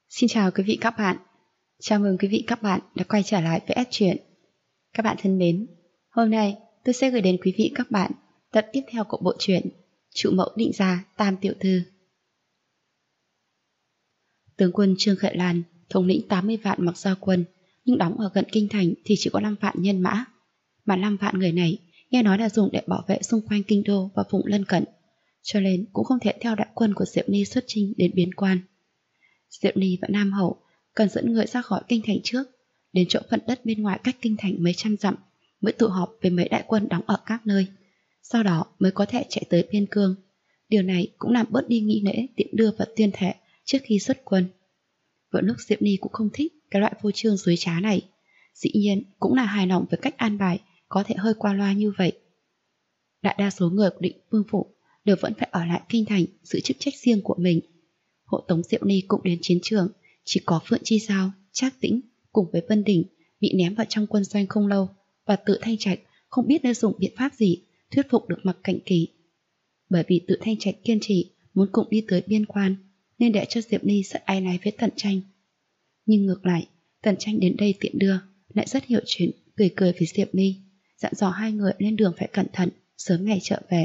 Xin chào quý vị các bạn. Chào mừng quý vị các bạn đã quay trở lại với S Truyện. Các bạn thân mến, hôm nay tôi sẽ gửi đến quý vị các bạn tập tiếp theo của bộ truyện Trụ Mẫu Định Gia Tam Tiểu Thư. Tướng quân Trương Khệ Lan thống lĩnh 80 vạn mặc gia quân, nhưng đóng ở gần kinh thành thì chỉ có 5 vạn nhân mã. Mà 5 vạn người này nghe nói là dùng để bảo vệ xung quanh kinh đô và vùng lân cận, cho nên cũng không thể theo đại quân của Diệp Ni xuất chinh đến biên quan. Diệp Ni và Nam Hậu cần dẫn người ra khỏi kinh thành trước, đến chỗ phần đất bên ngoài cách kinh thành mấy trăm dặm, mới tụ họp với mấy đại quân đóng ở các nơi, sau đó mới có thể chạy tới biên cương. Điều này cũng làm bớt đi nghi lễ tiện đưa vật tuyên thệ trước khi xuất quân. Vừa lúc Diệp Ni cũng không thích cái loại vô trương dối trá này, dĩ nhiên cũng là hài lòng với cách an bài có thể hơi qua loa như vậy. Đại đa số người của Định Vương phủ đều vẫn phải ở lại kinh thành giữ chức trách riêng của mình. Hộ tống Diệp Ni cũng đến chiến trường, chỉ có Phượng Chi Giao, Trác Tĩnh cùng với Vân Đình bị ném vào trong quân doanh không lâu, và Tự Thanh Trạch không biết nên dùng biện pháp gì thuyết phục được Mặc Cảnh Kỳ. Bởi vì Tự Thanh Trạch kiên trì muốn cùng đi tới biên quan, nên để cho Diệp Ni rất áy náy với Tần Tranh. Nhưng ngược lại, Tần Tranh đến đây tiện đưa lại rất hiểu chuyện, cười cười với Diệp Ni, dặn dò hai người lên đường phải cẩn thận, sớm ngày trở về.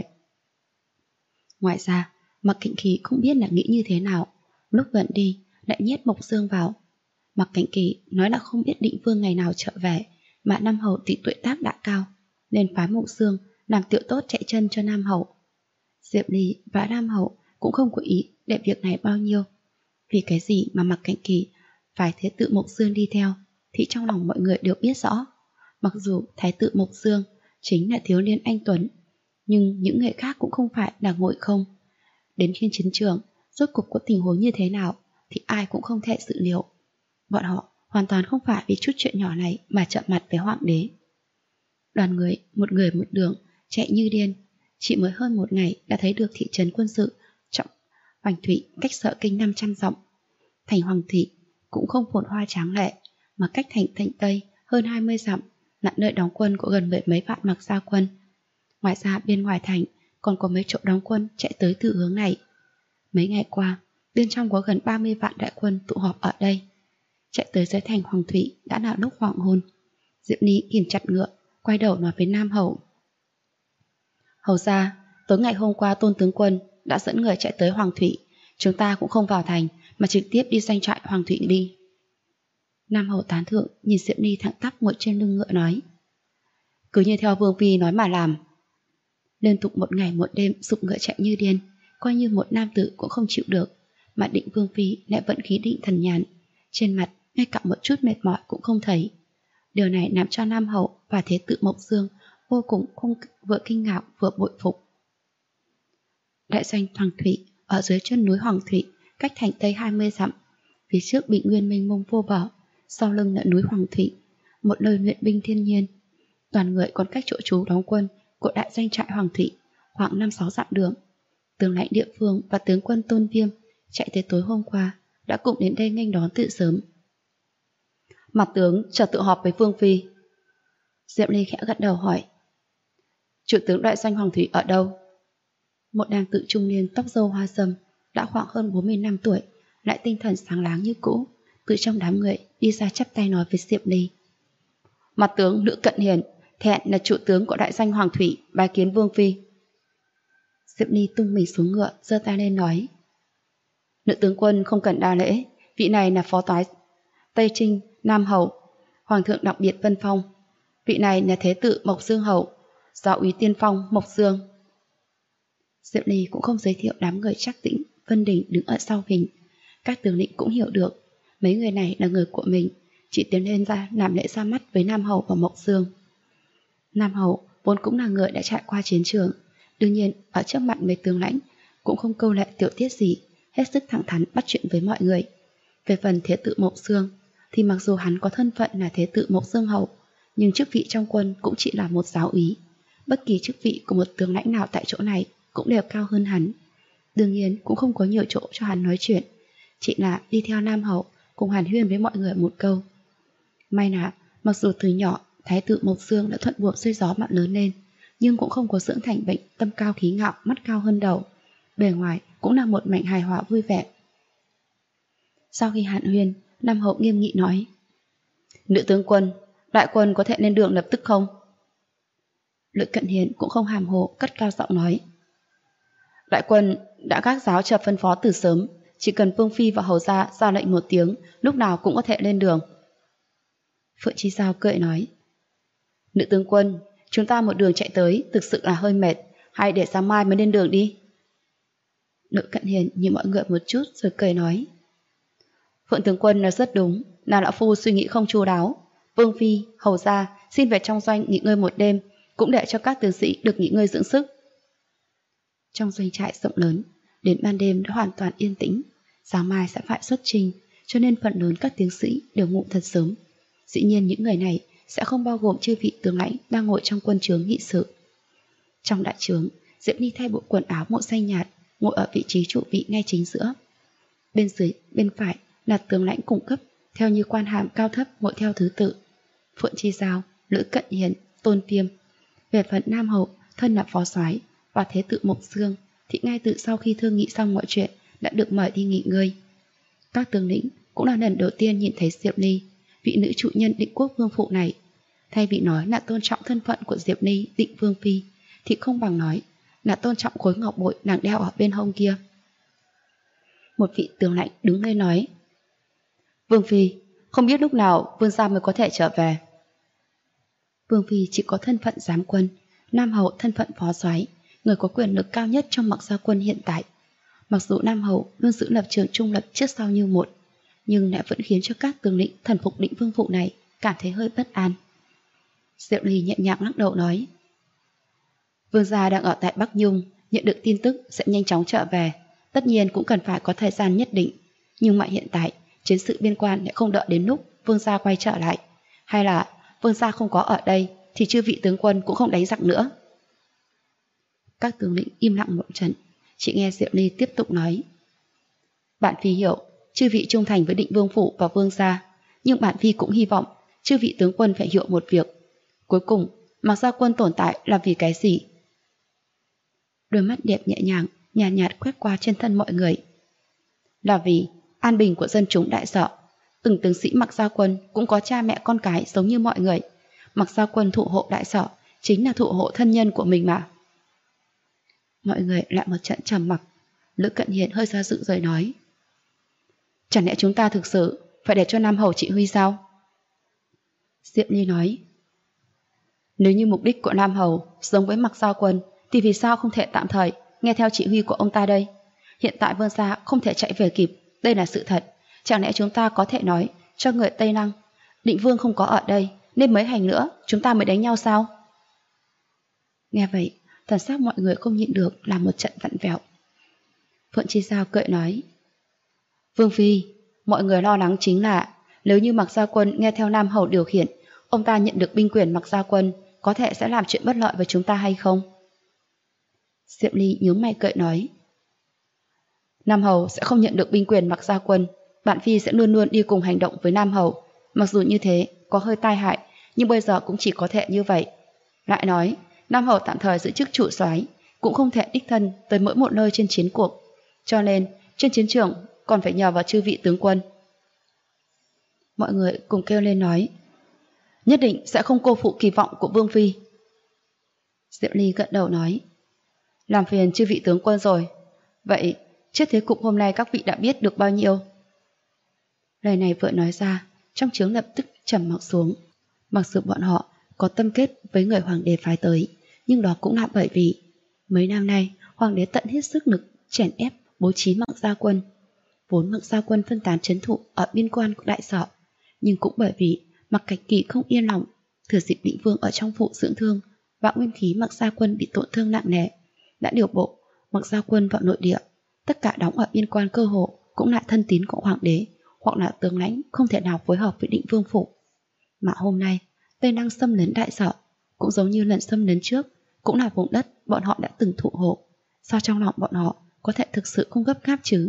Ngoài ra, Mặc Cảnh Kỳ không biết là nghĩ như thế nào, lúc gần đi lại nhét Mộc Dương vào. Mặc Cảnh Kỳ nói là không biết Định Vương ngày nào trở về, mà Nam Hậu thì tuổi tác đã cao, nên phái Mộc Dương làm tiểu tốt chạy chân cho Nam Hậu. Diệp Ly và Nam Hậu cũng không có ý để việc này bao nhiêu. Vì cái gì mà Mặc Cảnh Kỳ phải Thế Tử Mộc Dương đi theo thì trong lòng mọi người đều biết rõ. Mặc dù Thái tử Mộc Dương chính là thiếu niên anh tuấn, nhưng những người khác cũng không phải là ngồi không. Đến trên chiến trường, rốt cuộc có tình huống như thế nào thì ai cũng không thể dự liệu. Bọn họ hoàn toàn không phải vì chút chuyện nhỏ này mà trợn mặt với hoàng đế. Đoàn người một đường chạy như điên, chỉ mới hơn một ngày đã thấy được thị trấn quân sự trọng Hoành Thụy cách Sở Kinh 500 dặm. Thành Hoàng Thị cũng không phồn hoa tráng lệ, mà cách thành Thạnh Tây hơn 20 dặm là nơi đóng quân của gần 10 mấy vạn mặc gia quân. Ngoài ra bên ngoài thành còn có mấy chỗ đóng quân chạy tới từ hướng này. Mấy ngày qua, bên trong có gần 30 vạn đại quân tụ họp ở đây. Chạy tới dưới thành Hoàng Thụy đã là lúc hoàng hôn. Diệp Ni kìm chặt ngựa, quay đầu nói với Nam Hậu. Hầu ra, tối ngày hôm qua Tôn tướng quân đã dẫn người chạy tới Hoàng Thụy. Chúng ta cũng không vào thành mà trực tiếp đi doanh trại Hoàng Thụy đi. Nam Hậu tán thưởng nhìn Diệp Ni thẳng tắp ngồi trên lưng ngựa nói. Cứ như theo Vương Phi nói mà làm. Liên tục một ngày một đêm dục ngựa chạy như điên, coi như một nam tử cũng không chịu được, mà Định Vương Phi lại vẫn khí định thần nhàn, trên mặt ngay cả một chút mệt mỏi cũng không thấy. Điều này làm cho Nam Hậu và Thế Tử Mộc Dương vô cùng vừa kinh ngạc vừa bội phục. Đại doanh Hoàng Thụy ở dưới chân núi Hoàng Thụy, cách thành Tây 20 dặm. Phía trước Bình Nguyên mênh mông vô bờ, sau lưng là núi Hoàng Thụy, một nơi luyện binh thiên nhiên. Toàn người còn cách chỗ trú đóng quân của đại doanh trại Hoàng Thụy khoảng 5-6 dặm đường. Tướng lãnh địa phương và tướng quân Tôn Viêm chạy tới tối hôm qua đã cùng đến đây nghênh đón từ sớm. Mặt tướng chờ tự họp với Vương Phi. Diệp Ly khẽ gật đầu hỏi. Chủ tướng đại doanh Hoàng Thụy ở đâu? Một nàng tự trung niên tóc râu hoa râm, đã khoảng hơn 40 năm tuổi, lại tinh thần sáng láng như cũ, từ trong đám người đi ra chắp tay nói với Diệp Ly. Mặt tướng Lữ Cận Hiền, thẹn là chủ tướng của đại doanh Hoàng Thụy, bái kiến Vương Phi. Diệp Ly tung mình xuống ngựa, giơ tay lên nói. Nữ tướng quân không cần đa lễ, vị này là phó toái Tây Trinh Nam Hậu, Hoàng thượng đặc biệt phân phong. Vị này là Thế Tử Mộc Dương Hậu, giáo úy tiên phong Mộc Dương. Diệp Ly cũng không giới thiệu đám người Trác Tĩnh, Vân Đình đứng ở sau mình. Các tướng lĩnh cũng hiểu được mấy người này là người của mình, chỉ tiến lên ra làm lễ ra mắt với Nam Hậu và Mộc Dương. Nam Hậu vốn cũng là người đã trải qua chiến trường, đương nhiên ở trước mặt mấy tướng lãnh cũng không câu lệ tiểu tiết gì, hết sức thẳng thắn bắt chuyện với mọi người. Về phần Thế Tử Mộc Dương thì mặc dù hắn có thân phận là Thế Tử Mộc Dương Hậu, nhưng chức vị trong quân cũng chỉ là một giáo úy. Bất kỳ chức vị của một tướng lãnh nào tại chỗ này cũng đều cao hơn hắn. Đương nhiên cũng không có nhiều chỗ cho hắn nói chuyện, chỉ là đi theo Nam Hậu cùng hàn huyên với mọi người một câu. May là mặc dù từ nhỏ Thái tử Mộc Dương đã thuận buồm xuôi gió mà lớn lên, nhưng cũng không có dưỡng thành bệnh tâm cao khí ngạo, mắt cao hơn đầu. Bề ngoài cũng là một mảnh hài hòa vui vẻ. Sau khi hạn huyên, Nam Hậu nghiêm nghị nói: Nữ tướng quân, đại quân có thể lên đường lập tức không? Lữ Cận Hiền cũng không hàm hồ, cất cao giọng nói: Đại quân đã gác giáo chờ phân phó từ sớm, chỉ cần Vương Phi và hầu gia ra lệnh một tiếng, lúc nào cũng có thể lên đường. Phượng Chi Giao cười nói: Nữ tướng quân, chúng ta một đường chạy tới thực sự là hơi mệt, hay để sáng mai mới lên đường đi. Lữ Cận Hiền nhìn mọi người một chút rồi cười nói: Phượng tướng quân nói rất đúng, là lão phu suy nghĩ không chu đáo. Vương Phi, hầu gia xin về trong doanh nghỉ ngơi một đêm, cũng để cho các tướng sĩ được nghỉ ngơi dưỡng sức. Trong doanh trại rộng lớn, đến ban đêm đã hoàn toàn yên tĩnh. Sáng mai sẽ phải xuất chinh, cho nên phần lớn các tướng sĩ đều ngủ thật sớm. Dĩ nhiên những người này sẽ không bao gồm chư vị tướng lãnh đang ngồi trong quân trướng nghị sự. Trong đại trướng, Diệp Ly thay bộ quần áo màu xanh nhạt, ngồi ở vị trí trụ vị ngay chính giữa. Bên dưới, bên phải là tướng lãnh cung cấp, theo như quan hàm cao thấp ngồi theo thứ tự: Phượng Chi Giao, Lữ Cận Hiền, Tôn Viêm. Về phần Nam Hậu, thân là phó soái và thế tự Mộc Dương, thì ngay từ sau khi thương nghị xong mọi chuyện đã được mời đi nghỉ ngơi. Các tướng lĩnh cũng là lần đầu tiên nhìn thấy Diệp Ly, vị nữ chủ nhân Định Quốc Vương Phụ này. Thay vì nói là tôn trọng thân phận của Diệp Ly, Định Vương Phi, thì không bằng nói là tôn trọng khối ngọc bội nàng đeo ở bên hông kia. Một vị tướng lãnh đứng lên nói: Vương Phi, không biết lúc nào Vương gia mới có thể trở về. Vương Phi chỉ có thân phận giám quân, Nam Hậu thân phận phó soái, người có quyền lực cao nhất trong Mặc Gia quân hiện tại. Mặc dù Nam Hậu luôn giữ lập trường trung lập trước sau như một, nhưng lại vẫn khiến cho các tướng lĩnh thần phục Định Vương Phụ này cảm thấy hơi bất an. Diệu Ly nhẹ nhàng lắc đầu nói: Vương gia đang ở tại Bắc Nhung, nhận được tin tức sẽ nhanh chóng trở về, tất nhiên cũng cần phải có thời gian nhất định. Nhưng mà hiện tại chiến sự biên quan lại không đợi đến lúc Vương gia quay trở lại, hay là Vương gia không có ở đây thì chư vị tướng quân cũng không đánh giặc nữa. Các tướng lĩnh im lặng một trận, chỉ nghe Diệu Ly tiếp tục nói: Bản Phi hiểu chư vị trung thành với Định Vương Phủ và Vương gia, nhưng bản Phi cũng hy vọng chư vị tướng quân phải hiểu một việc. Cuối cùng Mặc Gia quân tồn tại là vì cái gì? Đôi mắt đẹp nhẹ nhàng nhàn nhạt quét qua trên thân mọi người. Là vì an bình của dân chúng Đại Sở. Từng tướng sĩ Mặc Gia quân cũng có cha mẹ con cái giống như mọi người. Mặc Gia quân thụ hộ Đại Sở chính là thụ hộ thân nhân của mình mà. Mọi người lại một trận trầm mặc. Lữ Cận Hiền hơi do dự rồi nói: Chẳng lẽ chúng ta thực sự phải để cho Nam Hầu chỉ huy sao? Diệp Ly nói: Nếu như mục đích của Nam Hầu giống với Mặc Gia quân thì vì sao không thể tạm thời nghe theo chỉ huy của ông ta đây? Hiện tại Vương gia không thể chạy về kịp, đây là sự thật. Chẳng lẽ chúng ta có thể nói cho người Tây Lăng Định Vương không có ở đây, nên mấy hành nữa chúng ta mới đánh nhau sao? Nghe vậy, thần sắc mọi người không nhịn được làm một trận vặn vẹo. Phượng Chi Giao cười nói: Vương Phi, mọi người lo lắng chính là nếu như Mặc Gia quân nghe theo Nam Hầu điều khiển, ông ta nhận được binh quyền Mặc Gia quân, có thể sẽ làm chuyện bất lợi với chúng ta hay không? Diệp Ly nhướng mày cười nói: Nam Hầu sẽ không nhận được binh quyền Mặc Gia quân, Bản Phi sẽ luôn luôn đi cùng hành động với Nam Hầu. Mặc dù như thế có hơi tai hại, nhưng bây giờ cũng chỉ có thể như vậy. Lại nói, Nam Hầu tạm thời giữ chức chủ soái, cũng không thể đích thân tới mỗi một nơi trên chiến cuộc, cho nên trên chiến trường còn phải nhờ vào chư vị tướng quân. Mọi người cùng kêu lên nói: Nhất định sẽ không cô phụ kỳ vọng của Vương Phi. Diệu Ly gật đầu nói: Làm phiền chư vị tướng quân rồi. Vậy trước thế cục hôm nay các vị đã biết được bao nhiêu? Lời này vừa nói ra, trong trướng lập tức trầm mặc xuống. Mặc dù bọn họ có tâm kết với người hoàng đế phái tới, nhưng đó cũng là bởi vì mấy năm nay hoàng đế tận hết sức lực chèn ép bố trí Mặc Gia quân. Vốn Mặc Gia quân phân tán trấn thủ ở biên quan của Đại Sở, nhưng cũng bởi vì Mặc Cảnh Kỳ không yên lòng, thừa dịp Định Vương ở trong phủ dưỡng thương và nguyên khí Mặc Gia quân bị tổn thương nặng nề, đã điều bộ Mặc Gia quân vào nội địa. Tất cả đóng ở biên quan cơ hồ cũng là thân tín của hoàng đế hoặc là tướng lãnh không thể nào phối hợp với Định Vương phủ. Mà hôm nay Tây Lăng xâm lấn Đại Sở, cũng giống như lần xâm lấn trước, cũng là vùng đất bọn họ đã từng thụ hộ. Sao trong lòng bọn họ có thể thực sự không gấp gáp chứ?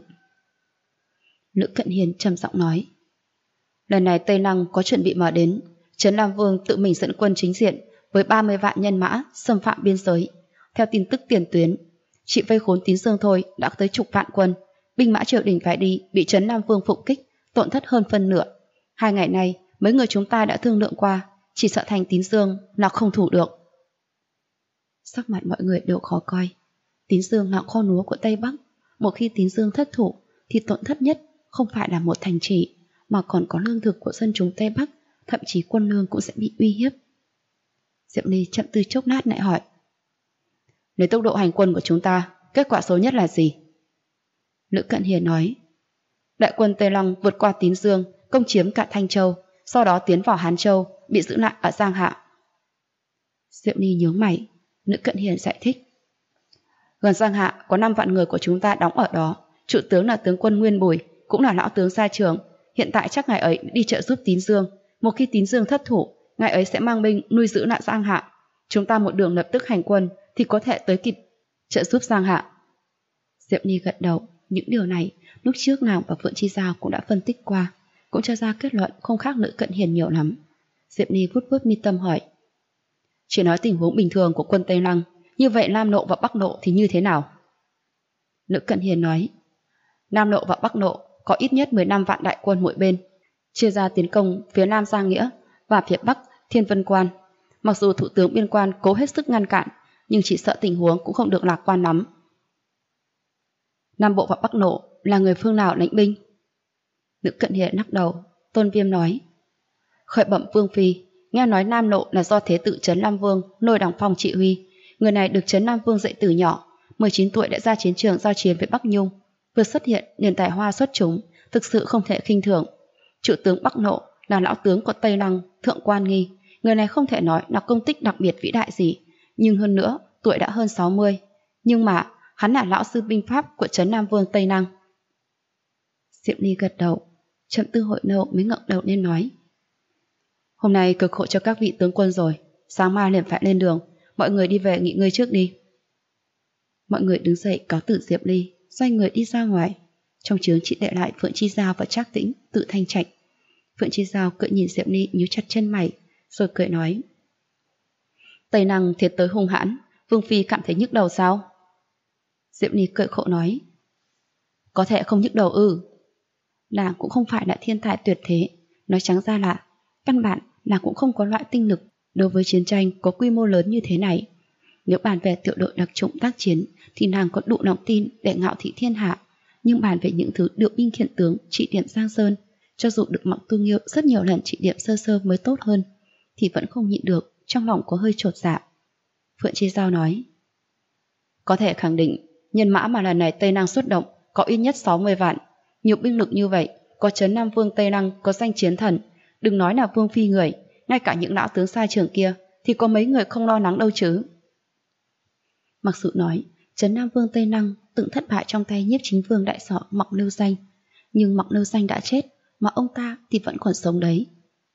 Lữ Cận Hiền trầm giọng nói: Lần này Tây Lăng có chuẩn bị mà đến. Trấn Lam Vương tự mình dẫn quân chính diện với 30 vạn nhân mã xâm phạm biên giới. Theo tin tức tiền tuyến, chỉ vây khốn Tín Dương thôi đã tới chục vạn quân. Binh mã triều đình phải đi bị Trấn Lam Vương phục kích, tổn thất hơn phân nửa. 2 ngày nay, mấy người chúng ta đã thương lượng qua, chỉ sợ thành Tín Dương là không thủ được. Sắc mặt mọi người đều khó coi. Tín Dương là kho lúa của Tây Bắc. Một khi Tín Dương thất thủ, thì tổn thất nhất không phải là một thành trì, mà còn có lương thực của dân chúng Tây Bắc, thậm chí quân lương cũng sẽ bị uy hiếp. Diệp Ly chậm tư chốc lát lại hỏi: lấy tốc độ hành quân của chúng ta, kết quả xấu nhất là gì? Lữ Cận Hiền nói: đại quân Tây Lăng vượt qua Tín Dương, công chiếm cả Thanh Châu, sau đó tiến vào Hán Châu, bị giữ lại ở Giang Hạ. Diệp Ly nhướng mày. Lữ Cận Hiền giải thích: gần Giang Hạ có 5 vạn người của chúng ta đóng ở đó, chủ tướng là tướng quân Nguyên Bùi, cũng là lão tướng Gia Trường. Hiện tại chắc ngài ấy đi trợ giúp Tín Dương. Một khi Tín Dương thất thủ, ngài ấy sẽ mang binh nuôi giữ lại Giang Hạ. Chúng ta một đường lập tức hành quân thì có thể tới kịp trợ giúp Giang Hạ. Diệp Ly gật đầu. Những điều này lúc trước nàng và Phượng Chi Giao cũng đã phân tích qua, cũng cho ra kết luận không khác Lữ Cận Hiền nhiều lắm. Diệp Ly vuốt vuốt mi tâm hỏi: chỉ nói tình huống bình thường của quân Tây Lăng, như vậy Nam Nộ và Bắc Nộ thì như thế nào? Lữ Cận Hiền nói: Nam Nộ và Bắc Nộ có ít nhất 15 vạn đại quân mỗi bên, chia ra tiến công phía Nam Giang Nghĩa và phía Bắc Thiên Vân Quan. Mặc dù thủ tướng biên quan cố hết sức ngăn cản, nhưng chỉ sợ tình huống cũng không được lạc quan lắm. Nam Bộ và Bắc Nộ là người phương nào lãnh binh? Lữ Cận Hiền lắc đầu. Tôn Viêm nói: khởi bẩm Vương Phi, nghe nói Nam Nộ là do Thế Tự Trấn Nam Vương Lôi Đằng Phong trị huy. Người này được Trấn Nam Vương dạy từ nhỏ, 19 tuổi đã ra chiến trường giao chiến với Bắc Nhung, vừa xuất hiện liền tài hoa xuất chúng, thực sự không thể khinh thường. Chủ tướng Bắc Nộ là lão tướng của Tây Lăng Thượng Quan Nghi. Người này không thể nói là công tích đặc biệt vĩ đại gì, nhưng hơn nữa tuổi đã hơn 60. Nhưng mà hắn là lão sư binh pháp của Trấn Nam Vương Tây Lăng. Diệp Ly gật đầu, chậm tư hội nâu mới ngẩng đầu lên nói: hôm nay cực khổ cho các vị tướng quân rồi, sáng mai liền phải lên đường, mọi người đi về nghỉ ngơi trước đi. Mọi người đứng dậy cáo từ Diệp Ly, xoay người đi ra ngoài. Trong trướng chỉ để lại Phượng Chi Giao và Trác Tĩnh, Tự Thanh Trạch. Phượng Chi Giao cười nhìn Diệp Ly nhíu chặt chân mày, rồi cười nói: Tây Năng thiệt tới hung hãn, Vương Phi cảm thấy nhức đầu sao? Diệp Ly cười khổ nói: có thể không nhức đầu ư? Nàng cũng không phải là thiên tài tuyệt thế, nói trắng ra là căn bản nàng cũng không có loại tinh lực đối với chiến tranh có quy mô lớn như thế này. Nếu bàn về tiểu đội đặc chủng tác chiến thì nàng có đủ lòng tin để ngạo thị thiên hạ, nhưng bàn về những thứ điều binh khiển tướng trị điểm Giang Sơn, cho dù được Mộng Tu Nghiêu rất nhiều lần trị điểm sơ sơ mới tốt hơn, thì vẫn không nhịn được, trong lòng có hơi chột dạ. Phượng Chi Giao nói: có thể khẳng định nhân mã mà lần này Tây Lăng xuất động có ít nhất 60 vạn. Nhiều binh lực như vậy, có Trấn Nam Vương Tây Lăng có danh chiến thần, đừng nói là Vương Phi người, ngay cả những lão tướng sai trưởng kia thì có mấy người không lo lắng đâu chứ. Mặc dù nói Trấn Nam Vương Tây Lăng từng thất bại trong tay Nhiếp Chính Vương đại sọ Mộng Lưu Danh, nhưng Mộng Lưu Danh đã chết, mà ông ta thì vẫn còn sống đấy.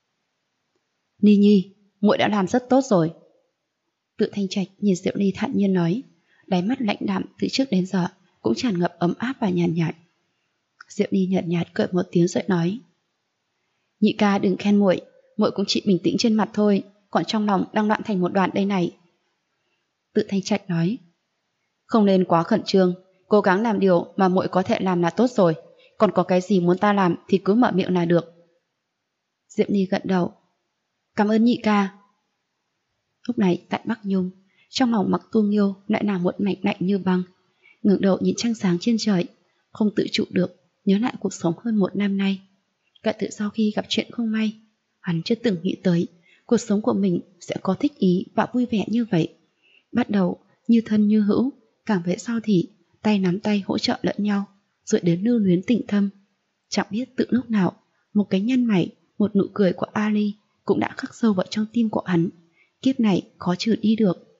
Ni Nhi, muội đã làm rất tốt rồi. Tự Thanh Trạch nhìn Diệu Ly thản nhiên nói, đáy mắt lạnh đạm từ trước đến giờ cũng tràn ngập ấm áp và nhàn nhạt. Diệu Ly nhợt nhạt cười một tiếng rồi nói: nhị ca đừng khen muội, muội cũng chỉ bình tĩnh trên mặt thôi, còn trong lòng đang loạn thành một đoàn đây này. Tự Thanh Trạch nói: không nên quá khẩn trương, cố gắng làm điều mà muội có thể làm là tốt rồi, còn có cái gì muốn ta làm thì cứ mở miệng là được. Diệp Ly gật đầu: cảm ơn nhị ca. Lúc này tại Bắc Nhung, trong lòng Mặc Tu Nghiêu lại là một mảnh lạnh như băng, ngẩng đầu nhìn trăng sáng trên trời, không tự trụ được nhớ lại cuộc sống hơn một năm nay. Cả từ sau khi gặp chuyện không may, hắn chưa từng nghĩ tới cuộc sống của mình sẽ có thích ý và vui vẻ như vậy. Bắt đầu như thân như hữu, càng về sau thì tay nắm tay hỗ trợ lẫn nhau, rồi đến lưu luyến tình thâm. Chẳng biết từ lúc nào, một cái nhăn mày, một nụ cười của Ali cũng đã khắc sâu vào trong tim của hắn. Kiếp này khó trừ đi được.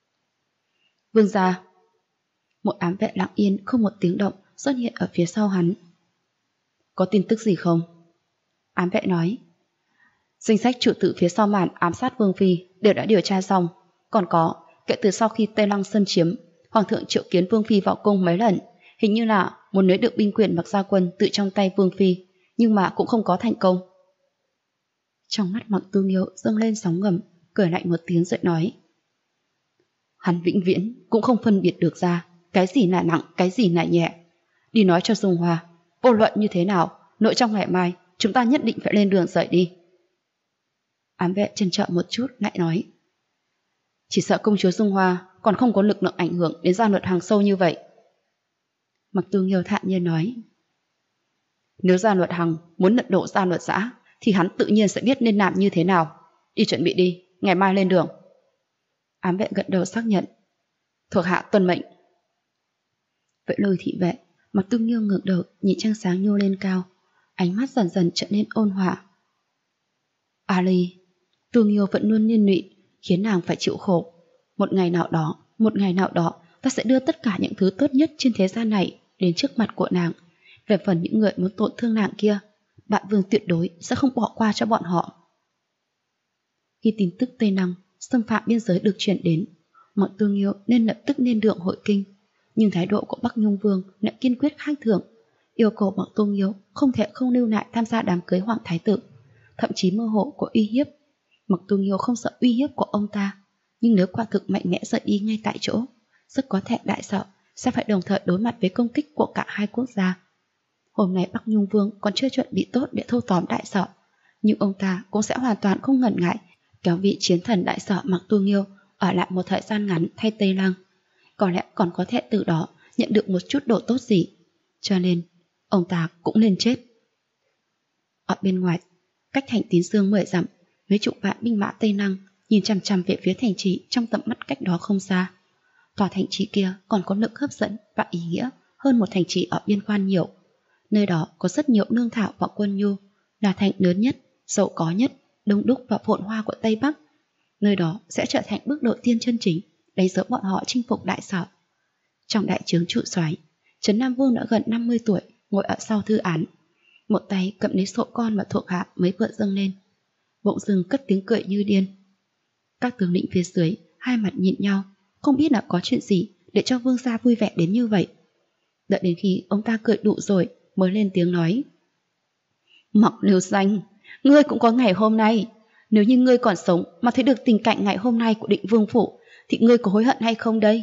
Vương gia. Một ám vệ lặng yên không một tiếng động xuất hiện ở phía sau hắn. Có tin tức gì không? Ám vệ nói: danh sách chủ tử phía sau màn ám sát Vương Phi đều đã điều tra xong. Còn có, kể từ sau khi Tây Lăng xâm chiếm, Hoàng thượng triệu kiến Vương Phi vào cung mấy lần, hình như là muốn lấy được binh quyền Mặc Gia Quân tự trong tay Vương Phi, nhưng mà cũng không có thành công. Trong mắt Mặc Tu Nghiêu dâng lên sóng ngầm, cười lạnh một tiếng rồi nói: hắn vĩnh viễn cũng không phân biệt được ra cái gì là nặng, cái gì là nhẹ. Đi nói cho Dung Hoa, vô luận như thế nào, nội trong ngày mai chúng ta nhất định phải lên đường rời đi. Ám vệ chần chờ một chút lại nói, chỉ sợ công chúa Dung Hoa còn không có lực lượng ảnh hưởng đến gia luật Hàng sâu như vậy. Mặc Tu Nghiêu thản nhiên nói, nếu gia luật Hằng muốn lật đổ gia luật Giã thì hắn tự nhiên sẽ biết nên làm như thế nào. Đi chuẩn bị đi, ngày mai lên đường. Ám vệ gật đầu xác nhận, thuộc hạ tuân mệnh. Vậy Lôi thị vệ, Mặc Tu Nghiêu ngẩng đầu nhìn trăng sáng nhô lên cao, ánh mắt dần dần trở nên ôn hòa. Ali, Tu Nghiêu vẫn luôn liên lụy, khiến nàng phải chịu khổ. Một ngày nào đó, ta sẽ đưa tất cả những thứ tốt nhất trên thế gian này đến trước mặt của nàng. Về phần những người muốn tổn thương nàng kia, Bạn Vương tuyệt đối sẽ không bỏ qua cho bọn họ. Khi tin tức Tây Năng xâm phạm biên giới được truyền đến, Mặc Tu Nghiêu nên lập tức lên đường hội kinh, nhưng thái độ của Bắc Nhung Vương lại kiên quyết khác thường, yêu cầu Mặc Tu Nghiêu không thể không lưu lại tham gia đám cưới hoàng thái tử, thậm chí mơ hồ của uy hiếp. Mặc Tu Nghiêu không sợ uy hiếp của ông ta, nhưng nếu quả thực mạnh mẽ rời đi ngay tại chỗ, rất có thể đại sợ sẽ phải đồng thời đối mặt với công kích của cả hai quốc gia. Hôm nay Bắc Nhung Vương còn chưa chuẩn bị tốt để thâu tóm đại sở, nhưng ông ta cũng sẽ hoàn toàn không ngần ngại kéo vị chiến thần đại sở Mặc Tu Nghiêu ở lại một thời gian ngắn thay Tây Lăng, có lẽ còn có thể từ đó nhận được một chút độ tốt gì. Cho nên ông ta cũng nên chết. Ở bên ngoài, cách thành Tín Dương 10 dặm, mấy chục vạn binh mã Tây Năng nhìn chằm chằm về phía thành trì trong tầm mắt cách đó không xa. Tòa thành trì kia còn có lực hấp dẫn và ý nghĩa hơn một thành trì ở biên quan nhiều. Nơi đó có rất nhiều lương thảo và quân nhu, là thành lớn nhất, giàu có nhất, đông đúc và phồn hoa của Tây Bắc. Nơi đó sẽ trở thành bước đầu tiên chân chính đánh dấu bọn họ chinh phục đại sở. Trong đại trướng trụ soái, Trấn Nam Vương đã gần 50 tuổi, ngồi ở sau thư án, một tay cầm lấy sổ con mà thuộc hạ mới vừa dâng lên, bỗng dưng cất tiếng cười như điên. Các tướng lĩnh phía dưới hai mặt nhìn nhau, không biết là có chuyện gì để cho vương gia vui vẻ đến như vậy. Đợi đến khi ông ta cười đủ rồi mới lên tiếng nói, Mặc Lưu Danh, ngươi cũng có ngày hôm nay. Nếu như ngươi còn sống mà thấy được tình cảnh ngày hôm nay của Định Vương phủ, thì ngươi có hối hận hay không đây?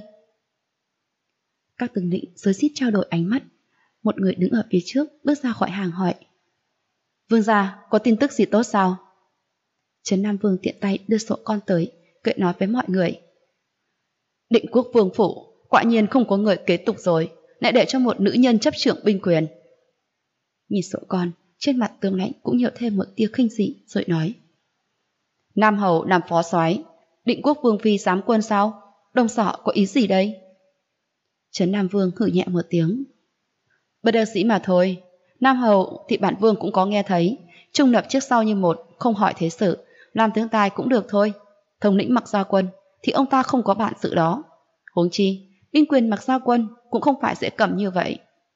Các tướng lĩnh rối rít trao đổi ánh mắt. Một người đứng ở phía trước bước ra khỏi hàng hỏi, Vương gia, có tin tức gì tốt sao? Trấn Nam Vương tiện tay đưa sổ con tới, cười nói với mọi người, Định Quốc Vương phủ quả nhiên không có người kế tục rồi, lại để cho một nữ nhân chấp trưởng binh quyền. Nhìn sổ con, trên mặt tướng lãnh cũng nhiều thêm một tia khinh dị rồi nói, Nam hầu làm phó soái, Định Quốc Vương phi giám quân sao? Đông Sở có ý gì đây? Trấn Nam Vương hử nhẹ một tiếng, bất đắc dĩ mà thôi. Nam hầu thì bản vương cũng có nghe thấy, trung lập trước sau như một, không hỏi thế sự, làm tướng tài cũng được thôi. Thống lĩnh Mặc Gia Quân thì ông ta không có bản sự đó. Huống chi binh quyền Mặc Gia Quân cũng không phải dễ cầm như vậy.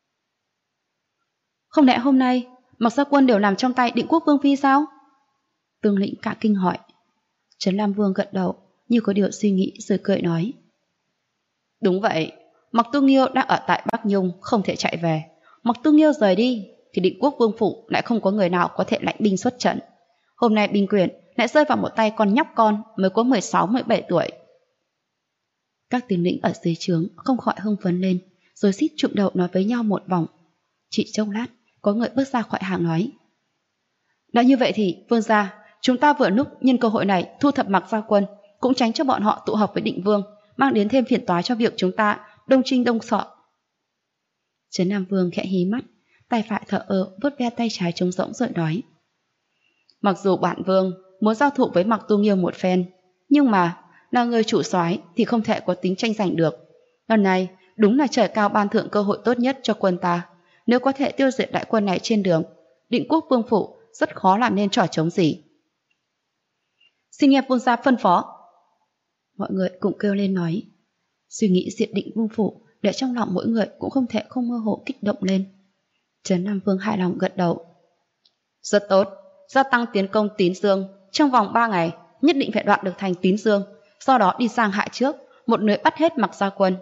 Không lẽ hôm nay Mặc Gia Quân đều nằm trong tay Định Quốc Vương phi sao? Tướng lĩnh cả kinh hỏi. Trấn Nam Vương gật đầu như có điều suy nghĩ rồi cười nói, đúng vậy, Mặc Tu Nghiêu đang ở tại Bắc Nhung, không thể chạy về. Mặc Tu Nghiêu rời đi thì Định Quốc Vương phủ lại không có người nào có thể lãnh binh xuất trận. Hôm nay binh quyền lại rơi vào một tay con nhóc con mới có 16-17 tuổi. Các tướng lĩnh ở dưới trướng không khỏi hưng phấn lên, rồi xít chụm đầu nói với nhau một vòng. Chỉ trong lát, có người bước ra khỏi hàng nói, đã như vậy thì vương gia, chúng ta vừa lúc nhân cơ hội này thu thập Mặc Gia Quân, cũng tránh cho bọn họ tụ họp với Định Vương, mang đến thêm phiền toái cho việc chúng ta đông trinh đông sợ. Trấn Nam Vương khẽ hí mắt, tay phải thở vuốt ve tay trái trống rỗng rồi nói, mặc dù bản vương muốn giao thủ với Mặc Tu Nghiêu một phen, nhưng mà là người chủ soái thì không thể có tính tranh giành được. Lần này đúng là trời cao ban thưởng cơ hội tốt nhất cho quân ta. Nếu có thể tiêu diệt đại quân này trên đường, Định Quốc Vương phủ rất khó làm nên trò trống gì. Xin nghe vương gia phân phó. Mọi người cùng kêu lên nói. Suy nghĩ diệt Định Vương phủ để trong lòng mỗi người cũng không thể không mơ hồ kích động lên. Trấn Nam Vương hài lòng gật đầu. Rất tốt, gia tăng tiến công Tín Dương. Trong vòng 3 ngày nhất định phải đoạn được thành Tín Dương, sau đó đi sang Hải trước, một nơi bắt hết Mặc Gia Quân.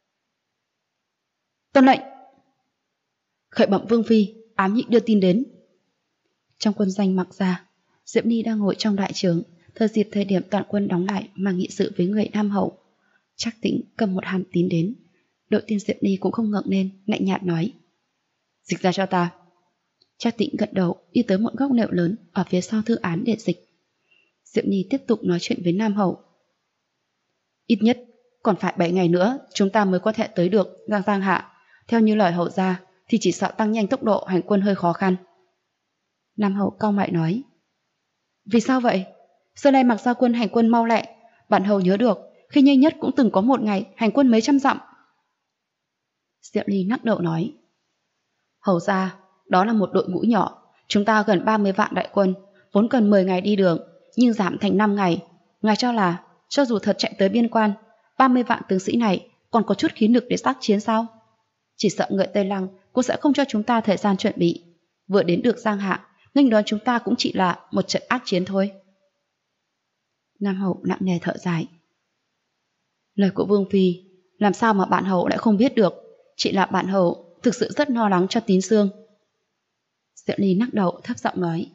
Tuân lệnh. Khởi bẩm vương phi, ám nhị đưa tin đến. Trong quân doanh Mặc Gia, Diệp Ni đang ngồi trong đại trướng, thời dịp thời điểm toàn quân đóng lại mà nghị sự với người Nam hậu. Trác Tĩnh cầm một hàm tín đến. Đội tiên Diệp Ni cũng không ngẩng lên, lạnh nhạt nói, dịch ra cho ta. Trác Tĩnh gật đầu đi tới một góc nệm lớn ở phía sau thư án để dịch. Diệu Nhi tiếp tục nói chuyện với Nam Hậu. Ít nhất còn phải 7 ngày nữa chúng ta mới có thể tới được Giang Hạ. Theo như lời hậu gia thì chỉ sợ tăng nhanh tốc độ hành quân hơi khó khăn. Nam Hậu cau mày nói. Vì sao vậy? Xưa nay Mạc Gia Quân hành quân mau lẹ. Bản hầu nhớ được khi nhanh nhất cũng từng có một ngày hành quân mấy trăm dặm. Diệu Ly nắc đầu nói. Hầu gia, đó là một đội ngũ nhỏ. Chúng ta gần 30 vạn đại quân, vốn cần 10 ngày đi đường, nhưng giảm thành 5 ngày. Ngài cho là, cho dù thật chạy tới biên quan, 30 vạn tướng sĩ này còn có chút khí lực để tác chiến sao? Chỉ sợ người Tây Lăng cũng sẽ không cho chúng ta thời gian chuẩn bị. Vừa đến được Giang Hạ, nghênh đón chúng ta cũng chỉ là một trận ác chiến thôi. Nam Hậu nặng nề thở dài. Lời của Vương Phi, làm sao mà bạn hậu lại không biết được? Chỉ là bạn hậu thực sự rất lo lắng cho Tín Dương. Diệu Ly nắc đầu thấp giọng nói.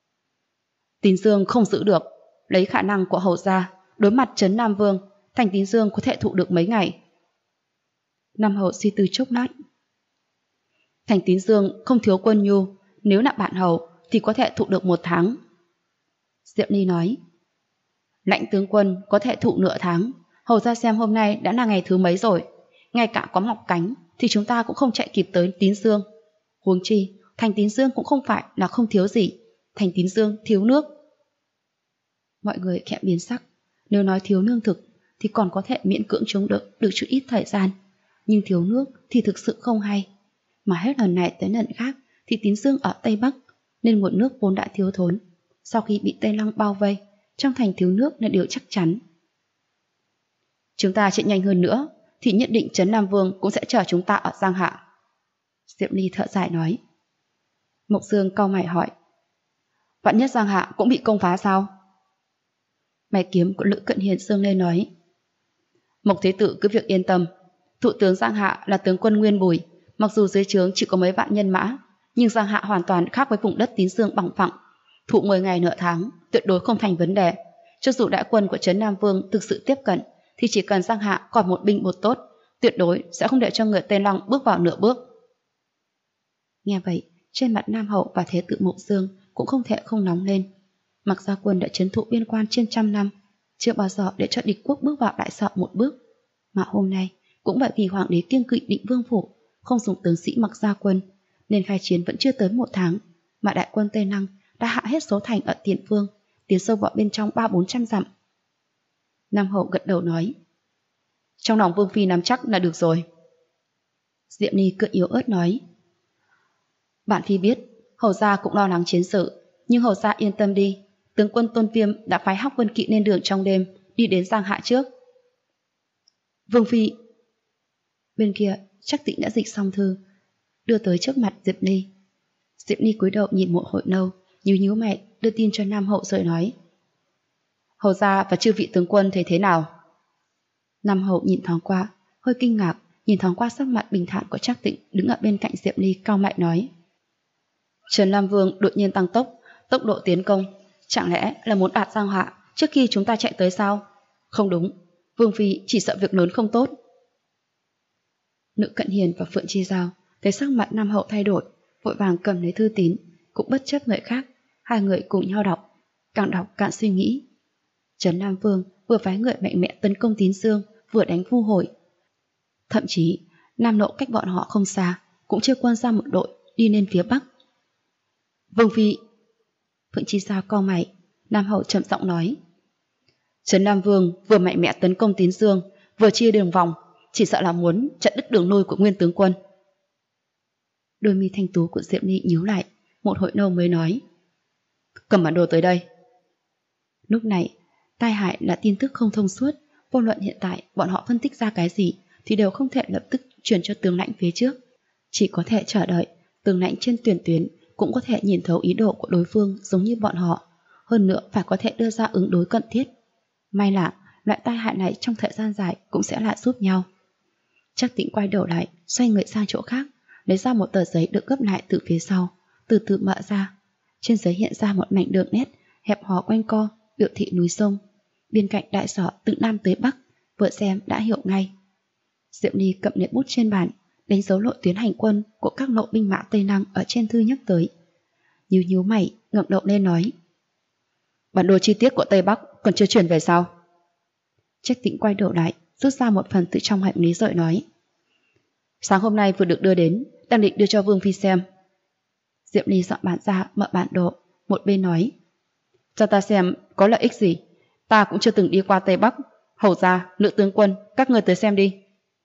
Tín Dương không giữ được, lấy khả năng của hậu gia đối mặt trấn Nam Vương, thành Tín Dương có thể thụ được mấy ngày. Nam Hậu suy tư chốc lát. Thành Tín Dương không thiếu quân nhu, nếu là bạn hậu thì có thể thụ được 1 tháng. Diệu Ly nói. Lãnh tướng quân có thể thụ nửa tháng, hầu ra xem hôm nay đã là ngày thứ mấy rồi. Ngay cả có mọc cánh thì chúng ta cũng không chạy kịp tới Tín Dương. Huống chi, thành Tín Dương cũng không phải là không thiếu gì, thành Tín Dương thiếu nước. Mọi người khẽ biến sắc. Nếu nói thiếu lương thực thì còn có thể miễn cưỡng chống đỡ được chút ít thời gian, nhưng thiếu nước thì thực sự không hay. Mà hết lần này tới lần khác thì Tín Dương ở Tây Bắc, nên nguồn nước vốn đã thiếu thốn. Sau khi bị Tây Lăng bao vây, trong thành thiếu nước là điều chắc chắn. Chúng ta chạy nhanh hơn nữa thì nhất định trấn Nam Vương cũng sẽ chờ chúng ta ở Giang Hạ. Diệu Ly thở dài nói. Mộc Dương cau mày hỏi. Vạn nhất Giang Hạ cũng bị công phá sao? Mày kiếm của Lữ Cận Hiền dương lên nói. Mộc Thế Tử cứ việc yên tâm. Thủ tướng Giang Hạ là tướng quân Nguyên Bùi, mặc dù dưới trướng chỉ có mấy vạn nhân mã, nhưng Giang Hạ hoàn toàn khác với vùng đất Tín Dương bằng phẳng. Thụ 10 ngày nửa tháng tuyệt đối không thành vấn đề. Cho dù đại quân của trấn Nam Vương thực sự tiếp cận thì chỉ cần Giang Hạ còn một binh một tốt, tuyệt đối sẽ không để cho người Tây Lăng bước vào nửa bước. Nghe vậy, trên mặt Nam Hậu và Thế Tử Mộc Dương cũng không thể không nóng lên. Mạc Gia Quân đã trấn thụ biên quan trên 100 năm, chưa bao giờ để cho địch quốc bước vào đại sở một bước. Mà hôm nay, cũng bởi vì hoàng đế kiêng kỵ Định Vương phủ, không dùng tướng sĩ Mạc Gia Quân, nên khai chiến vẫn chưa tới 1 tháng, mà đại quân Tây Lăng đã hạ hết số thành ở Tiền Phương, tiến sâu vào bên trong 300-400 dặm. Nam Hậu gật đầu nói. Trong lòng Vương Phi nắm chắc là được rồi. Diệm Ni cười yếu ớt nói. Bạn Phi biết, hầu gia cũng lo lắng chiến sự, nhưng hầu gia yên tâm đi, tướng quân Tôn Viêm đã phái Hắc Quân Kỵ lên đường trong đêm, đi đến Giang Hạ trước. Vương Phi. Bên kia, Trác Tĩnh đã dịch xong thư, đưa tới trước mặt Diệp Ni. Diệp Ni cúi đầu nhìn một hồi lâu, nhíu mày đưa tin cho Nam Hậu rồi nói. Hầu gia và chư vị tướng quân thấy thế nào? Nam Hậu nhìn thoáng qua, hơi kinh ngạc, nhìn thoáng qua sắc mặt bình thản của Trác Tĩnh đứng ở bên cạnh Diệp Ni, cau mày nói. Trấn Nam Vương đột nhiên tăng tốc độ tiến công, chẳng lẽ là muốn đạt Giang Hạ trước khi chúng ta chạy tới sao? Không đúng, Vương Phi chỉ sợ việc lớn không tốt. Lữ Cận Hiền và Phượng Chi Giao thấy sắc mặt Nam Hậu thay đổi, vội vàng cầm lấy thư tín, cũng bất chấp người khác, hai người cùng nhau đọc càng suy nghĩ. Trấn Nam Vương vừa phái người mạnh mẽ tấn công Tín Dương, vừa đánh Vu Hồi. Thậm chí Nam Lộ cách bọn họ không xa, cũng chưa quân ra một đội đi lên phía Bắc. Vương Phi. Phượng Chi Giao cau mày. Nam Hậu trầm giọng nói. Trấn Nam Vương vừa mạnh mẽ tấn công Tín Dương, vừa chia đường vòng, chỉ sợ là muốn chặn đứt đường lui của Nguyên tướng quân. Đôi mi thanh tú của Diệm Ni nhíu lại, một hồi lâu mới nói. Cầm bản đồ tới đây. Lúc này, tai hại là tin tức không thông suốt, vô luận hiện tại bọn họ phân tích ra cái gì thì đều không thể lập tức truyền cho tướng lãnh phía trước, chỉ có thể chờ đợi tướng lãnh trên tiền tuyến cũng có thể nhìn thấu ý đồ của đối phương giống như bọn họ, hơn nữa phải có thể đưa ra ứng đối cần thiết. May là loại tai hại này trong thời gian dài cũng sẽ lại giúp nhau. Trác Tĩnh quay đầu lại, xoay người sang chỗ khác, lấy ra một tờ giấy được gấp lại từ phía sau, từ từ mở ra. Trên giấy hiện ra một mảnh đường nét hẹp hò quanh co, biểu thị núi sông. Bên cạnh đại sở từ Nam tới Bắc, vừa xem đã hiểu ngay. Diệu Ni cầm nệm bút trên bàn, đánh dấu lộ tuyến hành quân của các lộ binh mã Tây Lăng ở trên thư nhắc tới, nhíu mày, ngẩng đầu lên nói: Bản đồ chi tiết của Tây Bắc còn chưa chuyển về sao? Trách Tĩnh quay đầu lại, rút ra một phần từ trong hành lý rồi nói: Sáng hôm nay vừa được đưa đến, đang định đưa cho Vương Phi xem. Diệm Ly dọn bàn ra, mở bản đồ, một bên nói: Cho ta xem có lợi ích gì, ta cũng chưa từng đi qua Tây Bắc. Hầu gia, Lữ tướng quân, các người tới xem đi.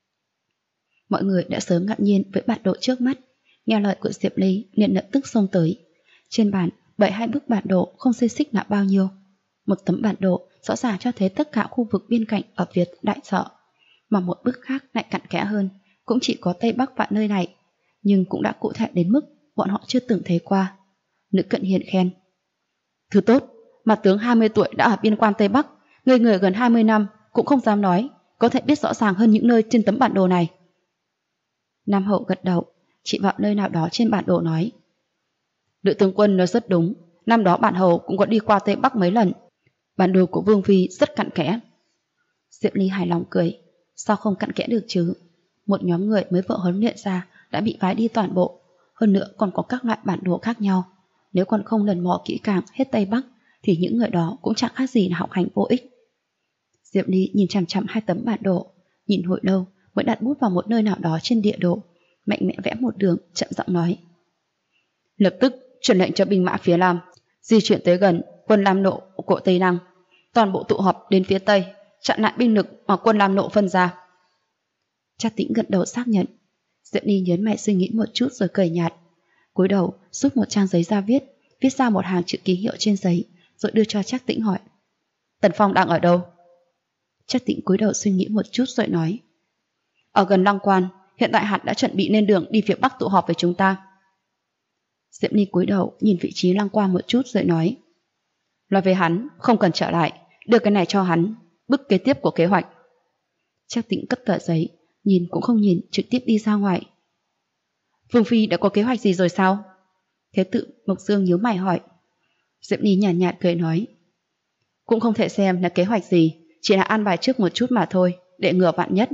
Mọi người đã sớm ngạc nhiên với bản đồ trước mắt, nghe lời của Diệp Ly liền lập tức xông tới. Trên bàn bày 2 bức bản đồ không xê xích là bao nhiêu. Một tấm bản đồ rõ ràng cho thấy tất cả khu vực biên cảnh ở Việt Đại Sở, mà một bức khác lại cặn kẽ hơn, cũng chỉ có Tây Bắc và nơi này, nhưng cũng đã cụ thể đến mức bọn họ chưa từng thấy qua. Nữ cận hiền khen: Thứ tốt, mà tướng 20 tuổi đã ở biên quan Tây Bắc, người gần 20 năm cũng không dám nói, có thể biết rõ ràng hơn những nơi trên tấm bản đồ này. Nam Hậu gật đầu, chỉ vào nơi nào đó trên bản đồ nói: Lữ tướng quân nói rất đúng, năm đó bản hầu cũng có đi qua Tây Bắc mấy lần. Bản đồ của Vương Phi rất cặn kẽ. Diệp Ly hài lòng cười: Sao không cặn kẽ được chứ? Một nhóm người mới vừa huấn luyện ra đã bị phái đi toàn bộ, hơn nữa còn có các loại bản đồ khác nhau. Nếu còn không lần mò kỹ càng hết Tây Bắc thì những người đó cũng chẳng khác gì là học hành vô ích. Diệp Ly nhìn chằm chằm 2 tấm bản đồ, nhìn hồi lâu mới đặt bút vào một nơi nào đó trên địa đồ, mạnh mẽ vẽ một đường, chậm giọng nói: Lập tức truyền lệnh cho binh mã phía Nam di chuyển tới gần quân Lam Nộ của Tây Năng, toàn bộ tụ họp đến phía Tây, chặn lại binh lực mà quân Lam Nộ phân ra. Trác Tĩnh gật đầu xác nhận. Diệp Ly nhớn mày suy nghĩ một chút rồi cười nhạt, cúi đầu rút một trang giấy ra viết ra một hàng chữ ký hiệu trên giấy, rồi đưa cho Trác Tĩnh hỏi: Tần Phong đang ở đâu? Trác Tĩnh cúi đầu suy nghĩ một chút rồi nói: Ở gần Lăng Quan, hiện tại hắn đã chuẩn bị lên đường đi phía Bắc tụ họp với chúng ta. Diệp Ly cúi đầu nhìn vị trí Lăng Quan một chút rồi nói: Nói với hắn không cần trở lại, đưa cái này cho hắn, bước kế tiếp của kế hoạch. Trác Tĩnh cất tờ giấy, nhìn cũng không nhìn, trực tiếp đi ra ngoài. Vương Phi đã có kế hoạch gì rồi sao? Thế tự Mộc Dương nhíu mày hỏi. Diệp Ly nhàn nhạt cười nói: Cũng không thể xem là kế hoạch gì, chỉ là an bài trước một chút mà thôi, để ngừa vạn nhất.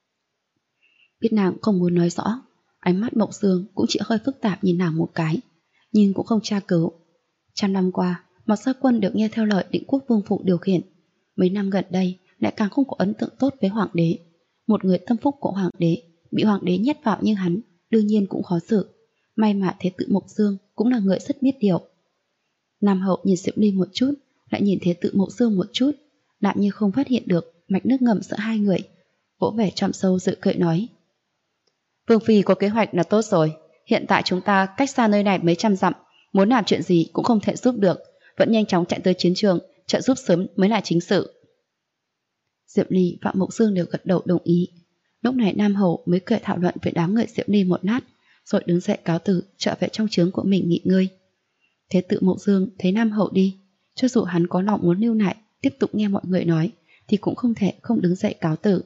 Biết nàng không muốn nói rõ, ánh mắt Mộc Dương cũng chỉ hơi phức tạp nhìn nàng một cái, nhưng cũng không tra cứu. 100 năm qua, Mạc Gia Quân được nghe theo lời Định Quốc Vương Phụ điều khiển. Mấy năm gần đây lại càng không có ấn tượng tốt với hoàng đế. Một người tâm phúc của hoàng đế bị hoàng đế nhét vào như hắn, đương nhiên cũng khó xử. May mà thế tự Mộc Dương cũng là người rất biết điều. Nam Hậu nhìn Diệp Ly một chút, lại nhìn thế tự Mộc Dương một chút, lại như không phát hiện được mạch nước ngầm giữa hai người, vỗ vẻ trầm sâu dự cười nói: Vương Phi có kế hoạch là tốt rồi, hiện tại chúng ta cách xa nơi này mấy trăm dặm, muốn làm chuyện gì cũng không thể giúp được, vẫn nhanh chóng chạy tới chiến trường, trợ giúp sớm mới là chính sự. Diệp Ly và Mộc Dương đều gật đầu đồng ý. Lúc này Nam Hầu mới cười thảo luận với đám người Diệp Ly một lát, rồi đứng dậy cáo từ trở về trong trướng của mình nghỉ ngơi. Thế tự Mộc Dương thấy Nam Hầu đi, cho dù hắn có lòng muốn lưu lại tiếp tục nghe mọi người nói, thì cũng không thể không đứng dậy cáo từ.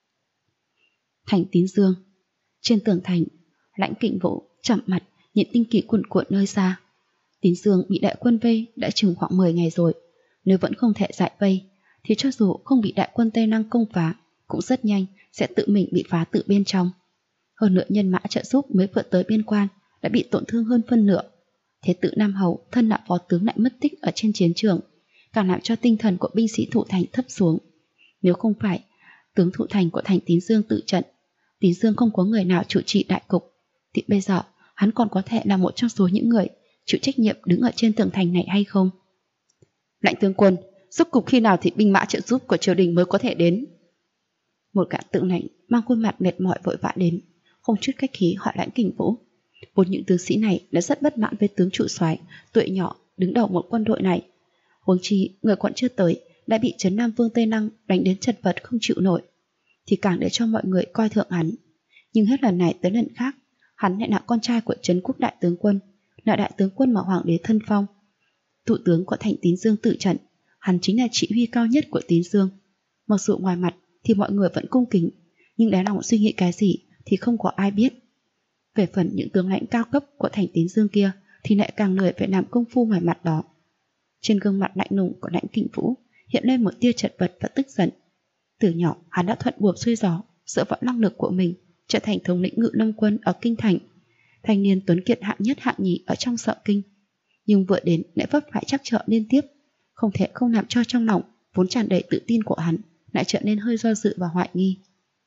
Thành Tín Dương. Trên tường thành, Lãnh Kình Vũ chậm mặt nhìn tinh kỳ cuồn cuộn nơi xa. Tín Dương bị đại quân vây đã chừng khoảng 10 ngày rồi, nếu vẫn không thể giải vây thì cho dù không bị đại quân Tây Năng công phá cũng rất nhanh sẽ tự mình bị phá từ bên trong. Hơn nữa nhân mã trợ giúp mới vượt tới biên quan đã bị tổn thương hơn phân nửa. Thế tự Nam Hầu thân là phó tướng lại mất tích ở trên chiến trường, càng làm cho tinh thần của binh sĩ thủ thành thấp xuống. Nếu không phải tướng thủ thành của thành Tín Dương tự trận, Tín Dương không có người nào chủ trì đại cục, thì bây giờ hắn còn có thể là một trong số những người chịu trách nhiệm đứng ở trên tường thành này hay không? Lãnh tướng quân, rốt cục khi nào thì binh mã trợ giúp của triều đình mới có thể đến? Một gã tướng lãnh mang khuôn mặt mệt mỏi vội vã đến, không chút khách khí hỏi Lãnh Kình Vũ. Vốn những tướng sĩ này đã rất bất mãn với tướng trụ soái tuổi nhỏ đứng đầu một quân đội này. Huống chi người còn chưa tới đã bị Trấn Nam Vương Tây Năng đánh đến chật vật không chịu nổi, thì càng để cho mọi người coi thường hắn. Nhưng hết lần này tới lần khác, hắn lại là con trai của Trấn Quốc đại tướng quân, là đại tướng quân mà hoàng đế thân phong. Thủ tướng của thành Tín Dương tự trận, hắn chính là chỉ huy cao nhất của Tín Dương. Mặc dù ngoài mặt thì mọi người vẫn cung kính, nhưng đáy lòng suy nghĩ cái gì thì không có ai biết. Về phần những tướng lãnh cao cấp của thành Tín Dương kia thì lại càng lười phải làm công phu ngoài mặt đó. Trên gương mặt lạnh lùng của Lãnh Kình Vũ hiện lên một tia chật vật và tức giận. Từ nhỏ hắn đã thuận buồm xuôi gió, dựa vào năng lực của mình trở thành thống lĩnh Ngự Lâm quân ở kinh thành, thanh niên tuấn kiệt hạng nhất hạng nhì ở trong Sở Kinh. nhưng vừa đến lại vấp phải trắc trở liên tiếp, không thể không làm cho trong lòng vốn tràn đầy tự tin của hắn lại trở nên hơi do dự và hoài nghi.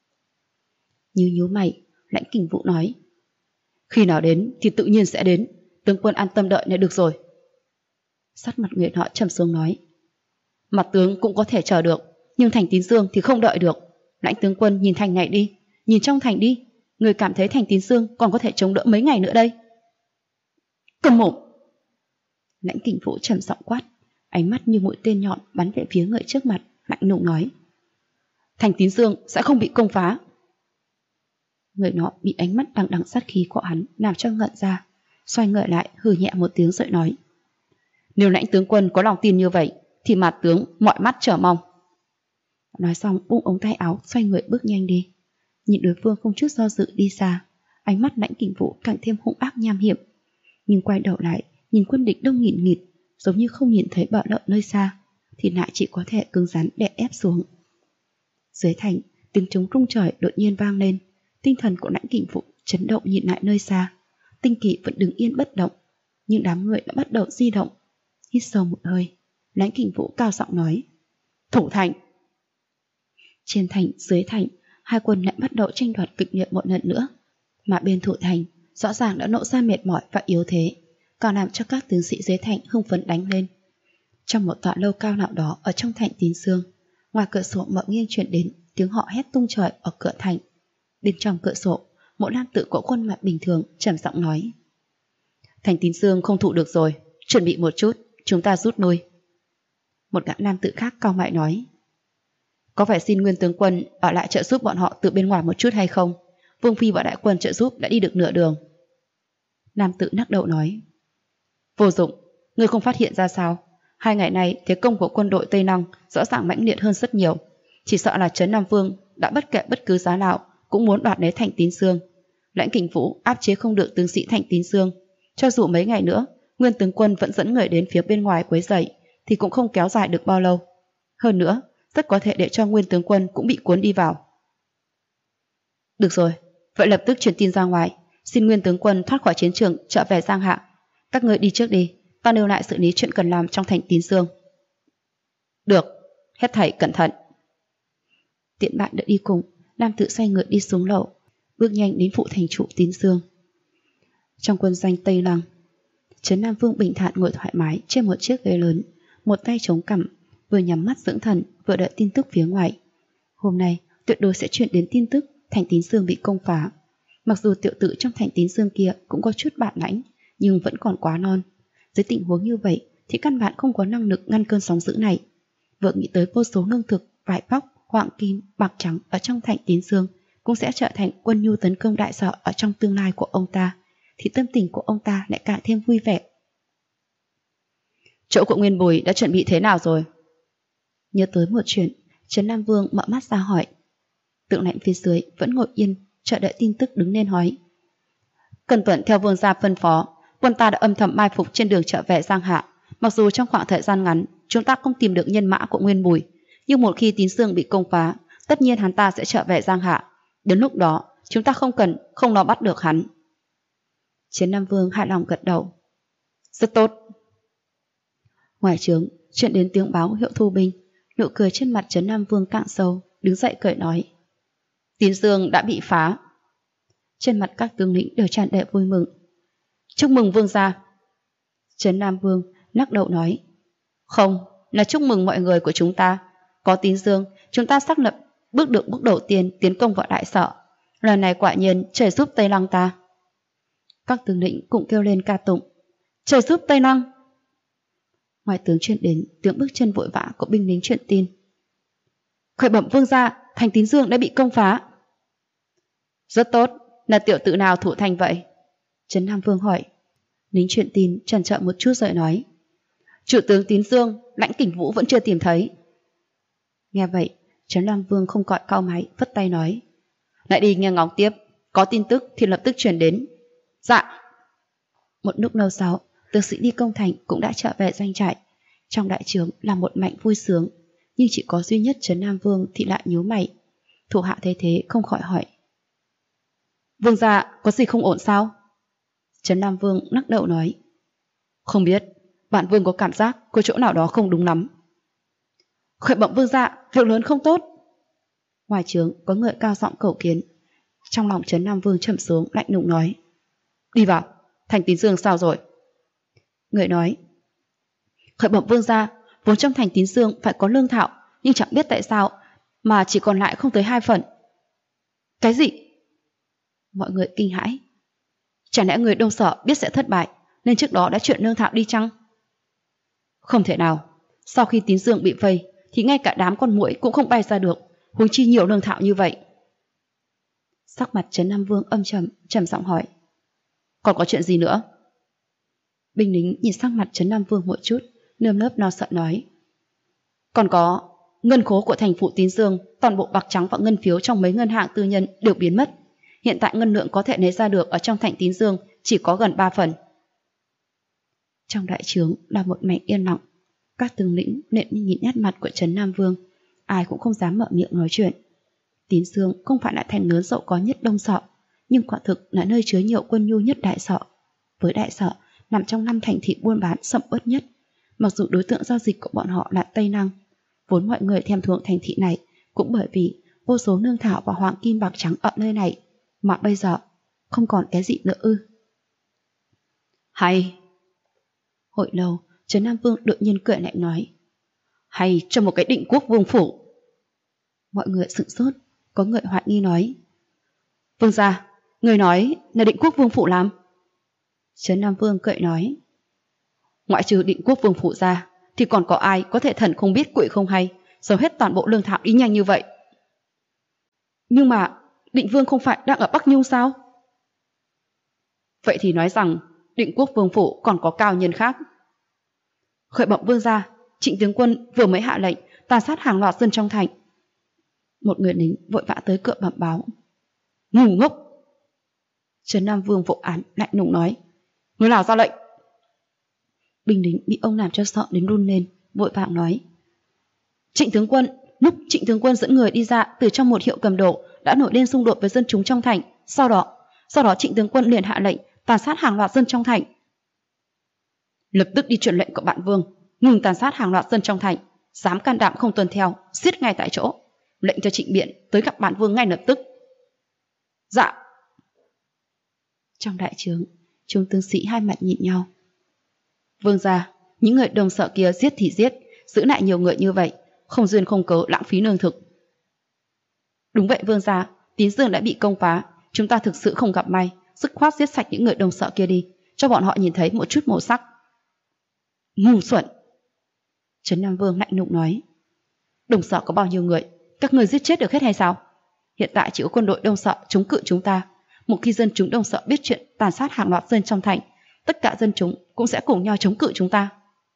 Nhíu mày, Lãnh Kình Vũ nói: khi nào đến thì tự nhiên sẽ đến, tướng quân an tâm đợi là được rồi. Sắc mặt người nọ trầm xuống nói: mặt tướng cũng có thể chờ được, nhưng thành Tín Dương thì không đợi được. Lãnh tướng quân nhìn thành này đi, nhìn trong thành đi, người cảm thấy thành Tín Dương còn có thể chống đỡ mấy ngày nữa đây? Câm mồm! Lãnh Kình Vũ trầm giọng quát, ánh mắt như mũi tên nhọn bắn về phía người trước mặt, lạnh lùng nói: thành Tín Dương sẽ không bị công phá. Người nọ bị ánh mắt đằng đằng sát khí của hắn làm cho ngẩn ra, xoay người lại hừ nhẹ một tiếng rồi nói: nếu Lãnh tướng quân có lòng tin như vậy thì mặt tướng mọi mắt chờ mong. Nói xong bung ống tay áo xoay người bước nhanh đi. Nhìn đối phương không chút do dự đi xa, ánh mắt Lãnh Kình Vũ càng thêm hung ác nham hiểm. Nhưng quay đầu lại nhìn quân địch đông nghìn nghịt, giống như không nhìn thấy bờ lợi nơi xa, thì lại chỉ có thể cứng rắn đè ép xuống. Dưới thành, tiếng trống rung trời đột nhiên vang lên. Tinh thần của Lãnh Kình Vũ chấn động nhìn lại nơi xa. Tinh Kỵ vẫn đứng yên bất động, nhưng đám người đã bắt đầu di động. Hít sâu một hơi, Lãnh Kình Vũ cao giọng nói: thủ thành! Trên thành, dưới thành, hai quân lại bắt đầu tranh đoạt kịch liệt một lần nữa. Mà bên thủ thành rõ ràng đã lộ ra mệt mỏi và yếu thế, càng làm cho các tướng sĩ dưới thành hưng phấn đánh lên. Trong một tọa lâu cao nào đó ở trong thành Tín Dương, ngoài cửa sổ mở nghiêng truyền đến tiếng họ hét tung trời ở cửa thành. Bên trong cửa sổ, một nam tử có khuôn mặt bình thường trầm giọng nói: thành Tín Dương không thụ được rồi, chuẩn bị một chút, chúng ta rút lui. Một gã nam tử khác cau mày nói: có phải xin Nguyên tướng quân ở lại trợ giúp bọn họ từ bên ngoài một chút hay không? Vương phi và đại quân trợ giúp đã đi được nửa đường. Nam tử lắc đầu nói: vô dụng, ngươi không phát hiện ra sao? 2 ngày nay thế công của quân đội Tây Năng rõ ràng mãnh liệt hơn rất nhiều. Chỉ sợ là Trấn Nam Vương đã bất kể bất cứ giá nào cũng muốn đoạt lấy thành Tín Dương. Lãnh Kình Vũ áp chế không được tướng sĩ thành Tín Dương. Cho dù mấy ngày nữa Nguyên tướng quân vẫn dẫn người đến phía bên ngoài quấy rầy thì cũng không kéo dài được bao lâu. Hơn nữa, rất có thể để cho Nguyên tướng quân cũng bị cuốn đi vào. Được rồi, vậy lập tức truyền tin ra ngoài, xin Nguyên tướng quân thoát khỏi chiến trường trở về Giang Hạ. Các ngươi đi trước đi, ta nêu lại xử lý chuyện cần làm trong thành Tín Dương. Được, hết thảy cẩn thận. Tiện bạn đợi đi cùng, nam tử xoay người đi xuống lầu, bước nhanh đến phụ thành trụ Tín Dương. Trong quân doanh Tây Lăng, Trấn Nam Vương bình thản ngồi thoải mái trên một chiếc ghế lớn, một tay chống cằm, vừa nhắm mắt dưỡng thần, vừa đợi tin tức phía ngoài. Hôm nay tuyệt đối sẽ truyền đến tin tức thành Tín Dương bị công phá. Mặc dù tiểu tử trong thành Tín Dương kia cũng có chút bản lãnh, nhưng vẫn còn quá non. Dưới tình huống như vậy thì căn bản không có năng lực ngăn cơn sóng dữ này. Vừa nghĩ tới vô số lương thực, vải vóc, hoàng kim, bạc trắng ở trong thành Tín Dương cũng sẽ trở thành quân nhu tấn công đại sở ở trong tương lai của ông ta, thì tâm tình của ông ta lại càng thêm vui vẻ. Chỗ của Nguyên Bùi đã chuẩn bị thế nào rồi? Nhớ tới một chuyện, Trấn Nam Vương mở mắt ra hỏi. Tượng lãnh phía dưới vẫn ngồi yên chờ đợi tin tức đứng lên hỏi: cần tuân theo vương gia phân phó, quân ta đã âm thầm mai phục trên đường trở về Giang Hạ. Mặc dù trong khoảng thời gian ngắn chúng ta không tìm được nhân mã của Nguyên Bùi, nhưng một khi Tín Dương bị công phá, tất nhiên hắn ta sẽ trở về Giang Hạ. Đến lúc đó chúng ta không lo bắt được hắn. Trấn Nam Vương hài lòng gật đầu. Rất tốt. Ngoài trướng chuyện đến tiếng báo hiệu thu binh, nụ cười trên mặt Trấn Nam Vương càng sâu, đứng dậy cười nói: Tín Dương đã bị phá. Trên mặt các tướng lĩnh đều tràn đầy vui mừng. Chúc mừng vương gia. Trấn Nam Vương lắc đầu nói: không, là chúc mừng mọi người của chúng ta. Có Tín Dương, chúng ta xác lập bước đầu tiên tiến công vào đại sở. Lần này quả nhiên trời giúp Tây Lăng ta. Các tướng lĩnh cũng kêu lên ca tụng: trời giúp Tây Lăng. Ngoài tướng truyền đến tiếng bước chân vội vã của binh lính truyền tin: khởi bẩm vương gia, thành Tín Dương đã bị công phá. Rất tốt, là tiểu tử nào thủ thành vậy? Trấn Nam Vương hỏi. Lính truyền tin chần chờ một chút rồi nói: chủ tướng Tín Dương, Lãnh Kình Vũ vẫn chưa tìm thấy. Nghe vậy, Trấn Nam Vương không cọi cau máy, vất tay nói: lại đi nghe ngóng tiếp, có tin tức thì lập tức truyền đến. Dạ. Một lúc lâu sau, tướng sĩ đi công thành cũng đã trở về doanh trại. Trong đại trướng là một mảnh vui sướng, nhưng chỉ có duy nhất Trấn Nam Vương thì lại nhíu mày. Thủ hạ thấy thế không khỏi hỏi: vương gia có gì không ổn sao? Trấn Nam Vương lắc đầu nói: không biết, Bản vương có cảm giác có chỗ nào đó không đúng lắm. Khởi bẩm vương gia, việc lớn không tốt. Ngoài trướng có người cao giọng cầu kiến. Trong lòng Trấn Nam Vương trầm xuống, lạnh lùng nói: Đi vào, thành Tín Dương sao rồi? Người nói: Khởi bẩm vương gia, vốn trong thành Tín Dương phải có lương thảo, nhưng chẳng biết tại sao mà chỉ còn lại không tới 2 phần. Cái gì? Mọi người kinh hãi. Chẳng lẽ người Đông Sở biết sẽ thất bại nên trước đó đã chuyển lương thảo đi chăng? Không thể nào. Sau khi Tín Dương bị vây thì ngay cả đám con muỗi cũng không bay ra được, huống chi nhiều lương thảo như vậy. Sắc mặt Trấn Nam Vương âm trầm, trầm giọng hỏi: Còn có chuyện gì nữa? Binh lính nhìn sắc mặt Trấn Nam Vương một chút, nơm nớp lo sợ nói: Còn có ngân khố của thành phủ Tín Dương, toàn bộ bạc trắng và ngân phiếu trong mấy ngân hàng tư nhân đều biến mất. Hiện tại ngân lượng có thể lấy ra được ở trong thành Tín Dương chỉ có gần 3 phần. Trong đại trướng là một mảnh yên lặng. Các tướng lĩnh nện nhìn nét mặt của Trấn Nam Vương, ai cũng không dám mở miệng nói chuyện. Tín Dương không phải là thành lớn giàu có nhất Đông Sọ, nhưng quả thực là nơi chứa nhiều quân nhu nhất Đại Sọ. Với Đại Sọ nằm trong 5 thành thị buôn bán sầm uất nhất, mặc dù đối tượng giao dịch của bọn họ là Tây Năng, vốn mọi người thèm thuồng thành thị này cũng bởi vì vô số nương thảo và hoàng kim bạc trắng ở nơi này, mà bây giờ không còn cái gì nữa ư? Hay. Hồi lâu, Trấn Nam Vương đột nhiên cười lạnh nói: Hay cho một cái Định Quốc Vương phủ. Mọi người sửng sốt, có người hoài nghi nói: Vương gia, người nói là Định Quốc Vương phủ làm? Trấn Nam Vương cười nói: Ngoại trừ Định Quốc Vương phủ ra thì còn có ai có thể thần không biết quỷ không hay giấu hết toàn bộ lương thảo đi nhanh như vậy? Nhưng mà Định Vương không phải đang ở Bắc Nhung sao? Vậy thì nói rằng Định Quốc Vương phủ còn có cao nhân khác. Khởi bẩm vương gia, Trịnh tướng quân vừa mới hạ lệnh tàn sát hàng loạt dân trong thành. Một người lính vội vã tới cửa bẩm báo. Ngu ngốc! Trấn Nam Vương vụ án lạnh lùng nói: Người nào ra lệnh? Binh lính bị ông làm cho sợ đến run lên, vội vàng nói: Trịnh tướng quân, lúc Trịnh tướng quân dẫn người đi ra từ trong một hiệu cầm đồ đã nổi lên xung đột với dân chúng trong thành. Sau đó Trịnh tướng quân liền hạ lệnh tàn sát hàng loạt dân trong thành. Lập tức đi truyền lệnh của bạn Vương, ngừng tàn sát hàng loạt dân trong thành. Dám can đảm không tuân theo, giết ngay tại chỗ. Lệnh cho Trịnh Biện tới gặp bạn Vương ngay lập tức. Dạ. Trong đại trướng, chúng tướng sĩ hai mặt nhìn nhau. Vương gia, những người Đông Sở kia giết thì giết, giữ lại nhiều người như vậy, không duyên không cớ lãng phí lương thực. Đúng vậy vương gia, Tín Dương đã bị công phá, chúng ta thực sự không gặp may, dứt khoát giết sạch những người Đông Sở kia đi, cho bọn họ nhìn thấy một chút màu sắc. Ngu xuẩn! Trấn Nam Vương lạnh lùng nói: Đông Sở có bao nhiêu người, các người giết chết được hết hay sao? Hiện tại chỉ có quân đội Đông Sở chống cự chúng ta. Một khi dân chúng Đông Sở biết chuyện tàn sát hàng loạt dân trong thành, tất cả dân chúng cũng sẽ cùng nhau chống cự chúng ta.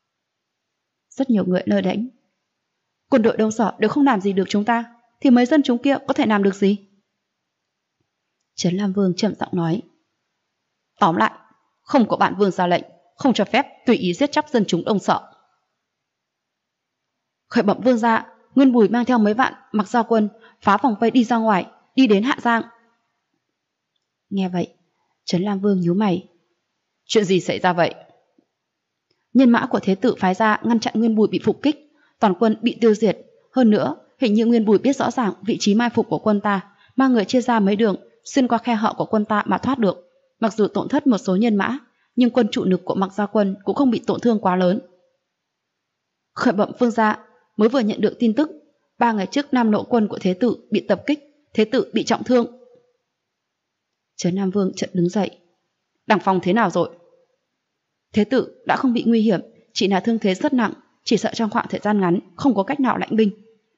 Rất nhiều người lơ đễnh. Quân đội Đông Sở đều không làm gì được chúng ta, thì mấy dân chúng kia có thể làm được gì? Trấn Nam Vương trầm giọng nói: Tóm lại, không có bản vương ra lệnh, không cho phép tùy ý giết chóc dân chúng Đông Sở. Khởi bẩm vương gia, Nguyên Bùi mang theo mấy vạn mặc gia quân phá vòng vây đi ra ngoài, đi đến Hạ Giang. Nghe vậy, Trấn Nam Vương nhíu mày. Chuyện gì xảy ra vậy? Nhân mã của Thế Tử phái ra ngăn chặn Nguyên Bùi bị phục kích, toàn quân bị tiêu diệt. Hơn nữa, hình như Nguyên Bùi biết rõ ràng vị trí mai phục của quân ta, mang người chia ra mấy đường, xuyên qua khe hở của quân ta mà thoát được. Mặc dù tổn thất một số nhân mã, nhưng quân trụ lực của Mặc Gia Quân cũng không bị tổn thương quá lớn. Khởi bẩm vương gia, mới vừa nhận được tin tức, 3 ngày trước Nam Lộ quân của Thế Tử bị tập kích, Thế Tử bị trọng thương. Trấn Nam Vương chợt đứng dậy. Đằng Phong thế nào rồi? Thế Tử đã không bị nguy hiểm, chỉ là thương thế rất nặng, chỉ sợ trong khoảng thời gian ngắn không có cách nào lãnh binh.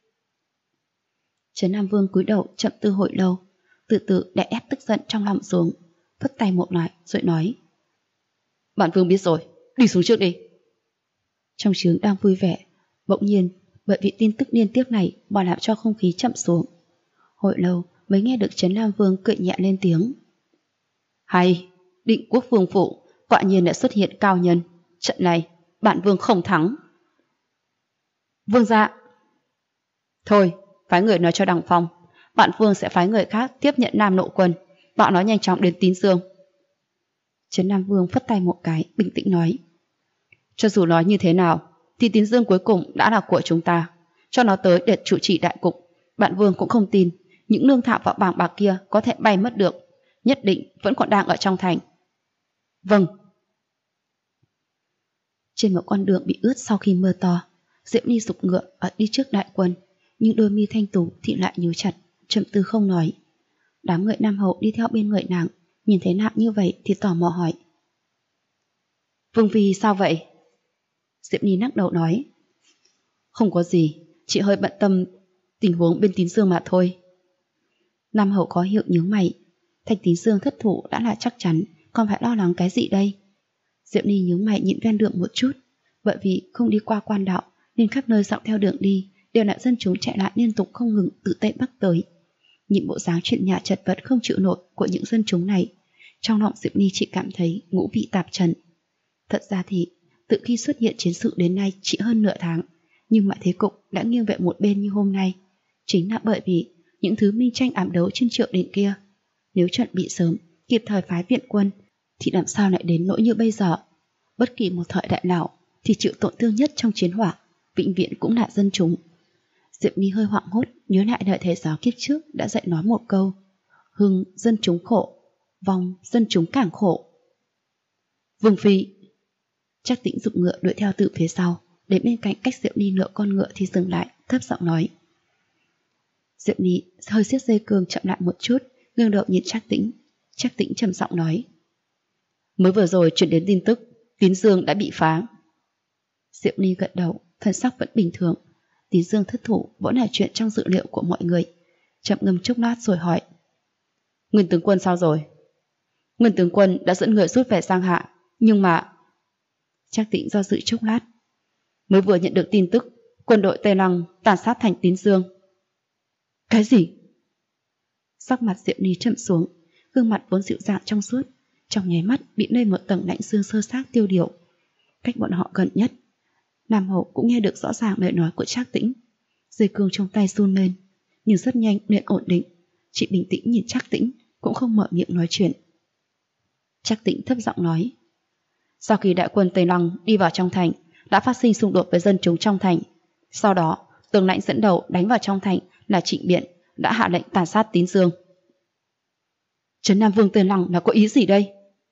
Trấn Nam Vương cúi đầu chậm tư hồi lâu, từ từ đè ép tức giận trong lòng xuống, phất tay một lại rồi nói: Bản vương biết rồi, đi xuống trước đi. Trong trướng đang vui vẻ, bỗng nhiên bởi vì tin tức liên tiếp này mà làm cho không khí chậm xuống. Hồi lâu mới nghe được Trấn Nam Vương cười nhẹ lên tiếng: Hay, Định Quốc Vương phủ quả nhiên đã xuất hiện cao nhân, trận này bản vương không thắng. Vương gia. Thôi, phái người nói cho Đằng Phong, bản vương sẽ phái người khác tiếp nhận Nam Lộ quân, bảo nó nhanh chóng đến Tín Dương. Trấn Nam Vương phất tay một cái, bình tĩnh nói: Cho dù nói như thế nào thì Tín Dương cuối cùng đã là của chúng ta. Cho nó tới để chủ trì đại cục. Bạn Vương cũng không tin những lương thảo và vàng bạc kia có thể bay mất được. Nhất định vẫn còn đang ở trong thành. Vâng. Trên một con đường bị ướt sau khi mưa to, Diệu Ni giục ngựa ở đi trước đại quân, nhưng đôi mi thanh tú thì lại nhíu chặt, trầm tư không nói. Đám người Nam Hậu đi theo bên người nàng, nhìn thấy nàng như vậy thì tò mò hỏi: Vương phi sao vậy? Diệu Ni lắc đầu nói: Không có gì, chị hơi bận tâm tình huống bên Tín Dương mà thôi. Nam Hậu có hiệu nhướng mày. Thành Tín Dương thất thủ đã là chắc chắn, còn phải lo lắng cái gì đây? Diệu Ni nhướng mày nhịn ven đường một chút, bởi vì không đi qua quan đạo nên khắp nơi dọc theo đường đi đều là dân chúng chạy lại liên tục không ngừng từ Tây Bắc tới. Nhìn bộ dáng chuyện nhà chật vật không chịu nổi của những dân chúng này, trong lòng Diệu Ni chỉ cảm thấy ngũ vị tạp trần. Thật ra thì từ khi xuất hiện chiến sự đến nay chỉ hơn nửa tháng, nhưng mọi thế cục đã nghiêng về một bên như hôm nay, chính là bởi vì những thứ minh tranh ám đấu trên triệu đình kia. Nếu chuẩn bị sớm, kịp thời phái viện quân, thì làm sao lại đến nỗi như bây giờ? Bất kỳ một thời đại nào thì chịu tổn thương nhất trong chiến hỏa vĩnh viễn cũng là dân chúng. Diệp Ni hơi hoảng hốt, nhớ lại lời thầy giáo kiếp trước đã dạy nói một câu: hưng dân chúng khổ, vong dân chúng càng khổ. Vương phi. Trác Tĩnh giục ngựa đuổi theo từ phía sau, đến bên cạnh cách Diệp Ni nửa con ngựa thì dừng lại, thấp giọng nói. Diệp Ni hơi siết dây cương chậm lại một chút, ngẩng đầu nhìn Trác Tĩnh. Trác Tĩnh trầm giọng nói: Mới vừa rồi truyền đến tin tức Tín Dương đã bị phá. Diệp Ni gật đầu, thần sắc vẫn bình thường. Tín Dương thất thủ vẫn là chuyện trong dự liệu của mọi người. Chậm ngâm chốc lát rồi hỏi: Nguyên tướng quân sao rồi? Nguyên tướng quân đã dẫn người rút về Giang Hạ, nhưng mà... Trác Tĩnh do dự chốc lát. Mới vừa nhận được tin tức quân đội Tây Lăng tàn sát thành Tín Dương. Cái gì? Sắc mặt Diệp Ni trầm xuống, gương mặt vốn dịu dàng trong suốt, trong nháy mắt bị lên một tầng lạnh sương sơ xác tiêu điều. Cách bọn họ gần nhất, Nam Hậu cũng nghe được rõ ràng lời nói của Trác Tĩnh. Dây cương trong tay run lên, nhưng rất nhanh liền ổn định. Chị bình tĩnh nhìn Trác Tĩnh, cũng không mở miệng nói chuyện. Trác Tĩnh thấp giọng nói: Sau khi đại quân Tây Lăng đi vào trong thành, đã phát sinh xung đột với dân chúng trong thành. Sau đó, tướng lãnh dẫn đầu đánh vào trong thành là Trịnh Biện đã hạ lệnh tàn sát Tín Dương. Trấn Nam Vương Tây Lăng là có ý gì đây?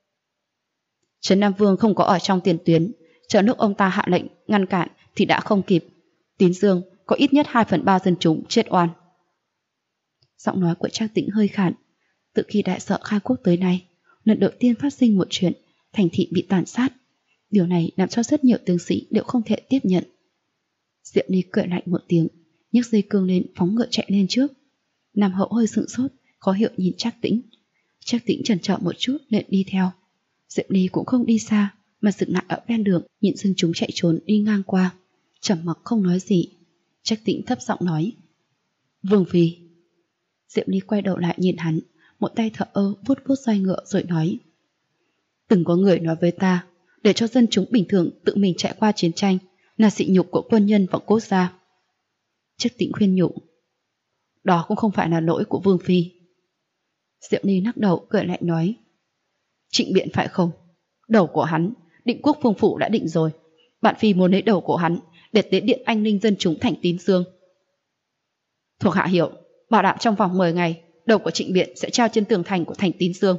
Trấn Nam Vương không có ở trong tiền tuyến, chờ lúc ông ta hạ lệnh ngăn cản thì đã không kịp. Tín Dương có ít nhất 2/3 dân chúng chết oan. Giọng nói của Trác Tĩnh hơi khản. Từ khi đại sợ khai quốc tới nay, lần đầu tiên phát sinh một chuyện thành thị bị tàn sát. Điều này làm cho rất nhiều tướng sĩ đều không thể tiếp nhận. Diệp Ni cười lạnh một tiếng, nhấc dây cương lên phóng ngựa chạy lên trước. Nam Hậu hơi sững sốt, khó hiểu nhìn Trác Tĩnh. Trác Tĩnh chần chờ một chút nên đi theo. Diệp Ni cũng không đi xa, mà dừng lại ở ven đường nhìn dân chúng chạy trốn đi ngang qua, trầm mặc không nói gì. Trác Tĩnh thấp giọng nói: Vương phi. Diệp Ni quay đầu lại nhìn hắn, một tay thở ơ vuốt vuốt roi ngựa rồi nói: Từng có người nói với ta, để cho dân chúng bình thường tự mình chạy qua chiến tranh là sỉ nhục của quân nhân và quốc gia. Trác Tĩnh khuyên nhủ: Đó cũng không phải là lỗi của Vương phi. Diệp Ni lắc đầu cười lạnh nói: Trịnh Biện phải không? Đầu của hắn, Định Quốc Phương Phủ đã định rồi. Bạn phi muốn lấy đầu của hắn để tế điện anh ninh dân chúng thành Tín Dương. Thuộc hạ hiểu, bảo đảm trong vòng 10 ngày, đầu của Trịnh Biện sẽ treo trên tường thành của thành Tín Dương.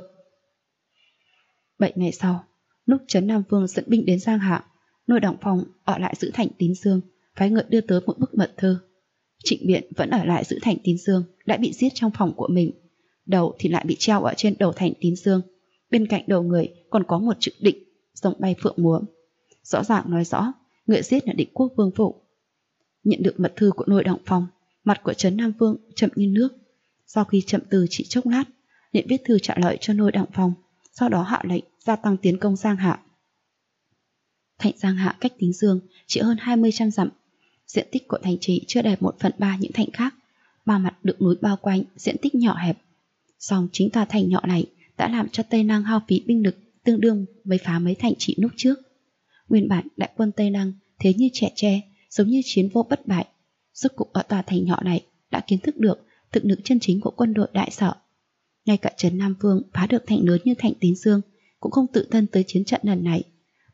7 ngày sau, lúc Trấn Nam Vương dẫn binh đến Giang Hạ, Lôi Đằng Phong ở lại giữ thành Tín Dương, phái người đưa tới một bức mật thư. Trịnh Biện vẫn ở lại giữ thành Tín Dương, đã bị giết trong phòng của mình. Đầu thì lại bị treo ở trên đầu thành Tín Dương. Bên cạnh đầu người còn có một chữ Định, rồng bay phượng múa. Rõ ràng nói rõ, người giết là Định Quốc Vương Phủ. Nhận được mật thư của Lôi Đằng Phong, mặt của Trấn Nam Vương chậm như nước. Sau khi chậm từ chỉ chốc lát, liền viết thư trả lời cho Lôi Đằng Phong, sau đó hạ lệnh gia tăng tiến công Giang Hạ. Thành Giang Hạ cách Tín Dương chỉ hơn 20 trăm dặm. Diện tích của thành trì chưa đầy 1/3 những thành khác, ba mặt được núi bao quanh, diện tích nhỏ hẹp. Song chính tòa thành nhỏ này đã làm cho Tây Lăng hao phí binh lực tương đương với phá mấy thành trì lúc trước. Nguyên bản đại quân Tây Lăng thế như trẻ tre, giống như chiến vô bất bại. Rốt cục ở tòa thành nhỏ này đã kiến thức được thực lực chân chính của quân đội Đại Sở. Ngay cả Trấn Nam Vương phá được thành lớn như thành Tín Dương cũng không tự thân tới chiến trận lần này,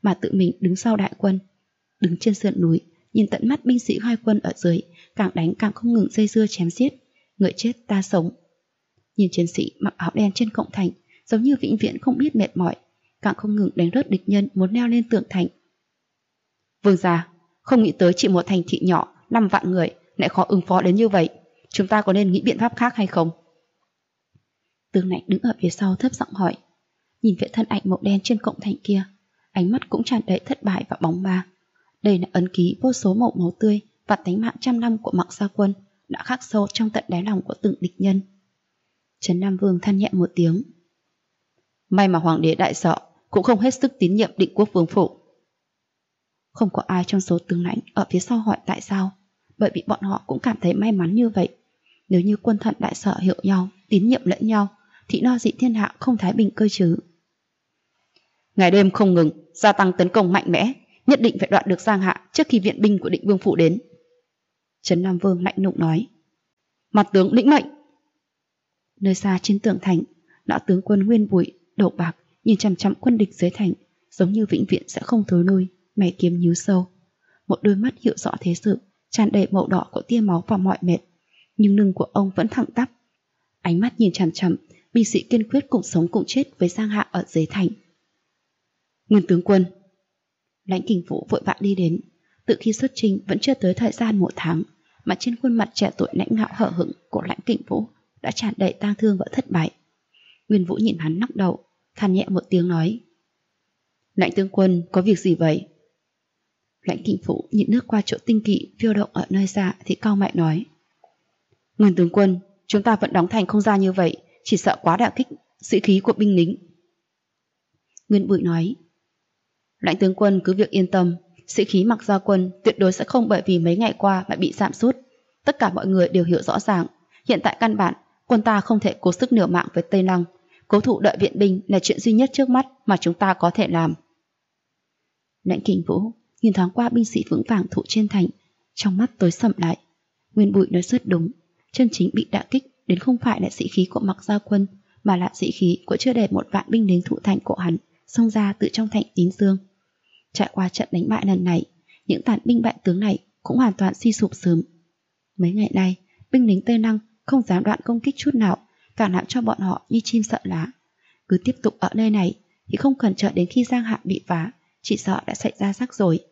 mà tự mình đứng sau đại quân. Đứng trên sườn núi, nhìn tận mắt binh sĩ hai quân ở dưới, càng đánh càng không ngừng dây dưa chém giết, người chết ta sống. Nhìn chiến sĩ mặc áo đen trên cổng thành, giống như vĩnh viễn không biết mệt mỏi, càng không ngừng đánh rớt địch nhân muốn leo lên tường thành. Vương gia, không nghĩ tới chỉ một thành thị nhỏ 5 vạn người lại khó ứng phó đến như vậy, chúng ta có nên nghĩ biện pháp khác hay không? Tướng lãnh đứng ở phía sau thấp giọng hỏi. Nhìn về thân ảnh màu đen trên cổng thành kia, ánh mắt cũng tràn đầy thất bại và bóng ma. Đây là ấn ký vô số màu máu tươi và tánh mạng trăm năm của Mạc Gia Quân đã khắc sâu trong tận đáy lòng của từng địch nhân. Trấn Nam Vương than nhẹ một tiếng. May mà hoàng đế đại sợ cũng không hết sức tín nhiệm Định Quốc vương phủ. Không có ai trong số tướng lãnh ở phía sau hỏi tại sao, bởi vì bọn họ cũng cảm thấy may mắn như vậy. Nếu như quân thần đại sợ hiểu nhau, tín nhiệm lẫn nhau, thì lo gì thiên hạ không thái bình cơ chứ. Ngày đêm không ngừng gia tăng tấn công mạnh mẽ, nhất định phải đoạn được Giang Hạ trước khi viện binh của Định Vương phủ đến. Trấn Nam Vương lạnh lùng nói. Mặt tướng lĩnh mệnh. Nơi xa trên tường thành, lão tướng quân Nguyên Bụi đầu bạc nhìn chằm chằm quân địch dưới thành, giống như vĩnh viễn sẽ không thối lui, mày kiếm nhíu sâu. Một đôi mắt hiểu rõ thế sự, tràn đầy màu đỏ của tia máu và mọi mệt, nhưng lưng của ông vẫn thẳng tắp. Ánh mắt nhìn chằm chằm, binh sĩ kiên quyết cùng sống cùng chết với Giang Hạ ở dưới thành. Nguyên tướng quân. Lãnh Kình Vũ vội vã đi đến. Từ khi xuất chinh vẫn chưa tới thời gian 1 tháng, mà trên khuôn mặt trẻ tuổi lãnh ngạo hở hững của Lãnh Kình Vũ đã tràn đầy tang thương và thất bại. Nguyên Vũ nhìn hắn lắc đầu, than nhẹ một tiếng nói. Lãnh tướng quân có việc gì vậy? Lãnh Kình Vũ nhìn nước qua chỗ tinh kỵ phiêu động ở nơi xa thì cau mày nói. Nguyên tướng quân, chúng ta vẫn đóng thành không ra như vậy, chỉ sợ quá đả kích sĩ khí của binh lính. Nguyên Bụi nói. Lãnh tướng quân cứ việc yên tâm, sĩ khí Mạc Gia Quân tuyệt đối sẽ không bởi vì mấy ngày qua mà bị giảm sút. Tất cả mọi người đều hiểu rõ ràng, hiện tại căn bản quân ta không thể cố sức liều mạng với Tây Lăng, cố thủ đợi viện binh là chuyện duy nhất trước mắt mà chúng ta có thể làm. Lãnh Kình Vũ nhìn thoáng qua binh sĩ vững vàng thủ trên thành, trong mắt tối sầm lại. Nguyên Bụi nói rất đúng, chân chính bị đả kích đến không phải là sĩ khí của Mạc Gia Quân, mà là sĩ khí của chưa đầy 1 vạn binh lính thủ thành của hắn xông ra từ trong thành Tín Dương. Trải qua trận đánh bại lần này, những tàn binh bại tướng này cũng hoàn toàn suy sụp sớm. Mấy ngày nay, binh lính Tây Lăng không dám đoạn công kích chút nào, càng làm cho bọn họ như chim sợ lá. Cứ tiếp tục ở nơi này thì không cần chờ đến khi Giang Hạ bị phá, chỉ sợ đã xảy ra rắc rối.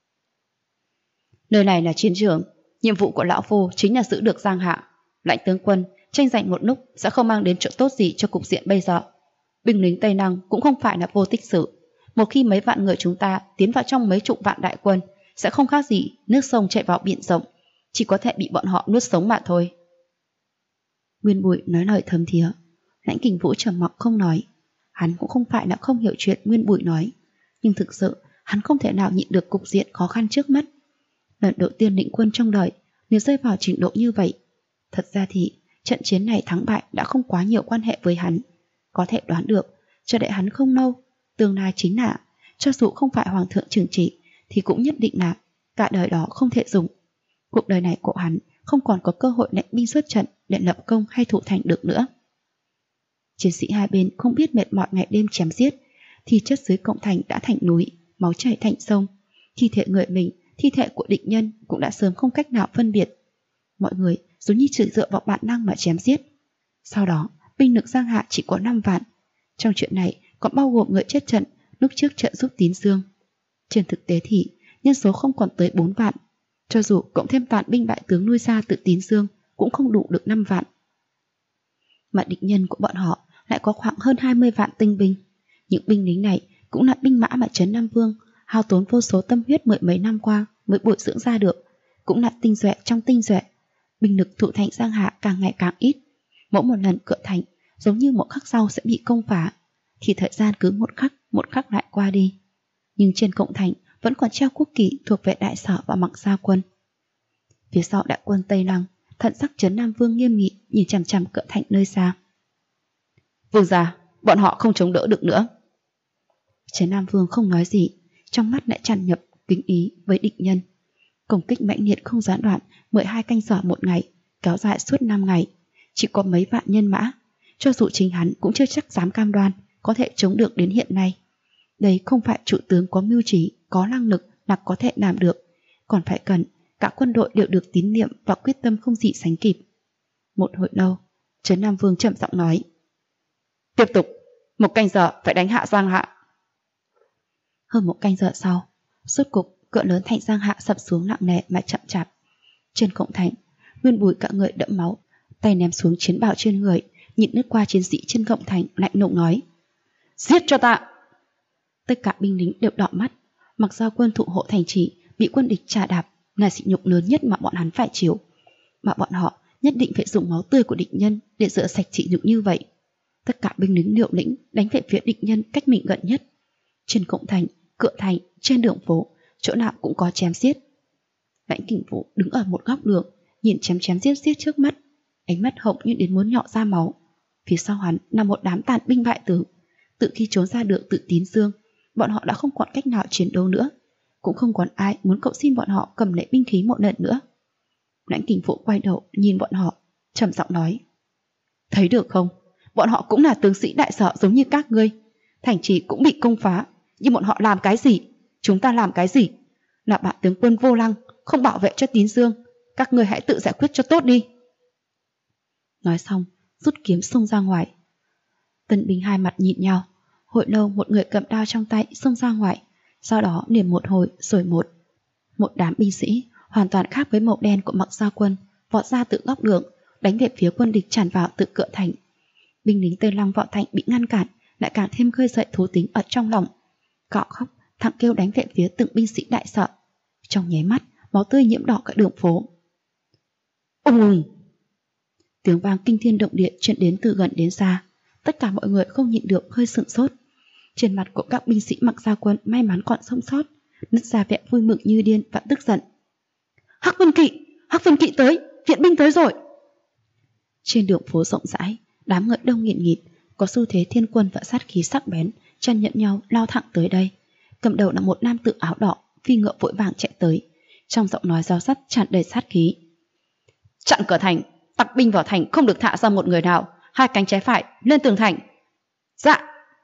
Nơi này là chiến trường, nhiệm vụ của lão phu chính là giữ được Giang Hạ. Lãnh tướng quân tranh giành một lúc sẽ không mang đến chỗ tốt gì cho cục diện bây giờ. Binh lính Tây Lăng cũng không phải là vô tích sự. Một khi mấy vạn người chúng ta tiến vào trong mấy chục vạn đại quân, sẽ không khác gì nước sông chạy vào biển rộng, chỉ có thể bị bọn họ nuốt sống mà thôi. Nguyên Bụi nói lời thầm thía. Lãnh Kình Vũ trầm mặc không nói. Hắn cũng không phải là không hiểu chuyện Nguyên Bụi nói, nhưng thực sự hắn không thể nào nhịn được cục diện khó khăn trước mắt. Lần đầu tiên lĩnh quân trong đời, nếu rơi vào trình độ như vậy, thật ra thì trận chiến này thắng bại đã không quá nhiều quan hệ với hắn. Có thể đoán được, cho đợi hắn không lâu, tương lai chính là, cho dù không phải hoàng thượng trừng trị, thì cũng nhất định là cả đời đó không thể dùng. Cuộc đời này của hắn không còn có cơ hội lệnh binh xuất trận để lập công hay thủ thành được nữa. Chiến sĩ hai bên không biết mệt mỏi ngày đêm chém giết, thì chất dưới cổng thành đã thành núi, máu chảy thành sông. Thi thể người mình, thi thể của địch nhân cũng đã sớm không cách nào phân biệt. Mọi người giống như chỉ dựa vào bản năng mà chém giết. Sau đó, binh lực Giang Hạ chỉ có 5 vạn. Trong chuyện này còn bao gồm người chết trận lúc trước trợ giúp Tín Dương. Trên thực tế thì nhân số không còn tới 4 vạn. Cho dù cộng thêm toàn binh bại tướng nuôi ra từ Tín Dương cũng không đủ được 5 vạn. Mà địch nhân của bọn họ lại có khoảng hơn 20 vạn tinh binh. Những binh lính này cũng là binh mã mà Trấn Nam Vương hao tốn vô số tâm huyết mười mấy năm qua mới bồi dưỡng ra được, cũng là tinh duệ trong tinh duệ. Binh lực thủ thành Giang Hạ càng ngày càng ít. Mỗi một lần cửa thành giống như một khắc sau sẽ bị công phá, thì thời gian cứ một khắc lại qua đi. Nhưng trên cổng thành vẫn còn treo quốc kỳ thuộc về Đại Sở và Mạc Gia Quân. Phía sau đại quân Tây Lăng, thần sắc Trấn Nam Vương nghiêm nghị nhìn chằm chằm cửa thành nơi xa. Vương gia, bọn họ không chống đỡ được nữa. Trấn Nam Vương không nói gì, trong mắt lại tràn ngập kính ý với địch nhân. Công kích mãnh liệt không gián đoạn 12 canh giờ một ngày, kéo dài suốt 5 ngày. Chỉ có mấy vạn nhân mã, cho dù chính hắn cũng chưa chắc dám cam đoan có thể chống được đến hiện nay. Đây không phải chủ tướng có mưu trí, có năng lực là có thể làm được, còn phải cần cả quân đội đều được tín nhiệm và quyết tâm không gì sánh kịp. Một hồi lâu, Trấn Nam Vương chậm giọng nói: Tiếp tục, 1 canh giờ phải đánh hạ Giang Hạ. Hơn 1 canh giờ sau, rốt cục cỡ lớn thành Giang Hạ sập xuống nặng nề mà chậm chạp. Trên cổng thành, Nguyên Bùi cả người đẫm máu, tay ném xuống chiến bào trên người, nhìn lướt qua chiến sĩ trên cổng thành, lạnh lùng nói: Giết cho ta! Tất cả binh lính đều đỏ mắt. Mặc Giao Quân thủ hộ thành trì bị quân địch trà đạp là sỉ nhục lớn nhất mà bọn hắn phải chịu, mà bọn họ nhất định phải dùng máu tươi của địch nhân để rửa sạch sỉ nhục như vậy. Tất cả binh lính liều lĩnh đánh về phía địch nhân cách mình gần nhất. Trên cổng thành, cửa thành, trên đường phố, chỗ nào cũng có chém giết. Lãnh Kình Vũ đứng ở một góc đường, nhìn chém giết trước mắt, ánh mắt hồng như đến muốn nhỏ ra máu. Phía sau hắn là một đám tàn binh bại tướng. Từ khi trốn ra được Tự Tín Dương, bọn họ đã không còn cách nào chiến đấu nữa, cũng không còn ai muốn cầu xin bọn họ cầm lấy binh khí một lần nữa. Lãnh Kình Vũ quay đầu nhìn bọn họ, trầm giọng nói: Thấy được không, bọn họ cũng là tướng sĩ đại sở giống như các ngươi. Thành trì cũng bị công phá, nhưng bọn họ làm cái gì? Chúng ta làm cái gì? Là bạn tướng quân vô lăng, không bảo vệ cho Tín Dương. Các ngươi hãy tự giải quyết cho tốt đi. Nói xong, rút kiếm xông ra ngoài. Tân binh hai mặt nhìn nhau. Hồi lâu một người cầm đao trong tay xông ra ngoài, sau đó niệm một hồi rồi một đám binh sĩ hoàn toàn khác với màu đen của Mặc Giao Quân vọt ra từ góc đường, đánh về phía quân địch tràn vào từ cửa thành. Binh lính Tây Long Võ Thành bị ngăn cản, lại càng thêm khơi dậy thú tính ở trong lòng. Cọ khóc, thẳng kêu đánh về phía từng binh sĩ đại sợ. Trong nháy mắt, máu tươi nhiễm đỏ cả đường phố. Ùng! Tiếng vang kinh thiên động địa truyền đến từ gần đến xa. Tất cả mọi người không nhịn được hơi sửng sốt. Trên mặt của các binh sĩ Mặc Giao Quân may mắn còn sống sót, nứt ra vẻ vui mừng như điên và tức giận. Hắc Vân Kỵ tới, viện binh tới rồi. Trên đường phố rộng rãi, đám người đông nghịt nghịt, có xu thế thiên quân và sát khí sắc bén, chân nhận nhau lao thẳng tới đây. Cầm đầu là một nam tử áo đỏ, phi ngựa vội vàng chạy tới, trong giọng nói dao sắt tràn đầy sát khí. Chặn cửa thành, tặc binh vào thành không được thả ra một người nào, 2 cánh trái phải lên tường thành. Dạ.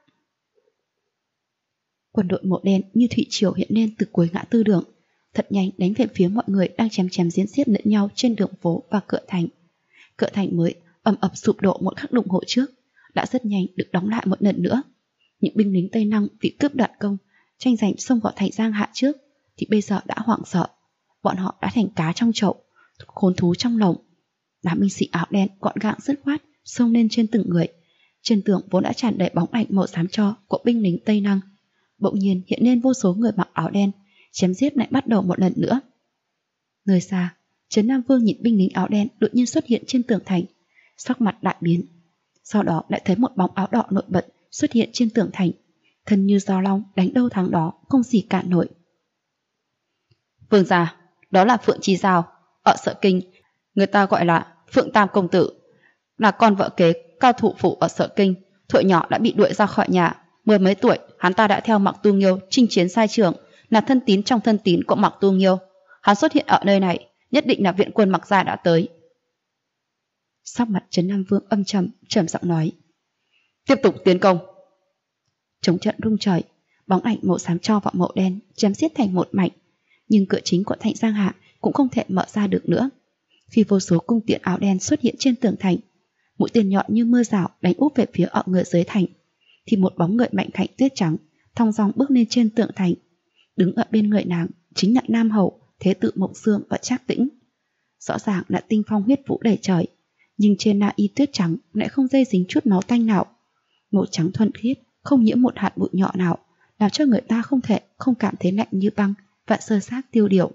Quân đội màu đen như thủy triều hiện lên từ cuối ngã tư đường, thật nhanh đánh về phía mọi người đang chém giết giết lẫn nhau trên đường phố và cửa thành. Cửa thành mới ầm ập sụp đổ một khắc đồng hồ trước, đã rất nhanh được đóng lại một lần nữa. Những binh lính Tây Năng bị cướp đoạt công, tranh giành xông vào thành Giang Hạ trước, thì bây giờ đã hoảng sợ. Bọn họ đã thành cá trong chậu, khốn thú trong lồng. Đám binh sĩ áo đen gọn gàng dứt khoát xông lên trên từng người. Trên tường vốn đã tràn đầy bóng ảnh màu xám tro của binh lính Tây Năng, bỗng nhiên hiện lên vô số người mặc áo đen, chém giết lại bắt đầu một lần nữa. Nơi xa, Trấn Nam Vương nhìn binh lính áo đen đột nhiên xuất hiện trên tường thành, sắc mặt đại biến. Sau đó lại thấy một bóng áo đỏ nổi bật xuất hiện trên tường thành, thân như giao long đánh đâu thắng đó, không gì cản nổi. Vương gia, đó là Phượng Chi Giao, ở Sở Kinh, người ta gọi là Phượng Tam công tử, là con vợ kế cao thủ phủ ở Sở Kinh. Thuở nhỏ đã bị đuổi ra khỏi nhà, 10 mấy tuổi hắn ta đã theo Mạc Tu Nghiêu chinh chiến sai trường, là thân tín trong thân tín của Mạc Tu Nghiêu. Hắn xuất hiện ở nơi này, nhất định là viện quân Mạc gia đã tới. Sắc mặt Trấn Nam Vương âm trầm, trầm giọng nói: Tiếp tục tiến công. Chống trận rung trời, bóng ảnh màu xám tro và màu đen chém giết thành một mảnh, nhưng cửa chính của thành Giang Hạ cũng không thể mở ra được nữa. Khi vô số cung tiễn áo đen xuất hiện trên tường thành, mũi tên nhọn như mưa rào đánh úp về phía ở người dưới thành, thì một bóng người mạnh khảnh tuyết trắng thong dong bước lên trên tường thành. Đứng ở bên người nàng chính là Nam Hầu, Thế tử Mộng Xương và Trác Tĩnh. Rõ ràng là tinh phong huyết vũ đầy trời, nhưng trên na y tuyết trắng lại không dây dính chút máu tanh nào. Màu trắng thuần khiết, không nhiễm một hạt bụi nhỏ nào, làm cho người ta không cảm thấy lạnh như băng và sơ sát tiêu điều.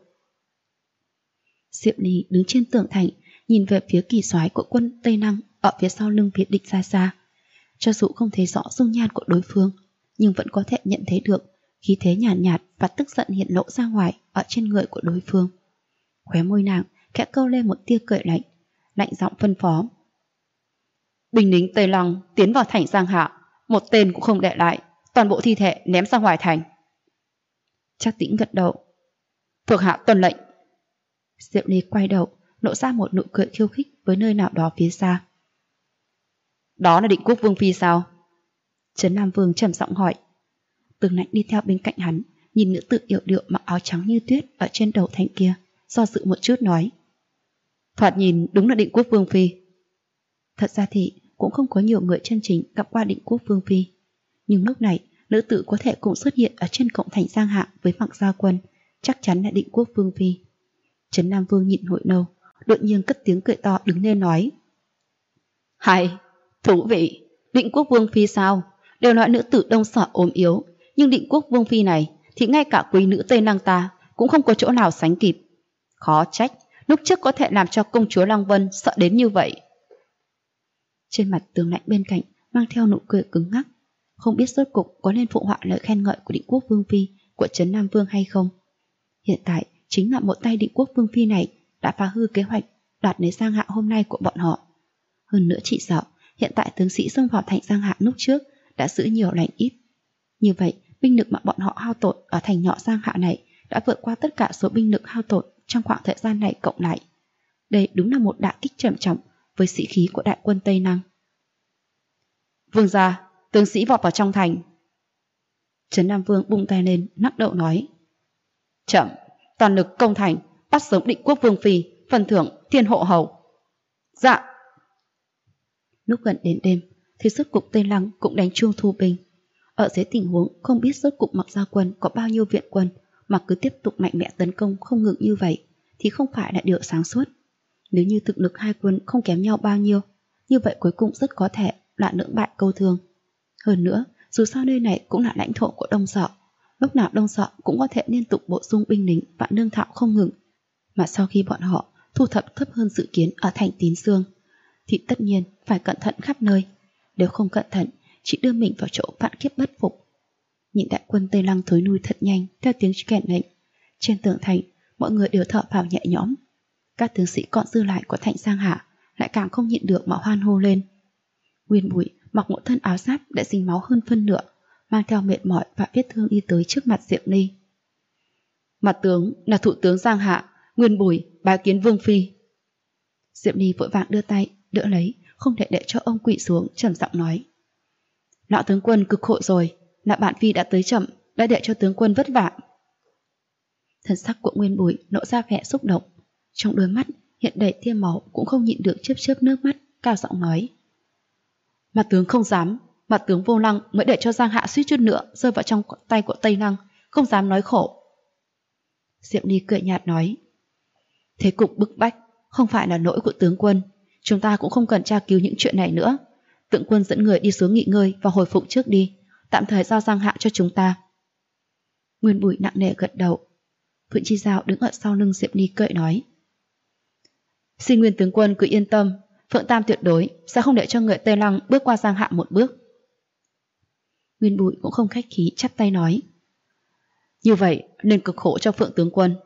Diệp Ly đứng trên tường thành, nhìn về phía kỳ soái của quân Tây Năng ở phía sau lưng phía địch xa xa. Cho dù không thấy rõ dung nhan của đối phương, nhưng vẫn có thể nhận thấy được khí thế nhàn nhạt và tức giận hiện lộ ra ngoài ở trên người của đối phương. Khóe môi nàng khẽ câu lên một tia cười lạnh, lạnh giọng phân phó: Binh lính Tây Lăng tiến vào thành Giang Hạ, một tên cũng không để lại, toàn bộ thi thể ném ra ngoài thành. Trác Tĩnh gật đầu: Thuộc hạ tuân lệnh. Diệp Ly quay đầu, lộ ra một nụ cười khiêu khích với nơi nào đó phía xa. Đó là Định Quốc Vương phi sao? Trấn Nam Vương trầm giọng hỏi. Tường Lãnh đi theo bên cạnh hắn, nhìn nữ tử yểu điệu mặc áo trắng như tuyết ở trên đầu thành kia, do dự một chút nói: thoạt nhìn đúng là Định Quốc Vương phi. Thật ra thì cũng không có nhiều người chân chính gặp qua Định Quốc Vương phi, nhưng lúc này nữ tử có thể cùng xuất hiện ở trên cổng thành Giang Hạ với Mặc Gia Quân, chắc chắn là Định Quốc Vương phi. Trấn Nam Vương nhịn hồi lâu, đột nhiên cất tiếng cười to đứng lên nói: hay, thú vị. Định Quốc Vương phi sao? Đều nói nữ tử Đông Sở ốm yếu, nhưng Định Quốc Vương phi này thì ngay cả quý nữ Tây Lăng ta cũng không có chỗ nào sánh kịp. Khó trách lúc trước có thể làm cho công chúa Lăng Vân sợ đến như vậy. Trên mặt Tường Lãnh bên cạnh mang theo nụ cười cứng ngắc, không biết rốt cục có nên phụ họa lời khen ngợi của Định Quốc Vương phi của Trấn Nam Vương hay không. Hiện tại chính là một tay Định Quốc Vương phi này đã phá hư kế hoạch đoạt lấy Giang Hạ hôm nay của bọn họ. Hơn nữa chỉ sợ hiện tại tướng sĩ xông vào thành Giang Hạ lúc trước đã giữ nhiều lành ít. Như vậy binh lực mà bọn họ hao tổn ở thành nhỏ Giang Hạ này đã vượt qua tất cả số binh lực hao tổn trong khoảng thời gian này cộng lại. Đây đúng là một đả kích trầm trọng với sĩ khí của đại quân Tây Năng. Vương gia, tướng sĩ vọt vào trong thành. Trấn Nam Vương bung tay lên, nắc đầu nói: chậm, toàn lực công thành, bắt sống Định Quốc Vương phi, phần thưởng thiên hộ hầu. Dạ. Lúc gần đến đêm thì rốt cục Tây Lăng cũng đánh chuông thu binh. Ở dưới tình huống không biết rốt cục Mặc Gia Quân có bao nhiêu viện quân mà cứ tiếp tục mạnh mẽ tấn công không ngừng như vậy thì không phải là điều sáng suốt. Nếu như thực lực hai quân không kém nhau bao nhiêu, như vậy cuối cùng rất có thể là lưỡng bại câu thương. Hơn nữa, dù sao nơi này cũng là lãnh thổ của Đông Sở, lúc nào Đông Sở cũng có thể liên tục bổ sung binh lính và lương thảo không ngừng. Mà sau khi bọn họ thu thập thấp hơn dự kiến ở thành Tín Dương, thì tất nhiên phải cẩn thận khắp nơi. Nếu không cẩn thận, chỉ đưa mình vào chỗ vạn kiếp bất phục. Nhìn đại quân Tây Lăng thối lui thật nhanh theo tiếng kèn lệnh. Trên tường thành, mọi người đều thở phào nhẹ nhõm. Các tướng sĩ còn dư lại của thành Giang Hạ lại càng không nhịn được mà hoan hô lên. Nguyên Bùi mặc một thân áo giáp đã dính máu hơn phân nửa, mang theo mệt mỏi và vết thương đi tới trước mặt Diệp Ly. Mặt tướng là thủ tướng Giang Hạ, Nguyên Bùi bái kiến Vương phi. Diệp Ly vội vàng đưa tay đỡ lấy, không thể để cho ông quỵ xuống, trầm giọng nói: lão tướng quân cực khổ rồi, là bạn phi đã tới chậm, đã để cho tướng quân vất vả. Thân sắc của Nguyên Bùi lộ ra vẻ xúc động, trong đôi mắt hiện đầy tia máu cũng không nhịn được chớp chớp nước mắt, cao giọng nói: mặt tướng không dám, mặt tướng vô năng mới để cho Giang Hạ suýt chút nữa rơi vào trong tay của Tây Lăng, không dám nói khổ. Diệp Ly cười nhạt nói: thế cục bức bách không phải là lỗi của tướng quân, chúng ta cũng không cần tra cứu những chuyện này nữa. Tướng quân dẫn người đi xuống nghỉ ngơi và hồi phục trước đi, tạm thời giao Giang Hạ cho chúng ta. Nguyên Bùi nặng nề gật đầu. Phượng Chi Giao đứng ở sau lưng Diệp Ly cười nói: xin Nguyên tướng quân cứ yên tâm, Phượng Tam tuyệt đối sẽ không để cho người Tây Lăng bước qua Giang Hạ một bước. Nguyên Bùi cũng không khách khí chắp tay nói: như vậy nên cực khổ cho Phượng tướng quân.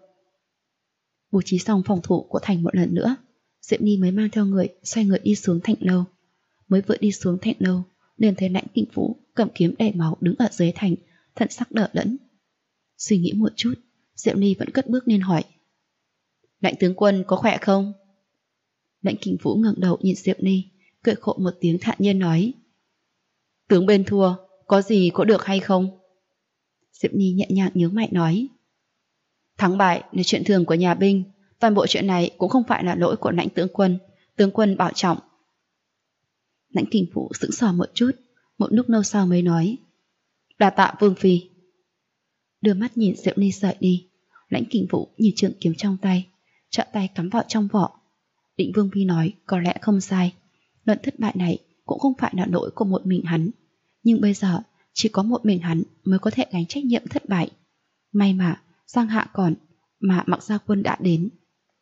Bố trí xong phòng thủ của thành một lần nữa, Diệp Ly mới mang theo người xoay người đi xuống thành lâu. Mới vừa đi xuống thành lâu, liền thấy Lãnh Kình Vũ cầm kiếm đầy máu đứng ở dưới thành, thần sắc đờ đẫn. Suy nghĩ một chút, Diệp Ly vẫn cất bước lên hỏi: Lãnh tướng quân có khỏe không? Lãnh Kình Vũ ngẩng đầu nhìn Diệp Ly, cười khổ một tiếng thản nhiên nói: tướng bên thua, có gì có được hay không? Diệp Ly nhẹ nhàng nhướng mày nói: thắng bại là chuyện thường của nhà binh, toàn bộ chuyện này cũng không phải là lỗi của Lãnh tướng quân bảo trọng. Lãnh Kình Vũ sững sờ một chút, một lúc lâu sau mới nói: đa tạ Vương phi. Đưa mắt nhìn Diệp Ly rời đi, Lãnh Kình Vũ nhìn trường kiếm trong tay, chọn tay cắm vào trong vỏ. Định Vương phi nói có lẽ không sai, lần thất bại này cũng không phải là lỗi của một mình hắn, nhưng bây giờ chỉ có một mình hắn mới có thể gánh trách nhiệm thất bại. May mà Giang Hạ còn, mà Mặc Gia Quân đã đến.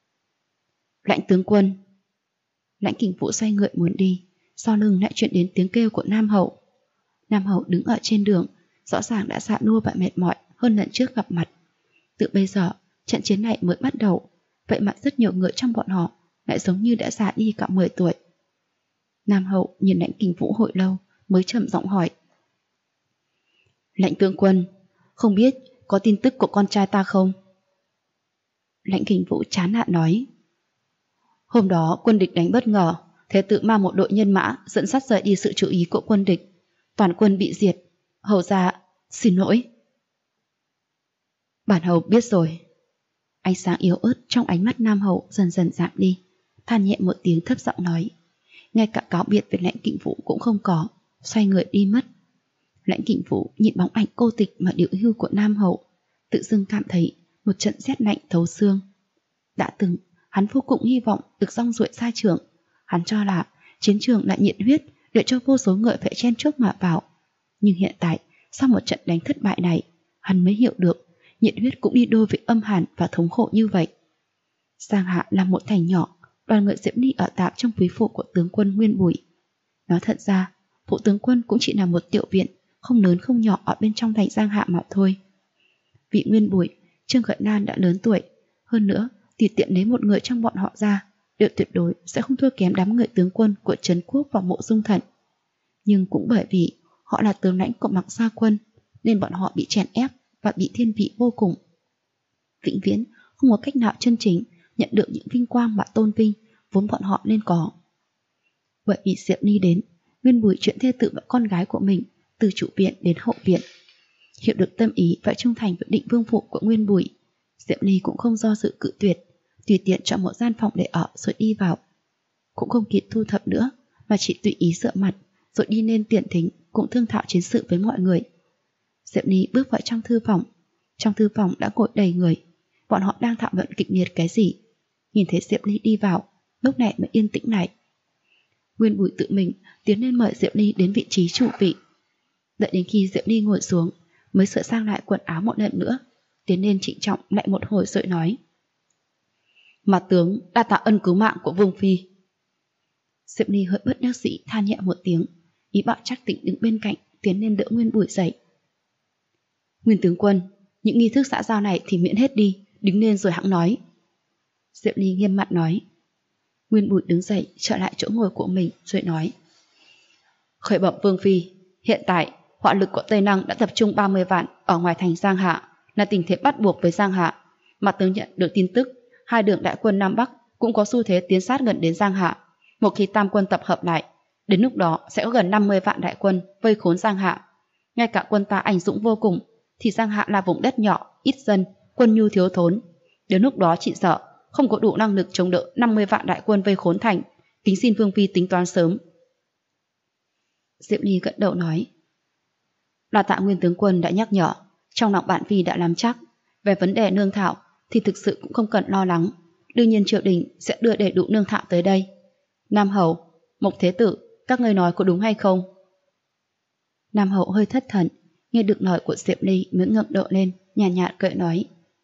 Lãnh tướng quân. Lãnh Kình Vũ xoay người muốn đi, sau lưng lại chuyển đến tiếng kêu của Nam Hậu. Nam Hậu đứng ở trên đường, rõ ràng đã già nua và mệt mỏi hơn lần trước gặp mặt. Từ bây giờ trận chiến này mới bắt đầu, vậy mà rất nhiều người trong bọn họ lại giống như đã già đi cả 10 tuổi. Nam Hậu nhìn Lãnh Kình Vũ hồi lâu mới trầm giọng hỏi: Lãnh tướng quân, không biết có tin tức của con trai ta không? Lãnh Kình Vũ chán nản nói: hôm đó quân địch đánh bất ngờ, thế tự mang một đội nhân mã dẫn dắt rời đi sự chú ý của quân địch, toàn quân bị diệt. Hầu ra Xin lỗi. Bản hầu biết rồi. Ánh sáng yếu ớt trong ánh mắt Nam Hậu dần dần giảm đi, than nhẹ một tiếng thấp giọng nói. Ngay cả cáo biệt với Lãnh Kình Vũ cũng không có, xoay người đi mất. Lãnh Kình Vũ nhìn bóng ảnh cô tịch mà điệu hưu của Nam Hậu, tự dưng cảm thấy một trận rét lạnh thấu xương. Đã từng, hắn vô cùng hy vọng được rong ruổi xa trường. Hắn cho là chiến trường lại nhiệt huyết để cho vô số người phải chen chúc mà vào. Nhưng hiện tại, sau một trận đánh thất bại này, hắn mới hiểu được nhiệt huyết cũng đi đôi với âm hàn và thống khổ như vậy. Giang Hạ là một thành nhỏ, đoàn người Diễm Ly ở tạm trong quý phủ của tướng quân Nguyên Bùi. Nói thật ra, phủ tướng quân cũng chỉ là một tiểu viện, không lớn không nhỏ ở bên trong thành Giang Hạ mà thôi. Vị Nguyên Bùi, Trương Khởi Lan đã lớn tuổi, hơn nữa, tùy tiện lấy một người trong bọn họ ra, đều tuyệt đối sẽ không thua kém đám người tướng quân của Trấn Quốc và Mộ Dung Thận. Nhưng cũng bởi vì họ là tướng lãnh của Mạc Gia Quân, nên bọn họ bị chèn ép và bị thiên vị vô cùng. Vĩnh viễn không có cách nào chân chính nhận được những vinh quang mà tôn vinh vốn bọn họ nên có. Bởi vì Diệp Ni đến, Nguyên Bùi chuyện thê tự và con gái của mình từ chủ viện đến hậu viện. Hiểu được tâm ý và trung thành với định vương phụ của Nguyên Bùi, Diệp Ni cũng không do dự cự tuyệt, tùy tiện chọn một gian phòng để ở rồi đi vào. Cũng không kịp thu thập nữa, mà chỉ tùy ý dựa mặt rồi đi lên tiền thính cũng thương thảo chiến sự với mọi người. Diệp Ni bước vào trong thư phòng. Trong thư phòng đã ngồi đầy người, bọn họ đang thảo luận kịch liệt cái gì. Nhìn thấy Diệp Ni đi vào, lúc này mới yên tĩnh lại. Nguyên Bùi tự mình tiến lên mời Diệp Ni đến vị trí chủ vị. Đợi đến khi Diệp Ni ngồi xuống, mới sửa sang lại quần áo một lần nữa, tiến lên trịnh trọng lại một hồi rồi nói: Mặt tướng đã tạ ân cứu mạng của Vương Phi. Diệp Ni hơi bất đắc dĩ than nhẹ một tiếng, ý bảo Trác Tĩnh đứng bên cạnh tiến lên đỡ Nguyên Bùi dậy. Nguyên tướng quân, những nghi thức xã giao này thì miễn hết đi, đứng lên rồi hẵng nói. Diệp Ni nghiêm mặt nói. Nguyên Bùi đứng dậy trở lại chỗ ngồi của mình rồi nói: Khởi bẩm Vương Phi, hiện tại hỏa lực của Tây Năng đã tập trung 30 vạn ở ngoài thành Giang Hạ, là tình thế bắt buộc với Giang Hạ. Mặt tướng nhận được tin tức, hai đường đại quân Nam Bắc cũng có xu thế tiến sát gần đến Giang Hạ. Một khi tam quân tập hợp lại, đến lúc đó sẽ có gần 50 vạn đại quân vây khốn Giang Hạ. Ngay cả quân ta anh dũng vô cùng, thì Giang Hạ là vùng đất nhỏ, ít dân, quân nhu thiếu thốn. Đến lúc đó chỉ sợ không có đủ năng lực chống đỡ 50 vạn đại quân vây khốn thành. Kính xin Vương Phi tính toán sớm. Diệp Ly gật đầu nói: Là tạ Nguyên tướng quân đã nhắc nhở, trong lòng bản Phi đã làm chắc. Về vấn đề nương thảo thì thực sự cũng không cần lo lắng. Đương nhiên triều đình sẽ đưa đầy đủ nương thảo tới đây. Nam Hầu, Mộc Thế Tử, các ngươi nói có đúng hay không? Nam Hậu hơi thất thần, nghe được lời của Diệp Ly mới ngẩng đầu lên, nhàn nhạt cười nói: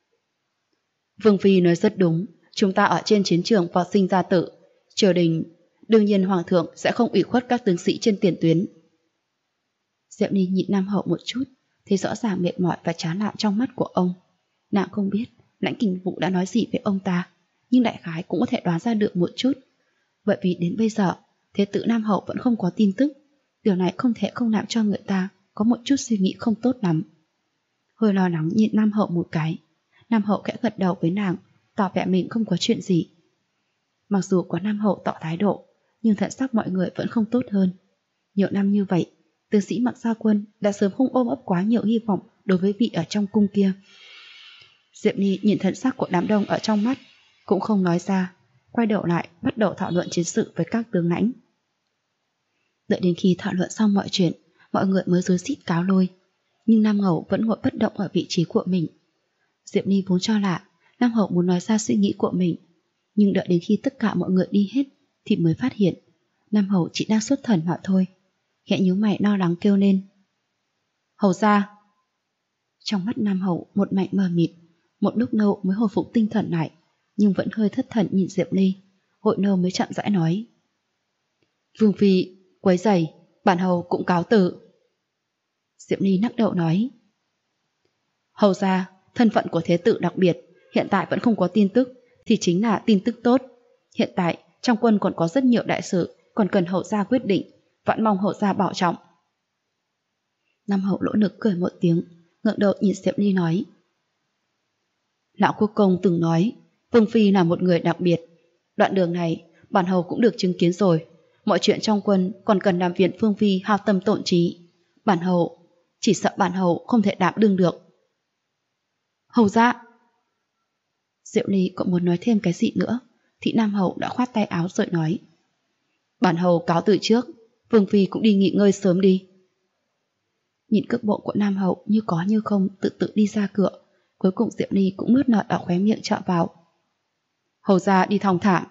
Vương Phi nói rất đúng, chúng ta ở trên chiến trường vào sinh ra tử, triều đình, đương nhiên hoàng thượng sẽ không ủy khuất các tướng sĩ trên tiền tuyến. Diệp Ly nhìn Nam Hậu một chút, thấy rõ ràng mệt mỏi và chán nản trong mắt của ông. Nàng không biết Lãnh Kình Vũ đã nói gì với ông ta, nhưng đại khái cũng có thể đoán ra được một chút. Bởi vì đến bây giờ, thế tử Nam Hậu vẫn không có tin tức, điều này không thể không làm cho người ta có một chút suy nghĩ không tốt lắm. Hơi lo lắng nhìn Nam Hậu một cái, Nam Hậu khẽ gật đầu với nàng, tỏ vẻ mình không có chuyện gì. Mặc dù có Nam Hậu tỏ thái độ, nhưng thần sắc mọi người vẫn không tốt hơn. Nhiều năm như vậy, tướng sĩ Mạc Gia Quân đã sớm không ôm ấp quá nhiều hy vọng đối với vị ở trong cung kia. Diệp Ni nhìn thần sắc của đám đông ở trong mắt, cũng không nói ra, quay đầu lại bắt đầu thảo luận chiến sự với các tướng lãnh. Đợi đến khi thảo luận xong mọi chuyện, mọi người mới rối rít cáo lôi, nhưng Nam Hậu vẫn ngồi bất động ở vị trí của mình. Diệp Ni vốn cho là Nam Hậu muốn nói ra suy nghĩ của mình, nhưng đợi đến khi tất cả mọi người đi hết thì mới phát hiện Nam Hậu chỉ đang xuất thần mà thôi. Khẽ nhíu mày lo lắng kêu lên: Hầu ra! Trong mắt Nam Hậu một mảnh mờ mịt, một lúc lâu mới hồi phục tinh thần lại, nhưng vẫn hơi thất thần nhìn Diệp Ly. Hội lâu mới chậm rãi nói: Vương Phi quấy rầy, bản hầu cũng cáo từ. Diệp Ly lắc đầu nói: Hầu ra, thân phận của thế tử đặc biệt, hiện tại vẫn không có tin tức, thì chính là tin tức tốt. Hiện tại trong quân còn có rất nhiều đại sự, còn cần hầu gia quyết định, vẫn mong hầu gia bảo trọng. Nam Hậu lỗ lực cười một tiếng, ngẩng đầu nhìn Diệp Ly nói: Lão quốc công từng nói Vương Phi là một người đặc biệt. Đoạn đường này bản hầu cũng được chứng kiến rồi. Mọi chuyện trong quân còn cần làm viện Vương Phi hao tâm tổn trí. Bản hầu chỉ sợ bản hầu không thể đảm đương được. Hầu ra! Diệu Ly cũng muốn nói thêm cái gì nữa, thì Nam hầu đã khoát tay áo rồi nói: Bản hầu cáo từ trước, Vương phi cũng đi nghỉ ngơi sớm đi. Nhìn cước bộ của Nam hầu như có như không tự tự đi ra cửa, cuối cùng Diệu Ly cũng nuốt nợ ở khóe miệng trọ vào. Hầu ra đi thong thả.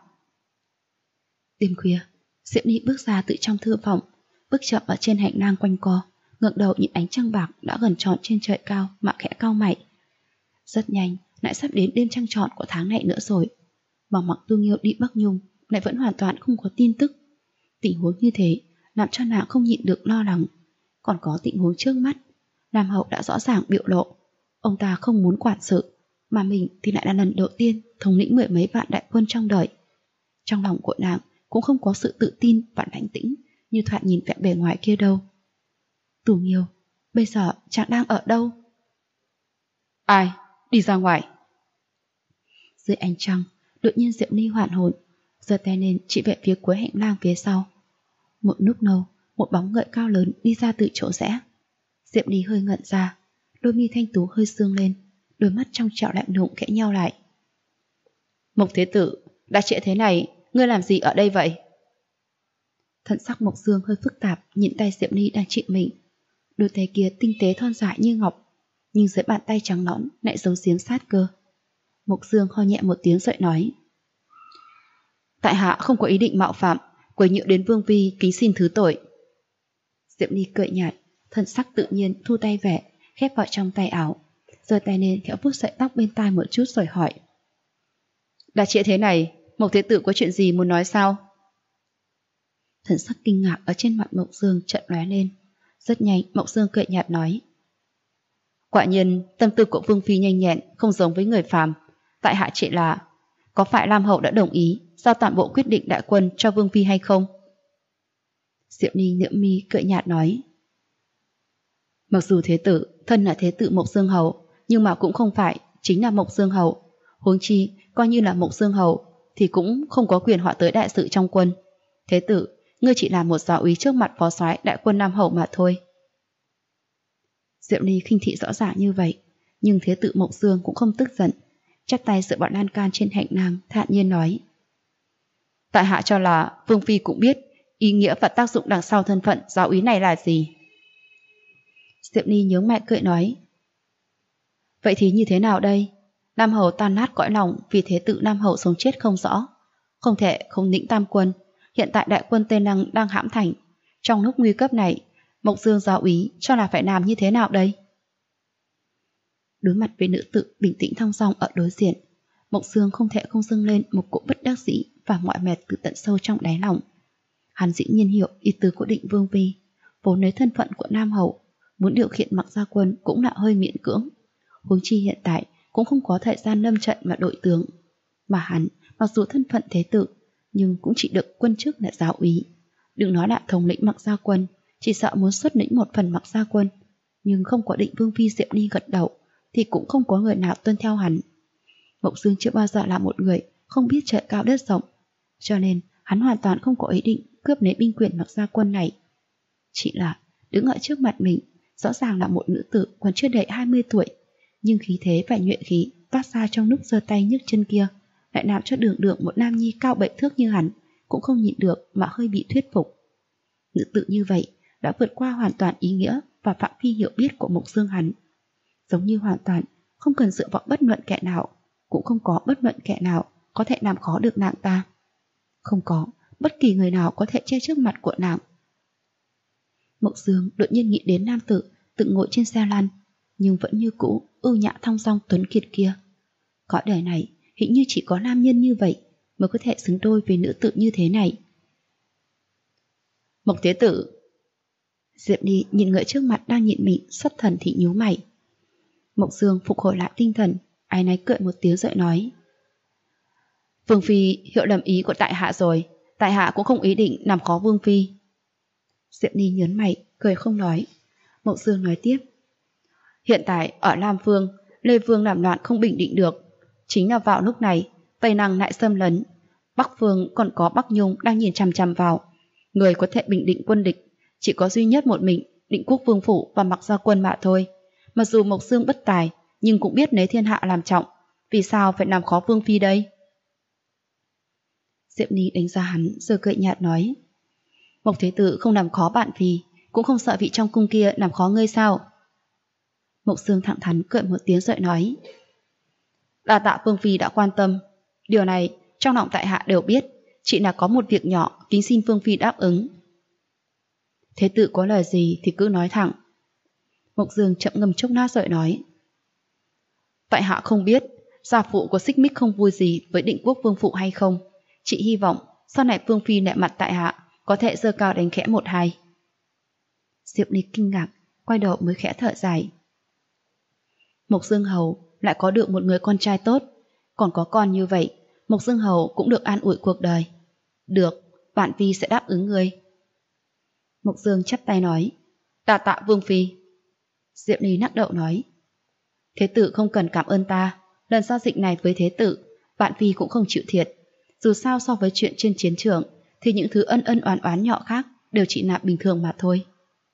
Đêm khuya, Diệu Ly bước ra từ trong thư phòng, bước chậm ở trên hành lang quanh co, ngẩng đầu nhìn ánh trăng bạc đã gần tròn trên trời cao mà khẽ cau mày. Rất nhanh, lại sắp đến đêm trăng tròn của tháng này nữa rồi, mà Mặc Tu Nghiêu đi Bắc Nhung lại vẫn hoàn toàn không có tin tức. Tình huống như thế làm cho nàng không nhịn được lo lắng. Còn có tình huống trước mắt, Nam hậu đã rõ ràng biểu lộ, ông ta không muốn quản sự, mà mình thì lại là lần đầu tiên thống lĩnh mười mấy vạn đại quân trong đời. Trong lòng của nàng cũng không có sự tự tin và lãnh tĩnh như thoạt nhìn vẻ bề ngoài kia đâu. Tu Nghiêu, bây giờ chàng đang ở đâu? Ai? Đi ra ngoài. Dưới ánh trăng, đột nhiên Diệu Ly hoàn hồn, giơ tay lên chỉ về phía cuối hành lang phía sau. Một lúc lâu, một bóng người cao lớn đi ra từ chỗ rẽ. Diệu Ly hơi ngẩn ra, đôi mi thanh tú hơi sương lên, đôi mắt trong trẻo lạnh lùng khẽ nheo lại. Mộc Thế Tử, đã trễ thế này, ngươi làm gì ở đây vậy? Thần sắc Mộc Dương hơi phức tạp nhìn tay Diệu Ly đang trị mình. Đôi tay kia tinh tế thon dài như ngọc, nhưng dưới bàn tay trắng nõn lại giấu giếm sát cơ. Mộc Dương ho nhẹ một tiếng rồi nói: Tại hạ không có ý định mạo phạm, quấy nhiễu đến Vương phi, kính xin thứ tội. Diệu Ly cười nhạt, thần sắc tự nhiên thu tay về, khép vào trong tay áo, giơ tay lên khẽ vuốt sợi tóc bên tai một chút rồi hỏi: Đã trễ thế này, Mộc Thế Tử có chuyện gì muốn nói sao? Thần sắc kinh ngạc ở trên mặt Mộc Dương chợt lóe lên. Rất nhanh Mộc Dương cười nhạt nói: Quả nhiên tâm tư của Vương phi nhanh nhẹn, không giống với người phàm. Tại hạ chỉ là, có phải Lam hậu đã đồng ý giao toàn bộ quyết định đại quân cho Vương phi hay không? Diệu Ly nhếch mi cười nhạt nói: Mặc dù Thế Tử thân là Thế Tử Mộc Dương hầu, nhưng mà cũng không phải chính là Mộc Dương hầu. Huống chi coi như là Mộc Dương hầu thì cũng không có quyền hỏi tới đại sự trong quân. Thế Tử, ngươi chỉ là một giáo úy trước mặt phó soái đại quân Nam hậu mà thôi. Diệu Ly khinh thị rõ ràng như vậy, nhưng Thế Tử Mộc Dương cũng không tức giận, chắp tay dựa bọn lan can trên hành lang, thản nhiên nói: Tại hạ cho là Vương phi cũng biết ý nghĩa và tác dụng đằng sau thân phận giáo úy này là gì. Diệu Ly nhướng mày cười nói: Vậy thì như thế nào đây? Nam hầu tan nát cõi lòng vì Thế Tử Nam hậu sống chết không rõ, không thể không lĩnh tam quân. Hiện tại đại quân Tây Lăng đang hãm thành, trong lúc nguy cấp này, Mộc Dương giáo úy cho là phải làm như thế nào đây? Đối mặt với nữ tử bình tĩnh thong dong ở đối diện, Mộc Dương không thể không dâng lên một cỗ bất đắc dĩ và mỏi mệt từ tận sâu trong đáy lòng. Hắn dĩ nhiên hiểu ý tứ của Định Vương phi, vốn lấy thân phận của Nam hậu, muốn điều khiển Mặc Gia quân cũng là hơi miễn cưỡng. Huống chi hiện tại cũng không có thời gian lâm trận mà đội tướng, mà hắn mặc dù thân phận Thế Tử nhưng cũng chỉ được quân chức là giáo úy. Đừng nói là thống lĩnh Mặc Gia quân, chỉ sợ muốn xuất lĩnh một phần Mặc Gia quân, nhưng không có Định Vương phi Diệu Ly gật đầu thì cũng không có người nào tuân theo hắn. Mộc Dương chưa bao giờ là một người không biết trời cao đất rộng, cho nên hắn hoàn toàn không có ý định cướp lấy binh quyền Mặc Gia quân này. Chỉ là đứng ở trước mặt mình, rõ ràng là một nữ tử còn chưa đầy 20 tuổi, nhưng khí thế và nhuệ khí toát ra trong lúc giơ tay nhấc chân kia lại làm cho đường đường một nam nhi cao 7 thước như hắn cũng không nhịn được mà hơi bị thuyết phục. Nữ tử như vậy đã vượt qua hoàn toàn ý nghĩa và phạm vi hiểu biết của Mộc Dương hắn, giống như hoàn toàn không cần dựa vào bất luận kẻ nào, cũng không có bất luận kẻ nào có thể làm khó được nàng ta. Không có bất kỳ người nào có thể che trước mặt của nàng. Mộc Dương đột nhiên nghĩ đến nam tử tự ngồi trên xe lăn, nhưng vẫn như cũ ưu nhã thong dong tuấn kiệt kia. Cõi đời này hình như chỉ có nam nhân như vậy mới có thể xứng đôi với nữ tử như thế này. Mộc Thế Tử. Diệp Ly nhìn người trước mặt đang nhịn mình xuất thần thì nhíu mày. Mộc Dương phục hồi lại tinh thần, áy náy cười một tiếng rồi nói: Vương phi hiểu lầm ý của tại hạ rồi, tại hạ cũng không ý định làm khó Vương phi. Diệp Ly nhớn mày, cười không nói. Mộc Dương nói tiếp: Hiện tại ở Lam Phương, Lê Vương làm loạn không bình định được. Chính là vào lúc này, Tây Năng lại xâm lấn, Bắc Phương còn có Bắc Nhung đang nhìn chằm chằm vào. Người có thể bình định quân địch chỉ có duy nhất một mình Định Quốc Vương phủ và Mặc Gia Quân mà thôi. Mặc dù Mộc Dương bất tài, nhưng cũng biết lấy thiên hạ làm trọng. Vì sao phải làm khó Vương phi đây? Diệp Ni đánh giá hắn rồi cười nhạt nói: Mộc Thế Tử không làm khó bạn phi, cũng không sợ vị trong cung kia làm khó ngươi sao? Mộc Dương thẳng thắn cười một tiếng rồi nói: đa tạ Vương phi đã quan tâm. Điều này trong lòng tại hạ đều biết, chỉ là có một việc nhỏ kính xin Vương phi đáp ứng. Thế Tử có lời gì thì cứ nói thẳng. Mộc Dương chậm ngâm chốc lát rồi nói: tại hạ không biết gia phụ có xích mích không vui gì với Định Quốc Vương phụ hay không. Chị hy vọng sau này Vương phi nể mặt tại hạ có thể giơ cao đánh khẽ một hai. Diệp Ni kinh ngạc, quay đầu mới khẽ thở dài. Mộc Dương Hầu lại có được một người con trai tốt, còn có con như vậy, Mộc Dương Hầu cũng được an ủi cuộc đời. Được, bản phi sẽ đáp ứng ngươi. Mộc Dương chắp tay nói: đa tạ Vương phi. Diệp Ni nắc đậu nói: Thế Tử không cần cảm ơn ta, lần giao dịch này với Thế Tử, bạn phi cũng không chịu thiệt. Dù sao so với chuyện trên chiến trường thì những thứ ân ân oán oán nhỏ khác đều chỉ là bình thường mà thôi.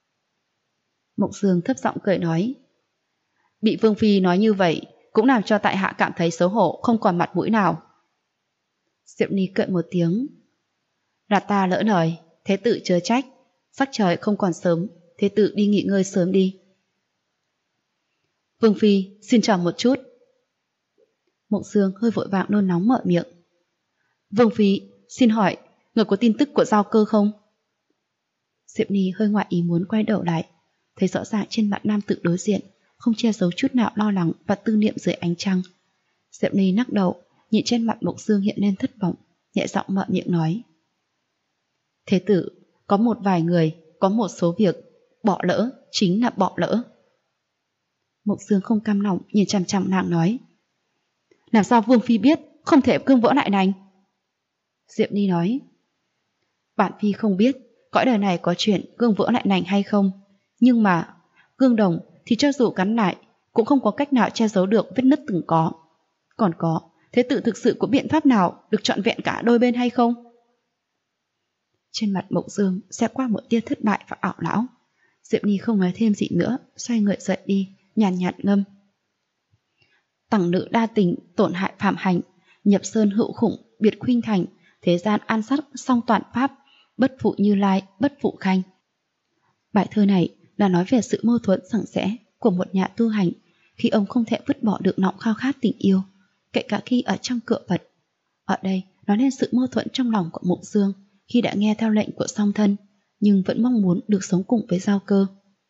Mộc Dương thấp giọng cười nói: bị Vương phi nói như vậy cũng làm cho tại hạ cảm thấy xấu hổ không còn mặt mũi nào. Diệp Ni cười một tiếng: là ta lỡ lời, Thế Tử chớ trách. Sắc trời không còn sớm, Thế Tử đi nghỉ ngơi sớm đi. Vương phi xin chờ một chút. Mộc Dương hơi vội vàng nôn nóng mở miệng: Vương phi xin hỏi, người có tin tức của Giao Cơ không? Diệp Ni hơi ngoại ý muốn quay đầu lại, thấy rõ ràng trên mặt nam tử đối diện không che giấu chút nào lo lắng và tư niệm dưới ánh trăng. Diệp Ni nắc đầu, nhìn trên mặt Mộc Dương hiện lên thất vọng, nhẹ giọng mở miệng nói: Thế Tử, có một vài người, có một số việc, bỏ lỡ chính là bỏ lỡ. Mộc Dương không cam lòng nhìn chằm chằm nàng nói: làm sao Vương phi biết không thể gương vỡ lại nành? Diệp Ni nói: bản phi không biết cõi đời này có chuyện gương vỡ lại nành hay không, nhưng mà gương đồng thì cho dù cắn lại cũng không có cách nào che giấu được vết nứt từng có. Còn có, Thế Tử thực sự có biện pháp nào được trọn vẹn cả đôi bên hay không? Trên mặt Mộc Dương sẽ qua một tia thất bại và ảo não. Diệp Ni không nói thêm gì nữa, xoay người dậy đi, nhàn nhạt ngâm: tẳng nữ đa tình, tổn hại phạm hành, nhập sơn hữu khủng, biệt khuynh thành, thế gian an sát song toàn pháp, bất phụ Như Lai, bất phụ Khanh. Bài thơ này là nói về sự mâu thuẫn sẵn sẽ của một nhà tu hành khi ông không thể vứt bỏ được nọng khao khát tình yêu, kể cả khi ở trong cựa vật. Ở đây nói lên sự mâu thuẫn trong lòng của Mộc Dương khi đã nghe theo lệnh của song thân, nhưng vẫn mong muốn được sống cùng với Giao Cơ.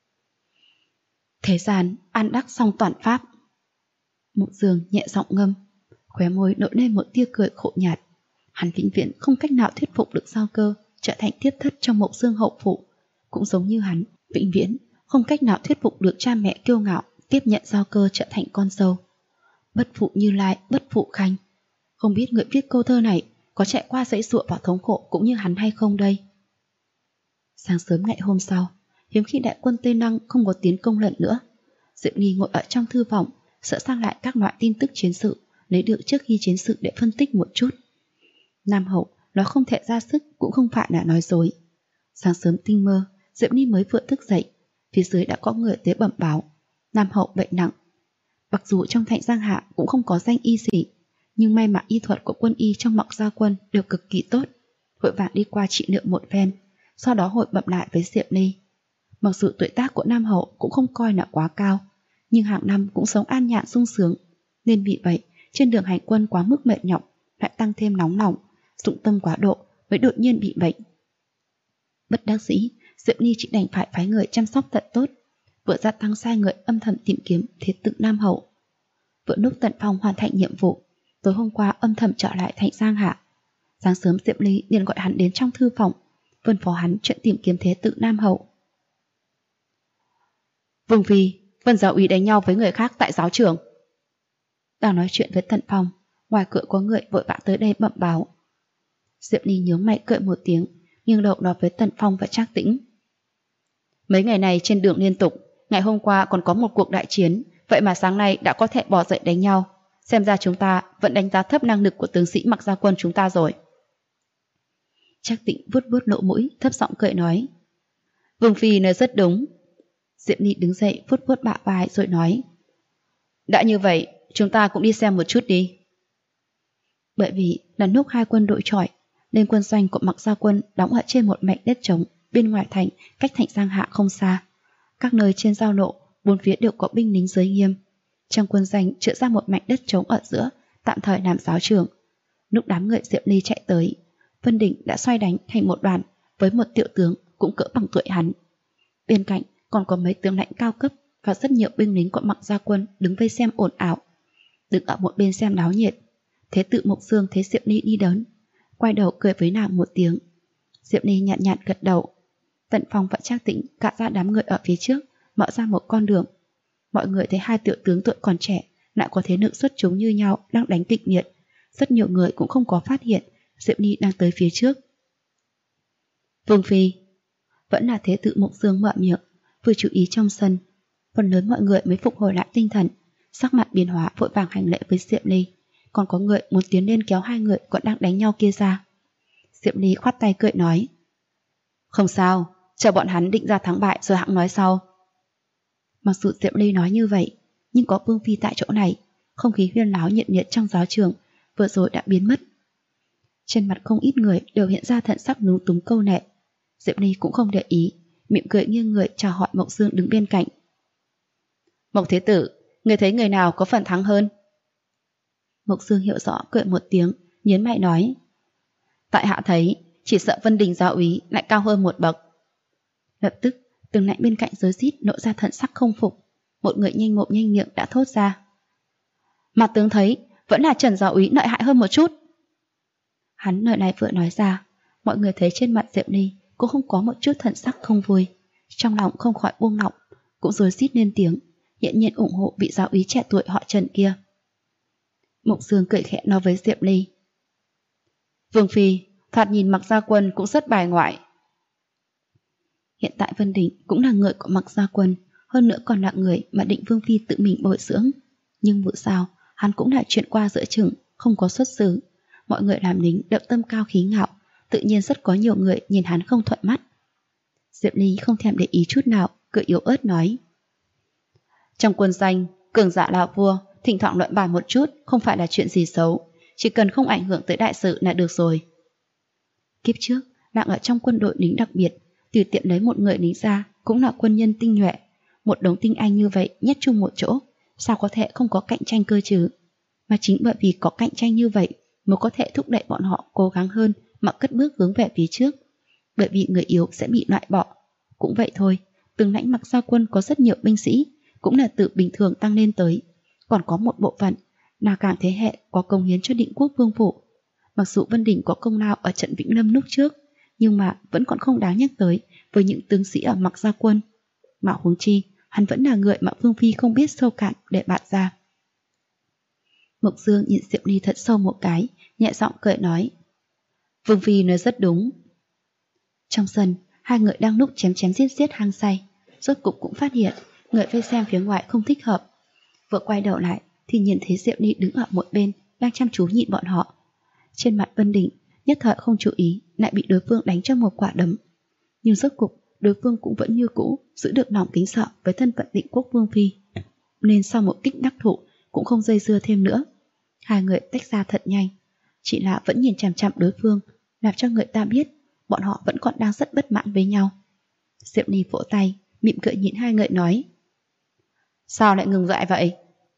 Thế gian an đắc song toàn pháp. Mộc Dương nhẹ giọng ngâm, khóe môi nổi lên một tia cười khổ nhạt. Hắn vĩnh viễn không cách nào thuyết phục được Giao Cơ trở thành tiếp thất trong Mộc Dương hậu phụ, cũng giống như hắn vĩnh viễn không cách nào thuyết phục được cha mẹ kiêu ngạo tiếp nhận Giao Cơ trở thành con dâu. Bất phụ Như Lai, bất phụ Khanh. Không biết người viết câu thơ này có chạy qua dãy dụa và thống khổ cũng như hắn hay không đây? Sáng sớm ngày hôm sau, hiếm khi đại quân Tây Năng không có tiến công lần nữa, Diệp Ni ngồi ở trong thư phòng, sửa sang lại các loại tin tức chiến sự lấy được trước khi chiến sự để phân tích một chút. Nam Hậu nói không thể ra sức cũng không phải là nói dối. Sáng sớm tinh mơ, Diệp Ni mới vừa thức dậy, phía dưới đã có người tới bẩm báo Nam Hậu bệnh nặng. Mặc dù trong thành Giang Hạ cũng không có danh y sĩ, nhưng may mà y thuật của quân y trong Mặc Gia Quân đều cực kỳ tốt, vội vàng đi qua trị liệu một phen, sau đó hội bẩm lại với Diệp Ni. Mặc dù tuổi tác của Nam Hậu cũng không coi là quá cao, nhưng hàng năm cũng sống an nhàn sung sướng, nên bị vậy trên đường hành quân quá mức mệt nhọc, lại tăng thêm nóng lòng, dụng tâm quá độ mới đột nhiên bị bệnh. Bất đắc dĩ, Diệp Ni chỉ đành phải phái người chăm sóc tận tốt, vừa gia tăng sai người âm thầm tìm kiếm Thế Tử Nam Hậu. Vừa lúc Tận Phong hoàn thành nhiệm vụ, tối hôm qua âm thầm trở lại thành Giang Hạ. Sáng sớm Diệp Ni liền gọi hắn đến trong thư phòng, phân phó hắn chuyện tìm kiếm Thế Tử Nam Hậu. Vương phi, Vân giáo úy đánh nhau với người khác tại giáo trường. Đang nói chuyện với Tận Phong, ngoài cửa có người vội vã tới đây bẩm báo. Diệp Ni nhướng mày cười một tiếng, nghiêng đầu nói với Tận Phong và Trác Tĩnh: mấy ngày này trên đường liên tục, ngày hôm qua còn có một cuộc đại chiến, vậy mà sáng nay đã có thể bỏ dậy đánh nhau. Xem ra chúng ta vẫn đánh giá thấp năng lực của tướng sĩ Mặc Gia Quân chúng ta rồi. Trác Tĩnh vuốt vuốt lỗ mũi, thấp giọng cười nói: Vương phi nói rất đúng, Diệp Ly đứng dậy vuốt vuốt bả vai rồi nói: đã như vậy, chúng ta cũng đi xem một chút đi. Bởi vì lần lúc hai quân đội chọi, nên quân doanh của Mạc Gia Quân đóng ở trên một mảnh đất trống bên ngoài thành, cách thành Giang Hạ không xa. Các nơi trên giao lộ, bốn phía đều có binh lính giới nghiêm. Trong quân doanh chữa ra một mảnh đất trống ở giữa, tạm thời làm giáo trường. Lúc đám người Diệp Ly chạy tới, Vân Đình đã xoay đánh thành một đoàn với một tiểu tướng cũng cỡ bằng tuổi hắn. Bên cạnh còn có mấy tướng lãnh cao cấp và rất nhiều binh lính của Mạc Gia Quân đứng vây xem ồn ào. Đứng ở một bên xem náo nhiệt, Thế Tự Mộc Dương thấy Diệp Ly đi đến, quay đầu cười với nàng một tiếng. Diệp Ly nhạt nhạt gật đầu. Tần Phong và Trác Tĩnh cạn ra đám người ở phía trước, mở ra một con đường. Mọi người thấy hai tiểu tướng tuổi còn trẻ lại có thế lực xuất chúng như nhau đang đánh kịch liệt. Rất nhiều người cũng không có phát hiện Diệp Ly đang tới phía trước. Vương phi. Vẫn là Thế Tự Mộc Dương mở miệng, vừa chú ý trong sân. Phần lớn mọi người mới phục hồi lại tinh thần, sắc mặt biến hóa vội vàng hành lễ với Diệp Ly. Còn có người muốn tiến lên kéo hai người còn đang đánh nhau kia ra. Diệp Ly khoát tay cười nói: không sao, chờ bọn hắn định ra thắng bại rồi hẵng nói sau. Mặc dù Diệp Ly nói như vậy, nhưng có Vương phi tại chỗ này, không khí huyên náo nhiệt liệt trong giáo trường vừa rồi đã biến mất. Trên mặt không ít người đều hiện ra thần sắc lúng túng câu nệ. Diệp Ly cũng không để ý, mỉm cười nghiêng người chào hỏi Mộc Dương đứng bên cạnh. Mộc Thế Tử, người thấy người nào có phần thắng hơn? Mộc Dương hiểu rõ cười một tiếng, nhớn mày nói: tại hạ thấy chỉ sợ Vân Đình giáo úy lại cao hơn một bậc. Lập tức từng lãnh bên cạnh rối rít nộ ra thần sắc không phục. Một người nhanh mồm nhanh miệng đã thốt ra: mà tướng thấy vẫn là Trần giáo úy lợi hại hơn một chút. Hắn lời này vừa nói ra, mọi người thấy trên mặt Diệp Ly cũng không có một chút thần sắc không vui, trong lòng không khỏi buông lỏng, cũng rối rít lên tiếng, hiện nhiên ủng hộ vị giáo úy trẻ tuổi họ Trần kia. Mộc Dương cười khẽ nói với Diệp Ly: Vương phi, thoạt nhìn Mạc Gia Quân cũng rất bài ngoại. Hiện tại Vân Đình cũng là người của Mạc Gia Quân, hơn nữa còn là người mà Định Vương phi tự mình bồi dưỡng. Nhưng vụ sao, hắn cũng là chuyện qua giữa chừng, không có xuất xứ. Mọi người làm lính đậm tâm cao khí ngạo, tự nhiên rất có nhiều người nhìn hắn không thuận mắt. Diệp Ly không thèm để ý chút nào, cười yếu ớt nói: trong quân danh, cường giả là vua, thỉnh thoảng luận bàn một chút không phải là chuyện gì xấu, chỉ cần không ảnh hưởng tới đại sự là được rồi. Kiếp trước, nàng ở trong quân đội lính đặc biệt, tùy tiện lấy một người lính ra cũng là quân nhân tinh nhuệ. Một đống tinh anh như vậy nhét chung một chỗ, sao có thể không có cạnh tranh cơ chứ? Mà chính bởi vì có cạnh tranh như vậy mới có thể thúc đẩy bọn họ cố gắng hơn mà cất bước hướng về phía trước. Bởi vì người yếu sẽ bị loại bỏ. Cũng vậy thôi, từng lãnh Mạc Gia Quân có rất nhiều binh sĩ, cũng là từ bình thường tăng lên tới. Còn có một bộ phận là càng thế hệ có công hiến cho Định Quốc Vương phủ. Mặc dù Vân Đình có công lao ở trận Vĩnh Lâm lúc trước, nhưng mà vẫn còn không đáng nhắc tới với những tướng sĩ ở Mạc Gia Quân. Mà huống chi, hắn vẫn là người mà Vương phi không biết sâu cạn để bạt ra. Mộc Dương nhìn Diệp Ly thật sâu một cái, nhẹ giọng cười nói: Vương phi nói rất đúng. Trong sân, hai người đang lúc chém chém giết giết hăng say, rốt cục cũng phát hiện người vây xem phía ngoài không thích hợp. Vừa quay đầu lại thì nhìn thấy Diệp Ly đứng ở một bên đang chăm chú nhìn bọn họ. Trên mặt Vân Đình nhất thời không chú ý, lại bị đối phương đánh cho một quả đấm. Nhưng rốt cục đối phương cũng vẫn như cũ giữ được lòng kính sợ với thân phận Định Quốc Vương phi, nên sau một kích đắc thủ cũng không dây dưa thêm nữa. Hai người tách ra thật nhanh, chỉ là vẫn nhìn chằm chằm đối phương, làm cho người ta biết bọn họ vẫn còn đang rất bất mãn với nhau. Diệp Ly vỗ tay, mỉm cười nhìn hai người nói: sao lại ngừng lại vậy?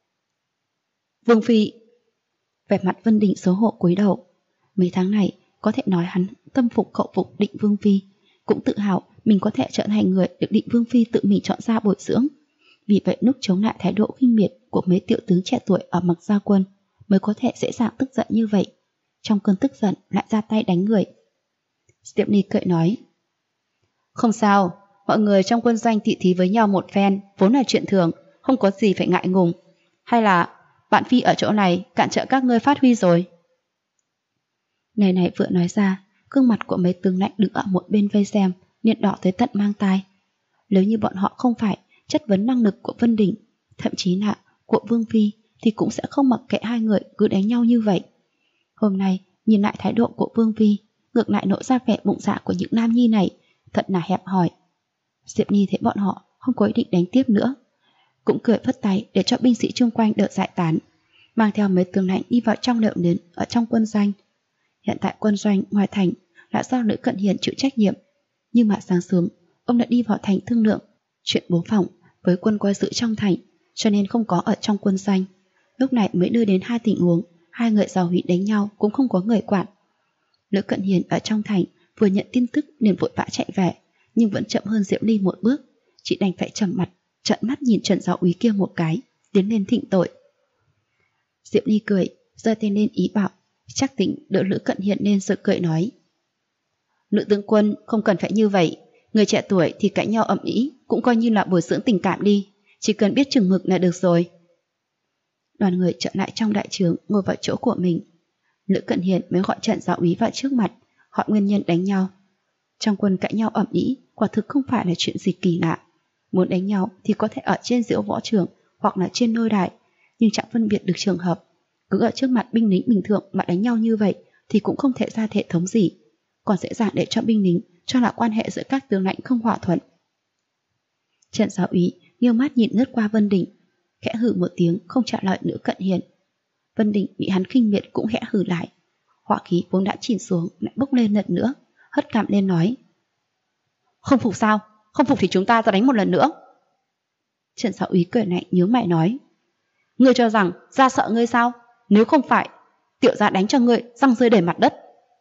Vương phi. Vẻ mặt Vân Đình xấu hổ cúi đầu. Mấy tháng này có thể nói hắn tâm phục khẩu phục Định Vương phi, cũng tự hào mình có thể trở thành người được Định Vương phi tự mình chọn ra bồi dưỡng. Vì vậy lúc chống lại thái độ khinh miệt của mấy tiểu tướng trẻ tuổi ở Mạc Gia Quân mới có thể dễ dàng tức giận như vậy. Trong cơn tức giận lại ra tay đánh người. Diệp Ly cười nói: không sao, mọi người trong quân doanh tỉ thí với nhau một phen vốn là chuyện thường, không có gì phải ngại ngùng. Hay là bạn phi ở chỗ này cản trở các ngươi phát huy rồi? Lời này vừa nói ra, gương mặt của mấy tướng lãnh đứng ở một bên vây xem liền đỏ tới tận mang tai. Nếu như bọn họ không phải chất vấn năng lực của Vân Đình, thậm chí là của Vương phi, thì cũng sẽ không mặc kệ hai người cứ đánh nhau như vậy. Hôm nay nhìn lại thái độ của Vương phi, ngược lại nộ ra vẻ bụng dạ của những nam nhi này thật là hẹp hòi. Diệp Nhi thấy bọn họ không có ý định đánh tiếp nữa, cũng cười phất tay để cho binh sĩ chung quanh đỡ giải tán, mang theo mấy tướng lãnh đi vào trong liệu nến ở trong quân doanh. Hiện tại quân doanh ngoài thành đã do Lữ Cận Hiền chịu trách nhiệm, nhưng mà sáng sớm ông đã đi vào thành thương lượng chuyện bố phòng với quân coi giữ trong thành, cho nên không có ở trong quân doanh. Lúc này mới đưa đến 2 tình huống, 2 người Giàu Hủy đánh nhau cũng không có người quản. Lữ Cận Hiền ở trong thành vừa nhận tin tức liền vội vã chạy về, nhưng vẫn chậm hơn Diệu Ly một bước, chị đành phải trầm mặt, trợn mắt nhìn Trần Giáo Úy kia một cái, tiến lên thỉnh tội. Diệu Ly cười, giơ tay lên ý bảo, chắc định đỡ Lữ Cận Hiền lên rồi cười nói: Lữ tướng quân không cần phải như vậy, người trẻ tuổi thì cãi nhau ầm ĩ cũng coi như là bồi dưỡng tình cảm đi, chỉ cần biết chừng mực là được rồi. Đoàn người trở lại trong đại trướng, ngồi vào chỗ của mình. Lữ Cận Hiền mới gọi Trần Giáo Úy vào trước mặt, hỏi nguyên nhân đánh nhau. Trong quân cãi nhau ầm ĩ quả thực không phải là chuyện gì kỳ lạ. Muốn đánh nhau thì có thể ở trên diễu võ trường hoặc là trên lôi đài, nhưng chẳng phân biệt được trường hợp. Cứ ở trước mặt binh lính bình thường mà đánh nhau như vậy thì cũng không thể ra hệ thống gì, còn dễ dàng để cho binh lính cho là quan hệ giữa các tướng lãnh không hòa thuận. Trần Giáo Úy nghiêng mắt nhìn lướt qua Vân Đình, khẽ hừ một tiếng không trả lời Lữ Cận Hiền. Vân Đình bị hắn khinh miệt cũng khẽ hừ lại, hỏa khí vốn đã chìm xuống lại bốc lên lần nữa, hất cằm lên nói: Không phục sao? Không phục thì chúng ta ra đánh một lần nữa. Trần Giáo Úy cười lạnh nhíu mày nói: Ngươi cho rằng ra sợ ngươi sao? Nếu không phải, tiểu gia đánh cho ngươi răng rơi đầy mặt đất.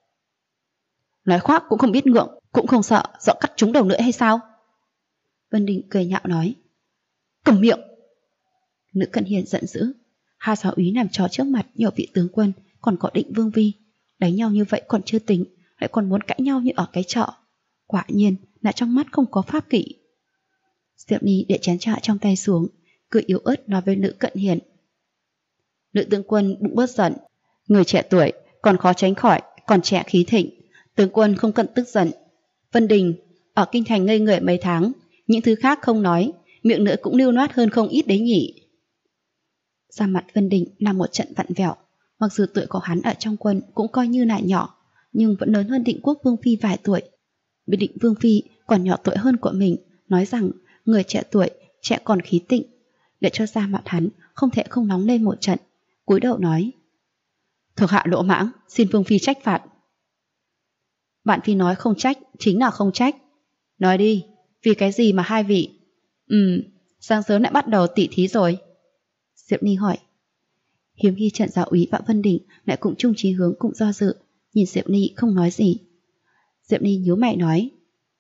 Nói khoác cũng không biết ngượng, cũng không sợ dọ cắt trúng đầu nữa hay sao? Vân Đình cười nhạo nói: Cầm miệng! Lữ Cận Hiền giận dữ, 2 giáo úy làm trò trước mặt nhiều vị tướng quân, còn có Định Vương Vi, đánh nhau như vậy còn chưa tính, lại còn muốn cãi nhau như ở cái chợ. Quả nhiên là trong mắt không có pháp kỷ. Diệu Ly để chén trà trong tay xuống, cười yếu ớt nói với Lữ Cận Hiền: Lữ tướng quân bụng bớt giận, người trẻ tuổi còn khó tránh khỏi, còn trẻ khí thịnh, tướng quân không cần tức giận. Vân Đình ở kinh thành ngây người mấy tháng, những thứ khác không nói, miệng nữa cũng lưu loát hơn không ít đấy nhỉ. Da mặt Vân Đình là một trận vặn vẹo, mặc dù tuổi của hắn ở trong quân cũng coi như là nhỏ, nhưng vẫn lớn hơn Định Quốc Vương Phi vài tuổi. Vì Định Vương Phi còn nhỏ tuổi hơn của mình, nói rằng người trẻ tuổi, trẻ còn khí tịnh, để cho da mặt hắn không thể không nóng lên một trận, cúi đầu nói: Thuộc hạ lỗ mãng, xin Vương Phi trách phạt. Bạn Phi nói không trách, chính là không trách. Nói đi, vì cái gì mà 2 vị? Sáng sớm lại bắt đầu tỉ thí rồi. Diệp Ly hỏi. Hiếm khi Trần Giáo Úy và Vân Đình lại cùng chung chí hướng cùng do dự, nhìn Diệp Ly không nói gì. Diệp Ly nhíu mày nói: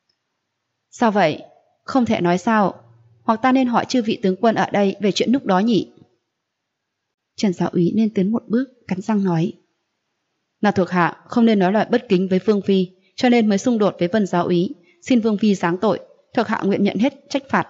Sao vậy? Không thể nói sao? Hoặc ta nên hỏi chư vị tướng quân ở đây về chuyện lúc đó nhỉ? Trần Giáo Úy nên tiến một bước, cắn răng nói: Là thuộc hạ không nên nói lời bất kính với Vương Phi, cho nên mới xung đột với Vân Giáo Úy, xin Vương Phi giáng tội, thuộc hạ nguyện nhận hết trách phạt.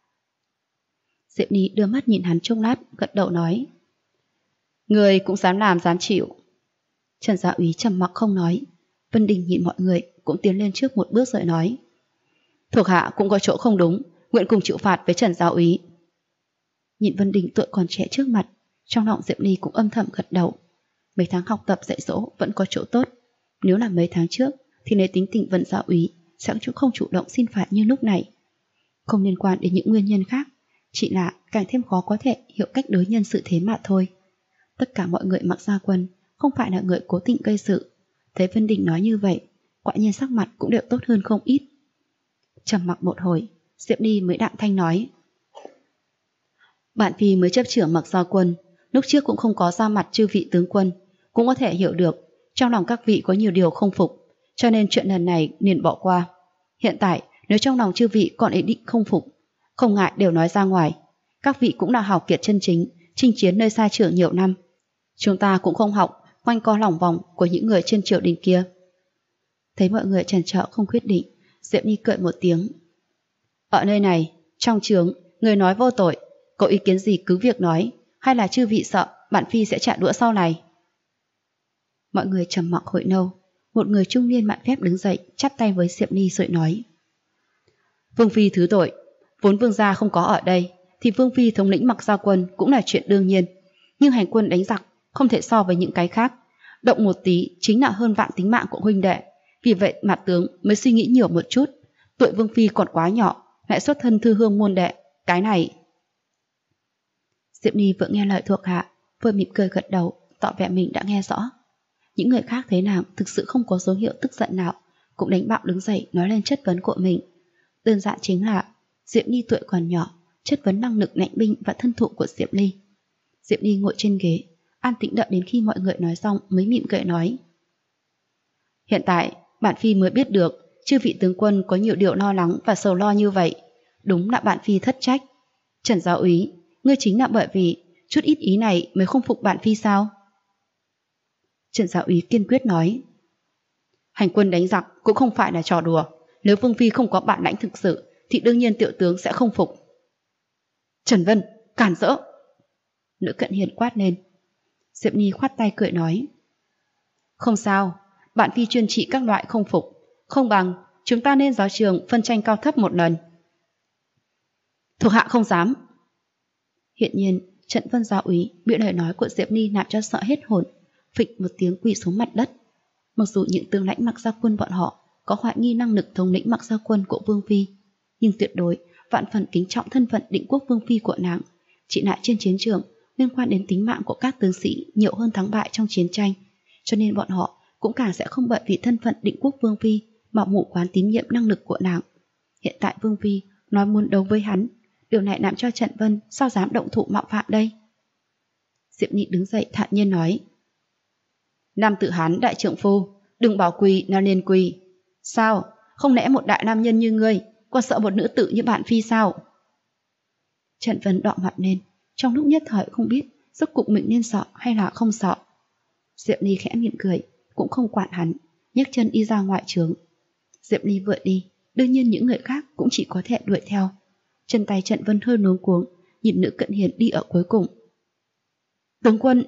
Diệp Ly đưa mắt nhìn hắn chốc lát, gật đầu nói: Người cũng dám làm dám chịu. Trần Giáo Úy trầm mặc không nói. Vân Đình nhìn mọi người cũng tiến lên trước một bước rồi nói: Thuộc hạ cũng có chỗ không đúng, nguyện cùng chịu phạt với Trần Giáo Úy. Nhìn Vân Đình tuổi còn trẻ trước mặt, trong lòng Diệp Ly cũng âm thầm gật đầu. Mấy tháng học tập dạy dỗ vẫn có chỗ tốt. Nếu là mấy tháng trước thì lấy tính tình Vân Giáo Úy sẽ không chủ động xin phạt như lúc này. Không liên quan đến những nguyên nhân khác, chỉ là càng thêm khó có thể hiểu cách đối nhân xử thế mà thôi. Tất cả mọi người Mặc Gia Quân không phải là người cố tình gây sự. Thấy Vân Đình nói như vậy, quả nhiên sắc mặt cũng đều tốt hơn không ít. Trầm mặc một hồi, Diệp Ly mới đạm thanh nói: Bạn Phi mới chấp trưởng Mặc Gia Quân, lúc trước cũng không có ra mặt chư vị tướng quân, cũng có thể hiểu được trong lòng các vị có nhiều điều không phục, cho nên chuyện lần này liền bỏ qua. Hiện tại nếu trong lòng chư vị còn ý định không phục, không ngại đều nói ra ngoài. Các vị cũng là hào kiệt chân chính, chinh chiến nơi xa trường nhiều năm. Chúng ta cũng không học quanh co lòng vòng của những người trên triều đình kia. Thấy mọi người chần chờ không quyết định, Diệp Nhi cười một tiếng: Ở nơi này, trong trướng, người nói vô tội, có ý kiến gì cứ việc nói, hay là chư vị sợ bản Phi sẽ trả đũa sau này? Mọi người trầm mặc hồi lâu. Một người trung niên mạn phép đứng dậy, chắp tay với Diệp Ly rồi nói: Vương Phi thứ tội, vốn vương gia không có ở đây thì Vương Phi thống lĩnh Mặc Gia Quân cũng là chuyện đương nhiên, nhưng hành quân đánh giặc không thể so với những cái khác, động một tí chính là hơn vạn tính mạng của huynh đệ. Vì vậy mặt tướng mới suy nghĩ nhiều một chút, tuổi Vương Phi còn quá nhỏ, lại xuất thân thư hương môn đệ, cái này. Diệp Ni vừa nghe lời thuộc hạ, vừa mỉm cười gật đầu, tỏ vẻ mình đã nghe rõ. Những người khác thấy nàng thực sự không có dấu hiệu tức giận nào, cũng đánh bạo đứng dậy nói lên chất vấn của mình. Đơn giản chính là Diệp Ni tuổi còn nhỏ, chất vấn năng lực lãnh binh và thân thụ của Diệp Ni. Diệp Ni ngồi trên ghế, an tĩnh đợi đến khi mọi người nói xong mới mỉm cười nói: Hiện tại, bản phi mới biết được chư vị tướng quân có nhiều điều lo lắng và sầu lo như vậy. Đúng là bản phi thất trách. Trần giáo úy, ngươi chính là bởi vì chút ít ý này mới không phục bản phi sao? Trần giáo úy kiên quyết nói: Hành quân đánh giặc cũng không phải là trò đùa. Nếu Vương phi không có bản lãnh thực sự thì đương nhiên tiểu tướng sẽ không phục. Trần Vân, cản rỡ! Nữ cận hiền quát lên. Diệp Nhi khoát tay cười nói: Không sao, bản phi chuyên trị các loại không phục, không bằng chúng ta nên giáo trường phân tranh cao thấp một lần. Thuộc hạ không dám. Hiện nhiên Trận Vân giáo úy bị lời nói của Diệp Nhi làm cho sợ hết hồn, phịch một tiếng quỳ xuống mặt đất. Mặc dù những tướng lãnh Mặc Gia Quân bọn họ có hoài nghi năng lực thống lĩnh Mặc Gia Quân của Vương phi, nhưng tuyệt đối vạn phần kính trọng thân phận định quốc Vương phi của nàng. Chỉ lại trên chiến trường liên quan đến tính mạng của các tướng sĩ nhiều hơn thắng bại trong chiến tranh, cho nên bọn họ cũng càng sẽ không bởi vì thân phận định quốc Vương phi mà mù quáng tín nhiệm năng lực của nàng. Hiện tại Vương phi nói muốn đấu với hắn, điều này làm cho Trận Vân sao dám động thủ mạo phạm đây? Diệp Nị đứng dậy thản nhiên nói: Nam tự Hán đại trượng phu, đừng bảo quỳ là nên quỳ. Sao, không lẽ một đại nam nhân như ngươi còn sợ một nữ tử như bạn phi sao? Trận Vân đỏ mặt lên, trong lúc nhất thời không biết rốt cuộc mình nên sợ hay là không sợ. Diệp Ly khẽ mỉm cười, cũng không quản hắn, nhấc chân đi ra ngoại trướng. Diệp Ly vừa đi, đương nhiên những người khác cũng chỉ có thể đuổi theo. Chân tay Trận Vân hơi luống cuống, nhìn Nữ Cận Hiền đi ở cuối cùng. Tướng quân!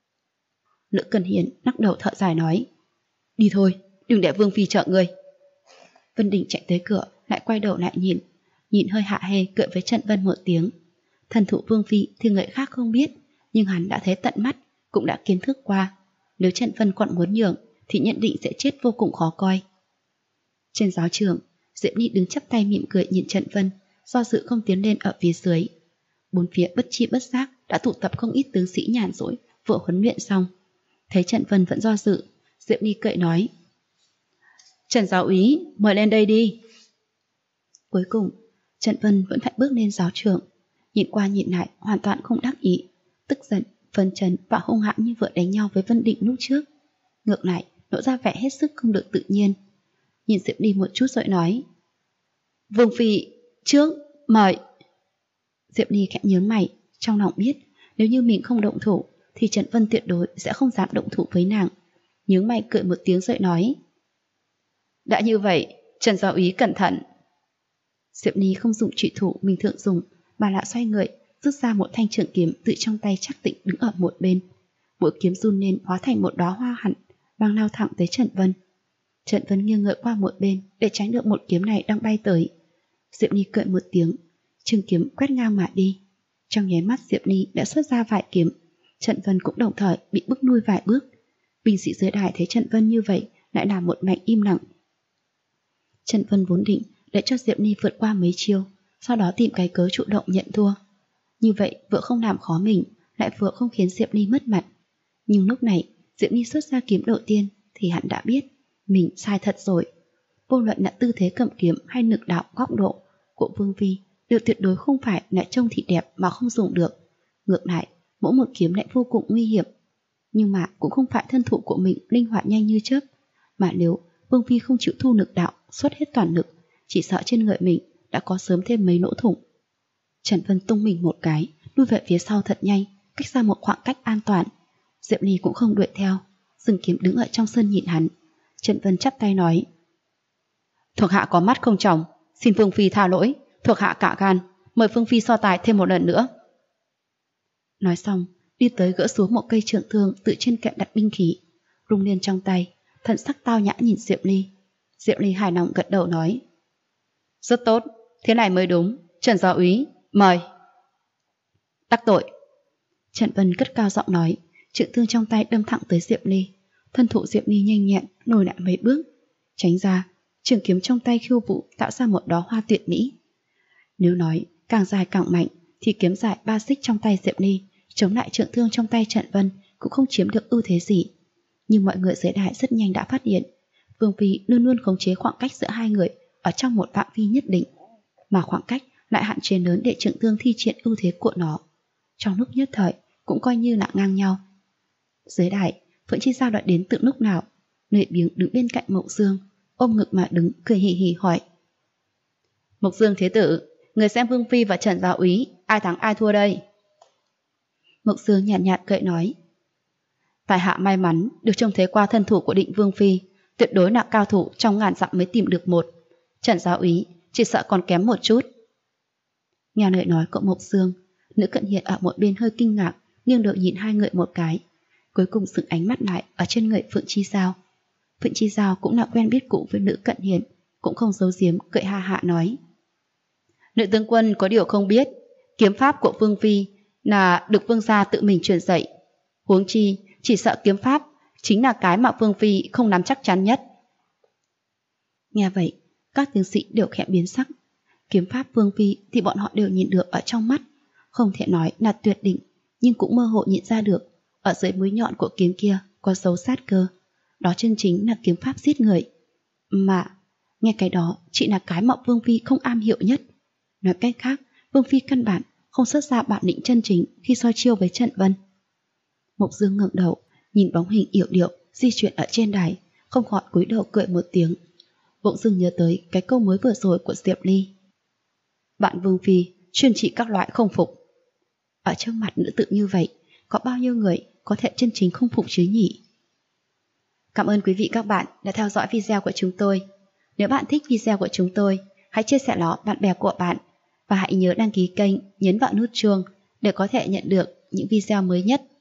Nữ Cận Hiền lắc đầu thở dài nói: Đi thôi, đừng để Vương phi trợ người. Vân Đình chạy tới cửa, lại quay đầu lại nhìn hơi hạ hê cười với Trận Vân một tiếng. Thần thụ Vương phi thì người khác không biết, nhưng hắn đã thấy tận mắt, cũng đã kiến thức qua. Nếu Trận Vân còn muốn nhường thì nhận định sẽ chết vô cùng khó coi. Trên giáo trường, Diệp Nị đứng chắp tay mỉm cười nhìn Trận Vân, do dự không tiến lên ở phía dưới. Bốn phía bất chi bất giác đã tụ tập không ít tướng sĩ nhàn rỗi vừa huấn luyện xong. Thấy Trận Vân vẫn do dự, Diệp Nị cười nói: Trần giáo úy, mời lên đây đi. Cuối cùng, Trận Vân vẫn phải bước lên giáo trường, nhìn qua nhìn lại hoàn toàn không đắc ý, tức giận, phấn chấn và hung hãn như vừa đánh nhau với Vân Định lúc trước. Ngược lại, lộ ra vẻ hết sức không được tự nhiên. Nhìn Diệp Nị một chút rồi nói: Vương phi, trước, mời. Diệp Nị khẽ nhướng mày, trong lòng biết nếu như mình không động thủ thì Trận Vân tuyệt đối sẽ không dám động thủ với nàng. Nhướng mày cười một tiếng rồi nói: Đã như vậy, Trần giáo úy cẩn thận. Diệp Nị không dùng trụy thủ mình thường dùng, mà lại xoay người, rút ra một thanh trường kiếm tự trong tay chắc tịnh đứng ở một bên. Mũi kiếm run lên hóa thành một đóa hoa hẳn, băng lao thẳng tới Trận Vân. Trận Vân nghiêng ngợi qua một bên để tránh được một kiếm này đang bay tới. Diệp Nị cười một tiếng, trường kiếm quét ngang mà đi. Trong nháy mắt Diệp Nị đã xuất ra vài kiếm, Trận Vân cũng đồng thời bị bước lui vài bước. Binh sĩ dưới đài thấy Trận Vân như vậy lại là một mảnh im lặng. Trận Vân vốn định để cho Diệp Nị vượt qua mấy chiêu, sau đó tìm cái cớ chủ động nhận thua. Như vậy vừa không làm khó mình, lại vừa không khiến Diệp Nị mất mặt. Nhưng lúc này Diệp Nị xuất ra kiếm đầu tiên thì hắn đã biết mình sai thật rồi. Vô luận là tư thế cầm kiếm hay lực đạo góc độ của Vương phi đều tuyệt đối không phải là trông thì đẹp mà không dùng được. Ngược lại, mỗi một kiếm lại vô cùng nguy hiểm. Nhưng mà cũng không phải thân thủ của mình linh hoạt nhanh như chớp, mà nếu Vương phi không chịu thu lực đạo, xuất hết toàn lực, chỉ sợ trên người mình đã có sớm thêm mấy lỗ thủng. Trần Vân tung mình một cái, lui về phía sau thật nhanh, cách ra một khoảng cách an toàn. Diệp Ly cũng không đuổi theo, dừng kiếm đứng ở trong sân nhìn hắn. Trần Vân chắp tay nói: Thuộc hạ có mắt không tròng, xin Vương phi tha lỗi, thuộc hạ cả gan, mời Vương phi so tài thêm một lần nữa. Nói xong, đi tới gỡ xuống một cây trượng thương tự trên kệ đặt binh khí, rung lên trong tay, thần sắc tao nhã nhìn Diệp Ly. Diệp Ly hài lòng gật đầu nói: Rất tốt, thế này mới đúng. Trần giáo úy, mời. Đắc tội. Trần Vân cất cao giọng nói, trượng thương trong tay đâm thẳng tới Diệp Ly. Thân thủ Diệp Ly nhanh nhẹn lùi lại mấy bước, tránh ra, trường kiếm trong tay khiêu vũ tạo ra một đóa hoa tuyệt mỹ. Nếu nói càng dài càng mạnh thì kiếm dài 3 xích trong tay Diệp Ly chống lại trượng thương trong tay Trận Vân cũng không chiếm được ưu thế gì. Nhưng mọi người dưới đài rất nhanh đã phát hiện Vương Phi luôn luôn khống chế khoảng cách giữa hai người ở trong một phạm vi nhất định, mà khoảng cách lại hạn chế lớn để trượng thương thi triển ưu thế của nó. Trong lúc nhất thời cũng coi như là ngang nhau. Dưới đài, Phượng Chi Giao đã đến từ lúc nào? Lệ Biếng đứng bên cạnh Mộc Dương, ôm ngực mà đứng cười hì hì hỏi: Mộc Dương thế tử, người xem Vương Phi và Trần Giáo úy, ai thắng ai thua đây? Mộc Dương nhàn nhạt cười nói: Tại hạ may mắn được trông thấy qua thân thủ của Định Vương Phi, tuyệt đối là cao thủ trong ngàn dặm mới tìm được một. Trần Giáo úy chỉ sợ còn kém một chút. Nghe lời nói của Mộc Dương, Nữ Cận Hiền ở một bên hơi kinh ngạc, nghiêng đầu nhìn hai người một cái, cuối cùng dừng ánh mắt lại ở trên người Phượng Chi Giao. Phượng Chi Giao cũng là quen biết cũ với Nữ Cận Hiền, cũng không giấu giếm cười ha hạ nói: Nữ tướng quân có điều không biết, kiếm pháp của Vương Phi là được vương gia tự mình truyền dạy. Huống chi chỉ sợ kiếm pháp chính là cái mà Vương Phi không nắm chắc chắn nhất. Nghe vậy, các tướng sĩ đều khẽ biến sắc. Kiếm pháp Vương Phi thì bọn họ đều nhìn được ở trong mắt, không thể nói là tuyệt đỉnh, nhưng cũng mơ hồ nhìn ra được ở dưới mũi nhọn của kiếm kia có dấu sát cơ. Đó chân chính là kiếm pháp giết người. Mà nghe cái đó chỉ là cái mà Vương Phi không am hiểu nhất. Nói cách khác, Vương Phi căn bản không xuất ra bản lĩnh chân chính khi soi chiêu với Trận Vân. Mộc Dương ngẩng đầu nhìn bóng hình yểu điệu di chuyển ở trên đài, không khỏi cúi đầu cười một tiếng. Bỗng dưng nhớ tới cái câu mới vừa rồi của Diệp Ly: Bạn Vương Phi chuyên trị các loại không phục. Ở trước mặt nữ tử như vậy, có bao nhiêu người có thể chân chính không phục chứ nhỉ? Cảm ơn quý vị các bạn đã theo dõi video của chúng tôi. Nếu bạn thích video của chúng tôi, hãy chia sẻ nó bạn bè của bạn và hãy nhớ đăng ký kênh, nhấn vào nút chuông để có thể nhận được những video mới nhất.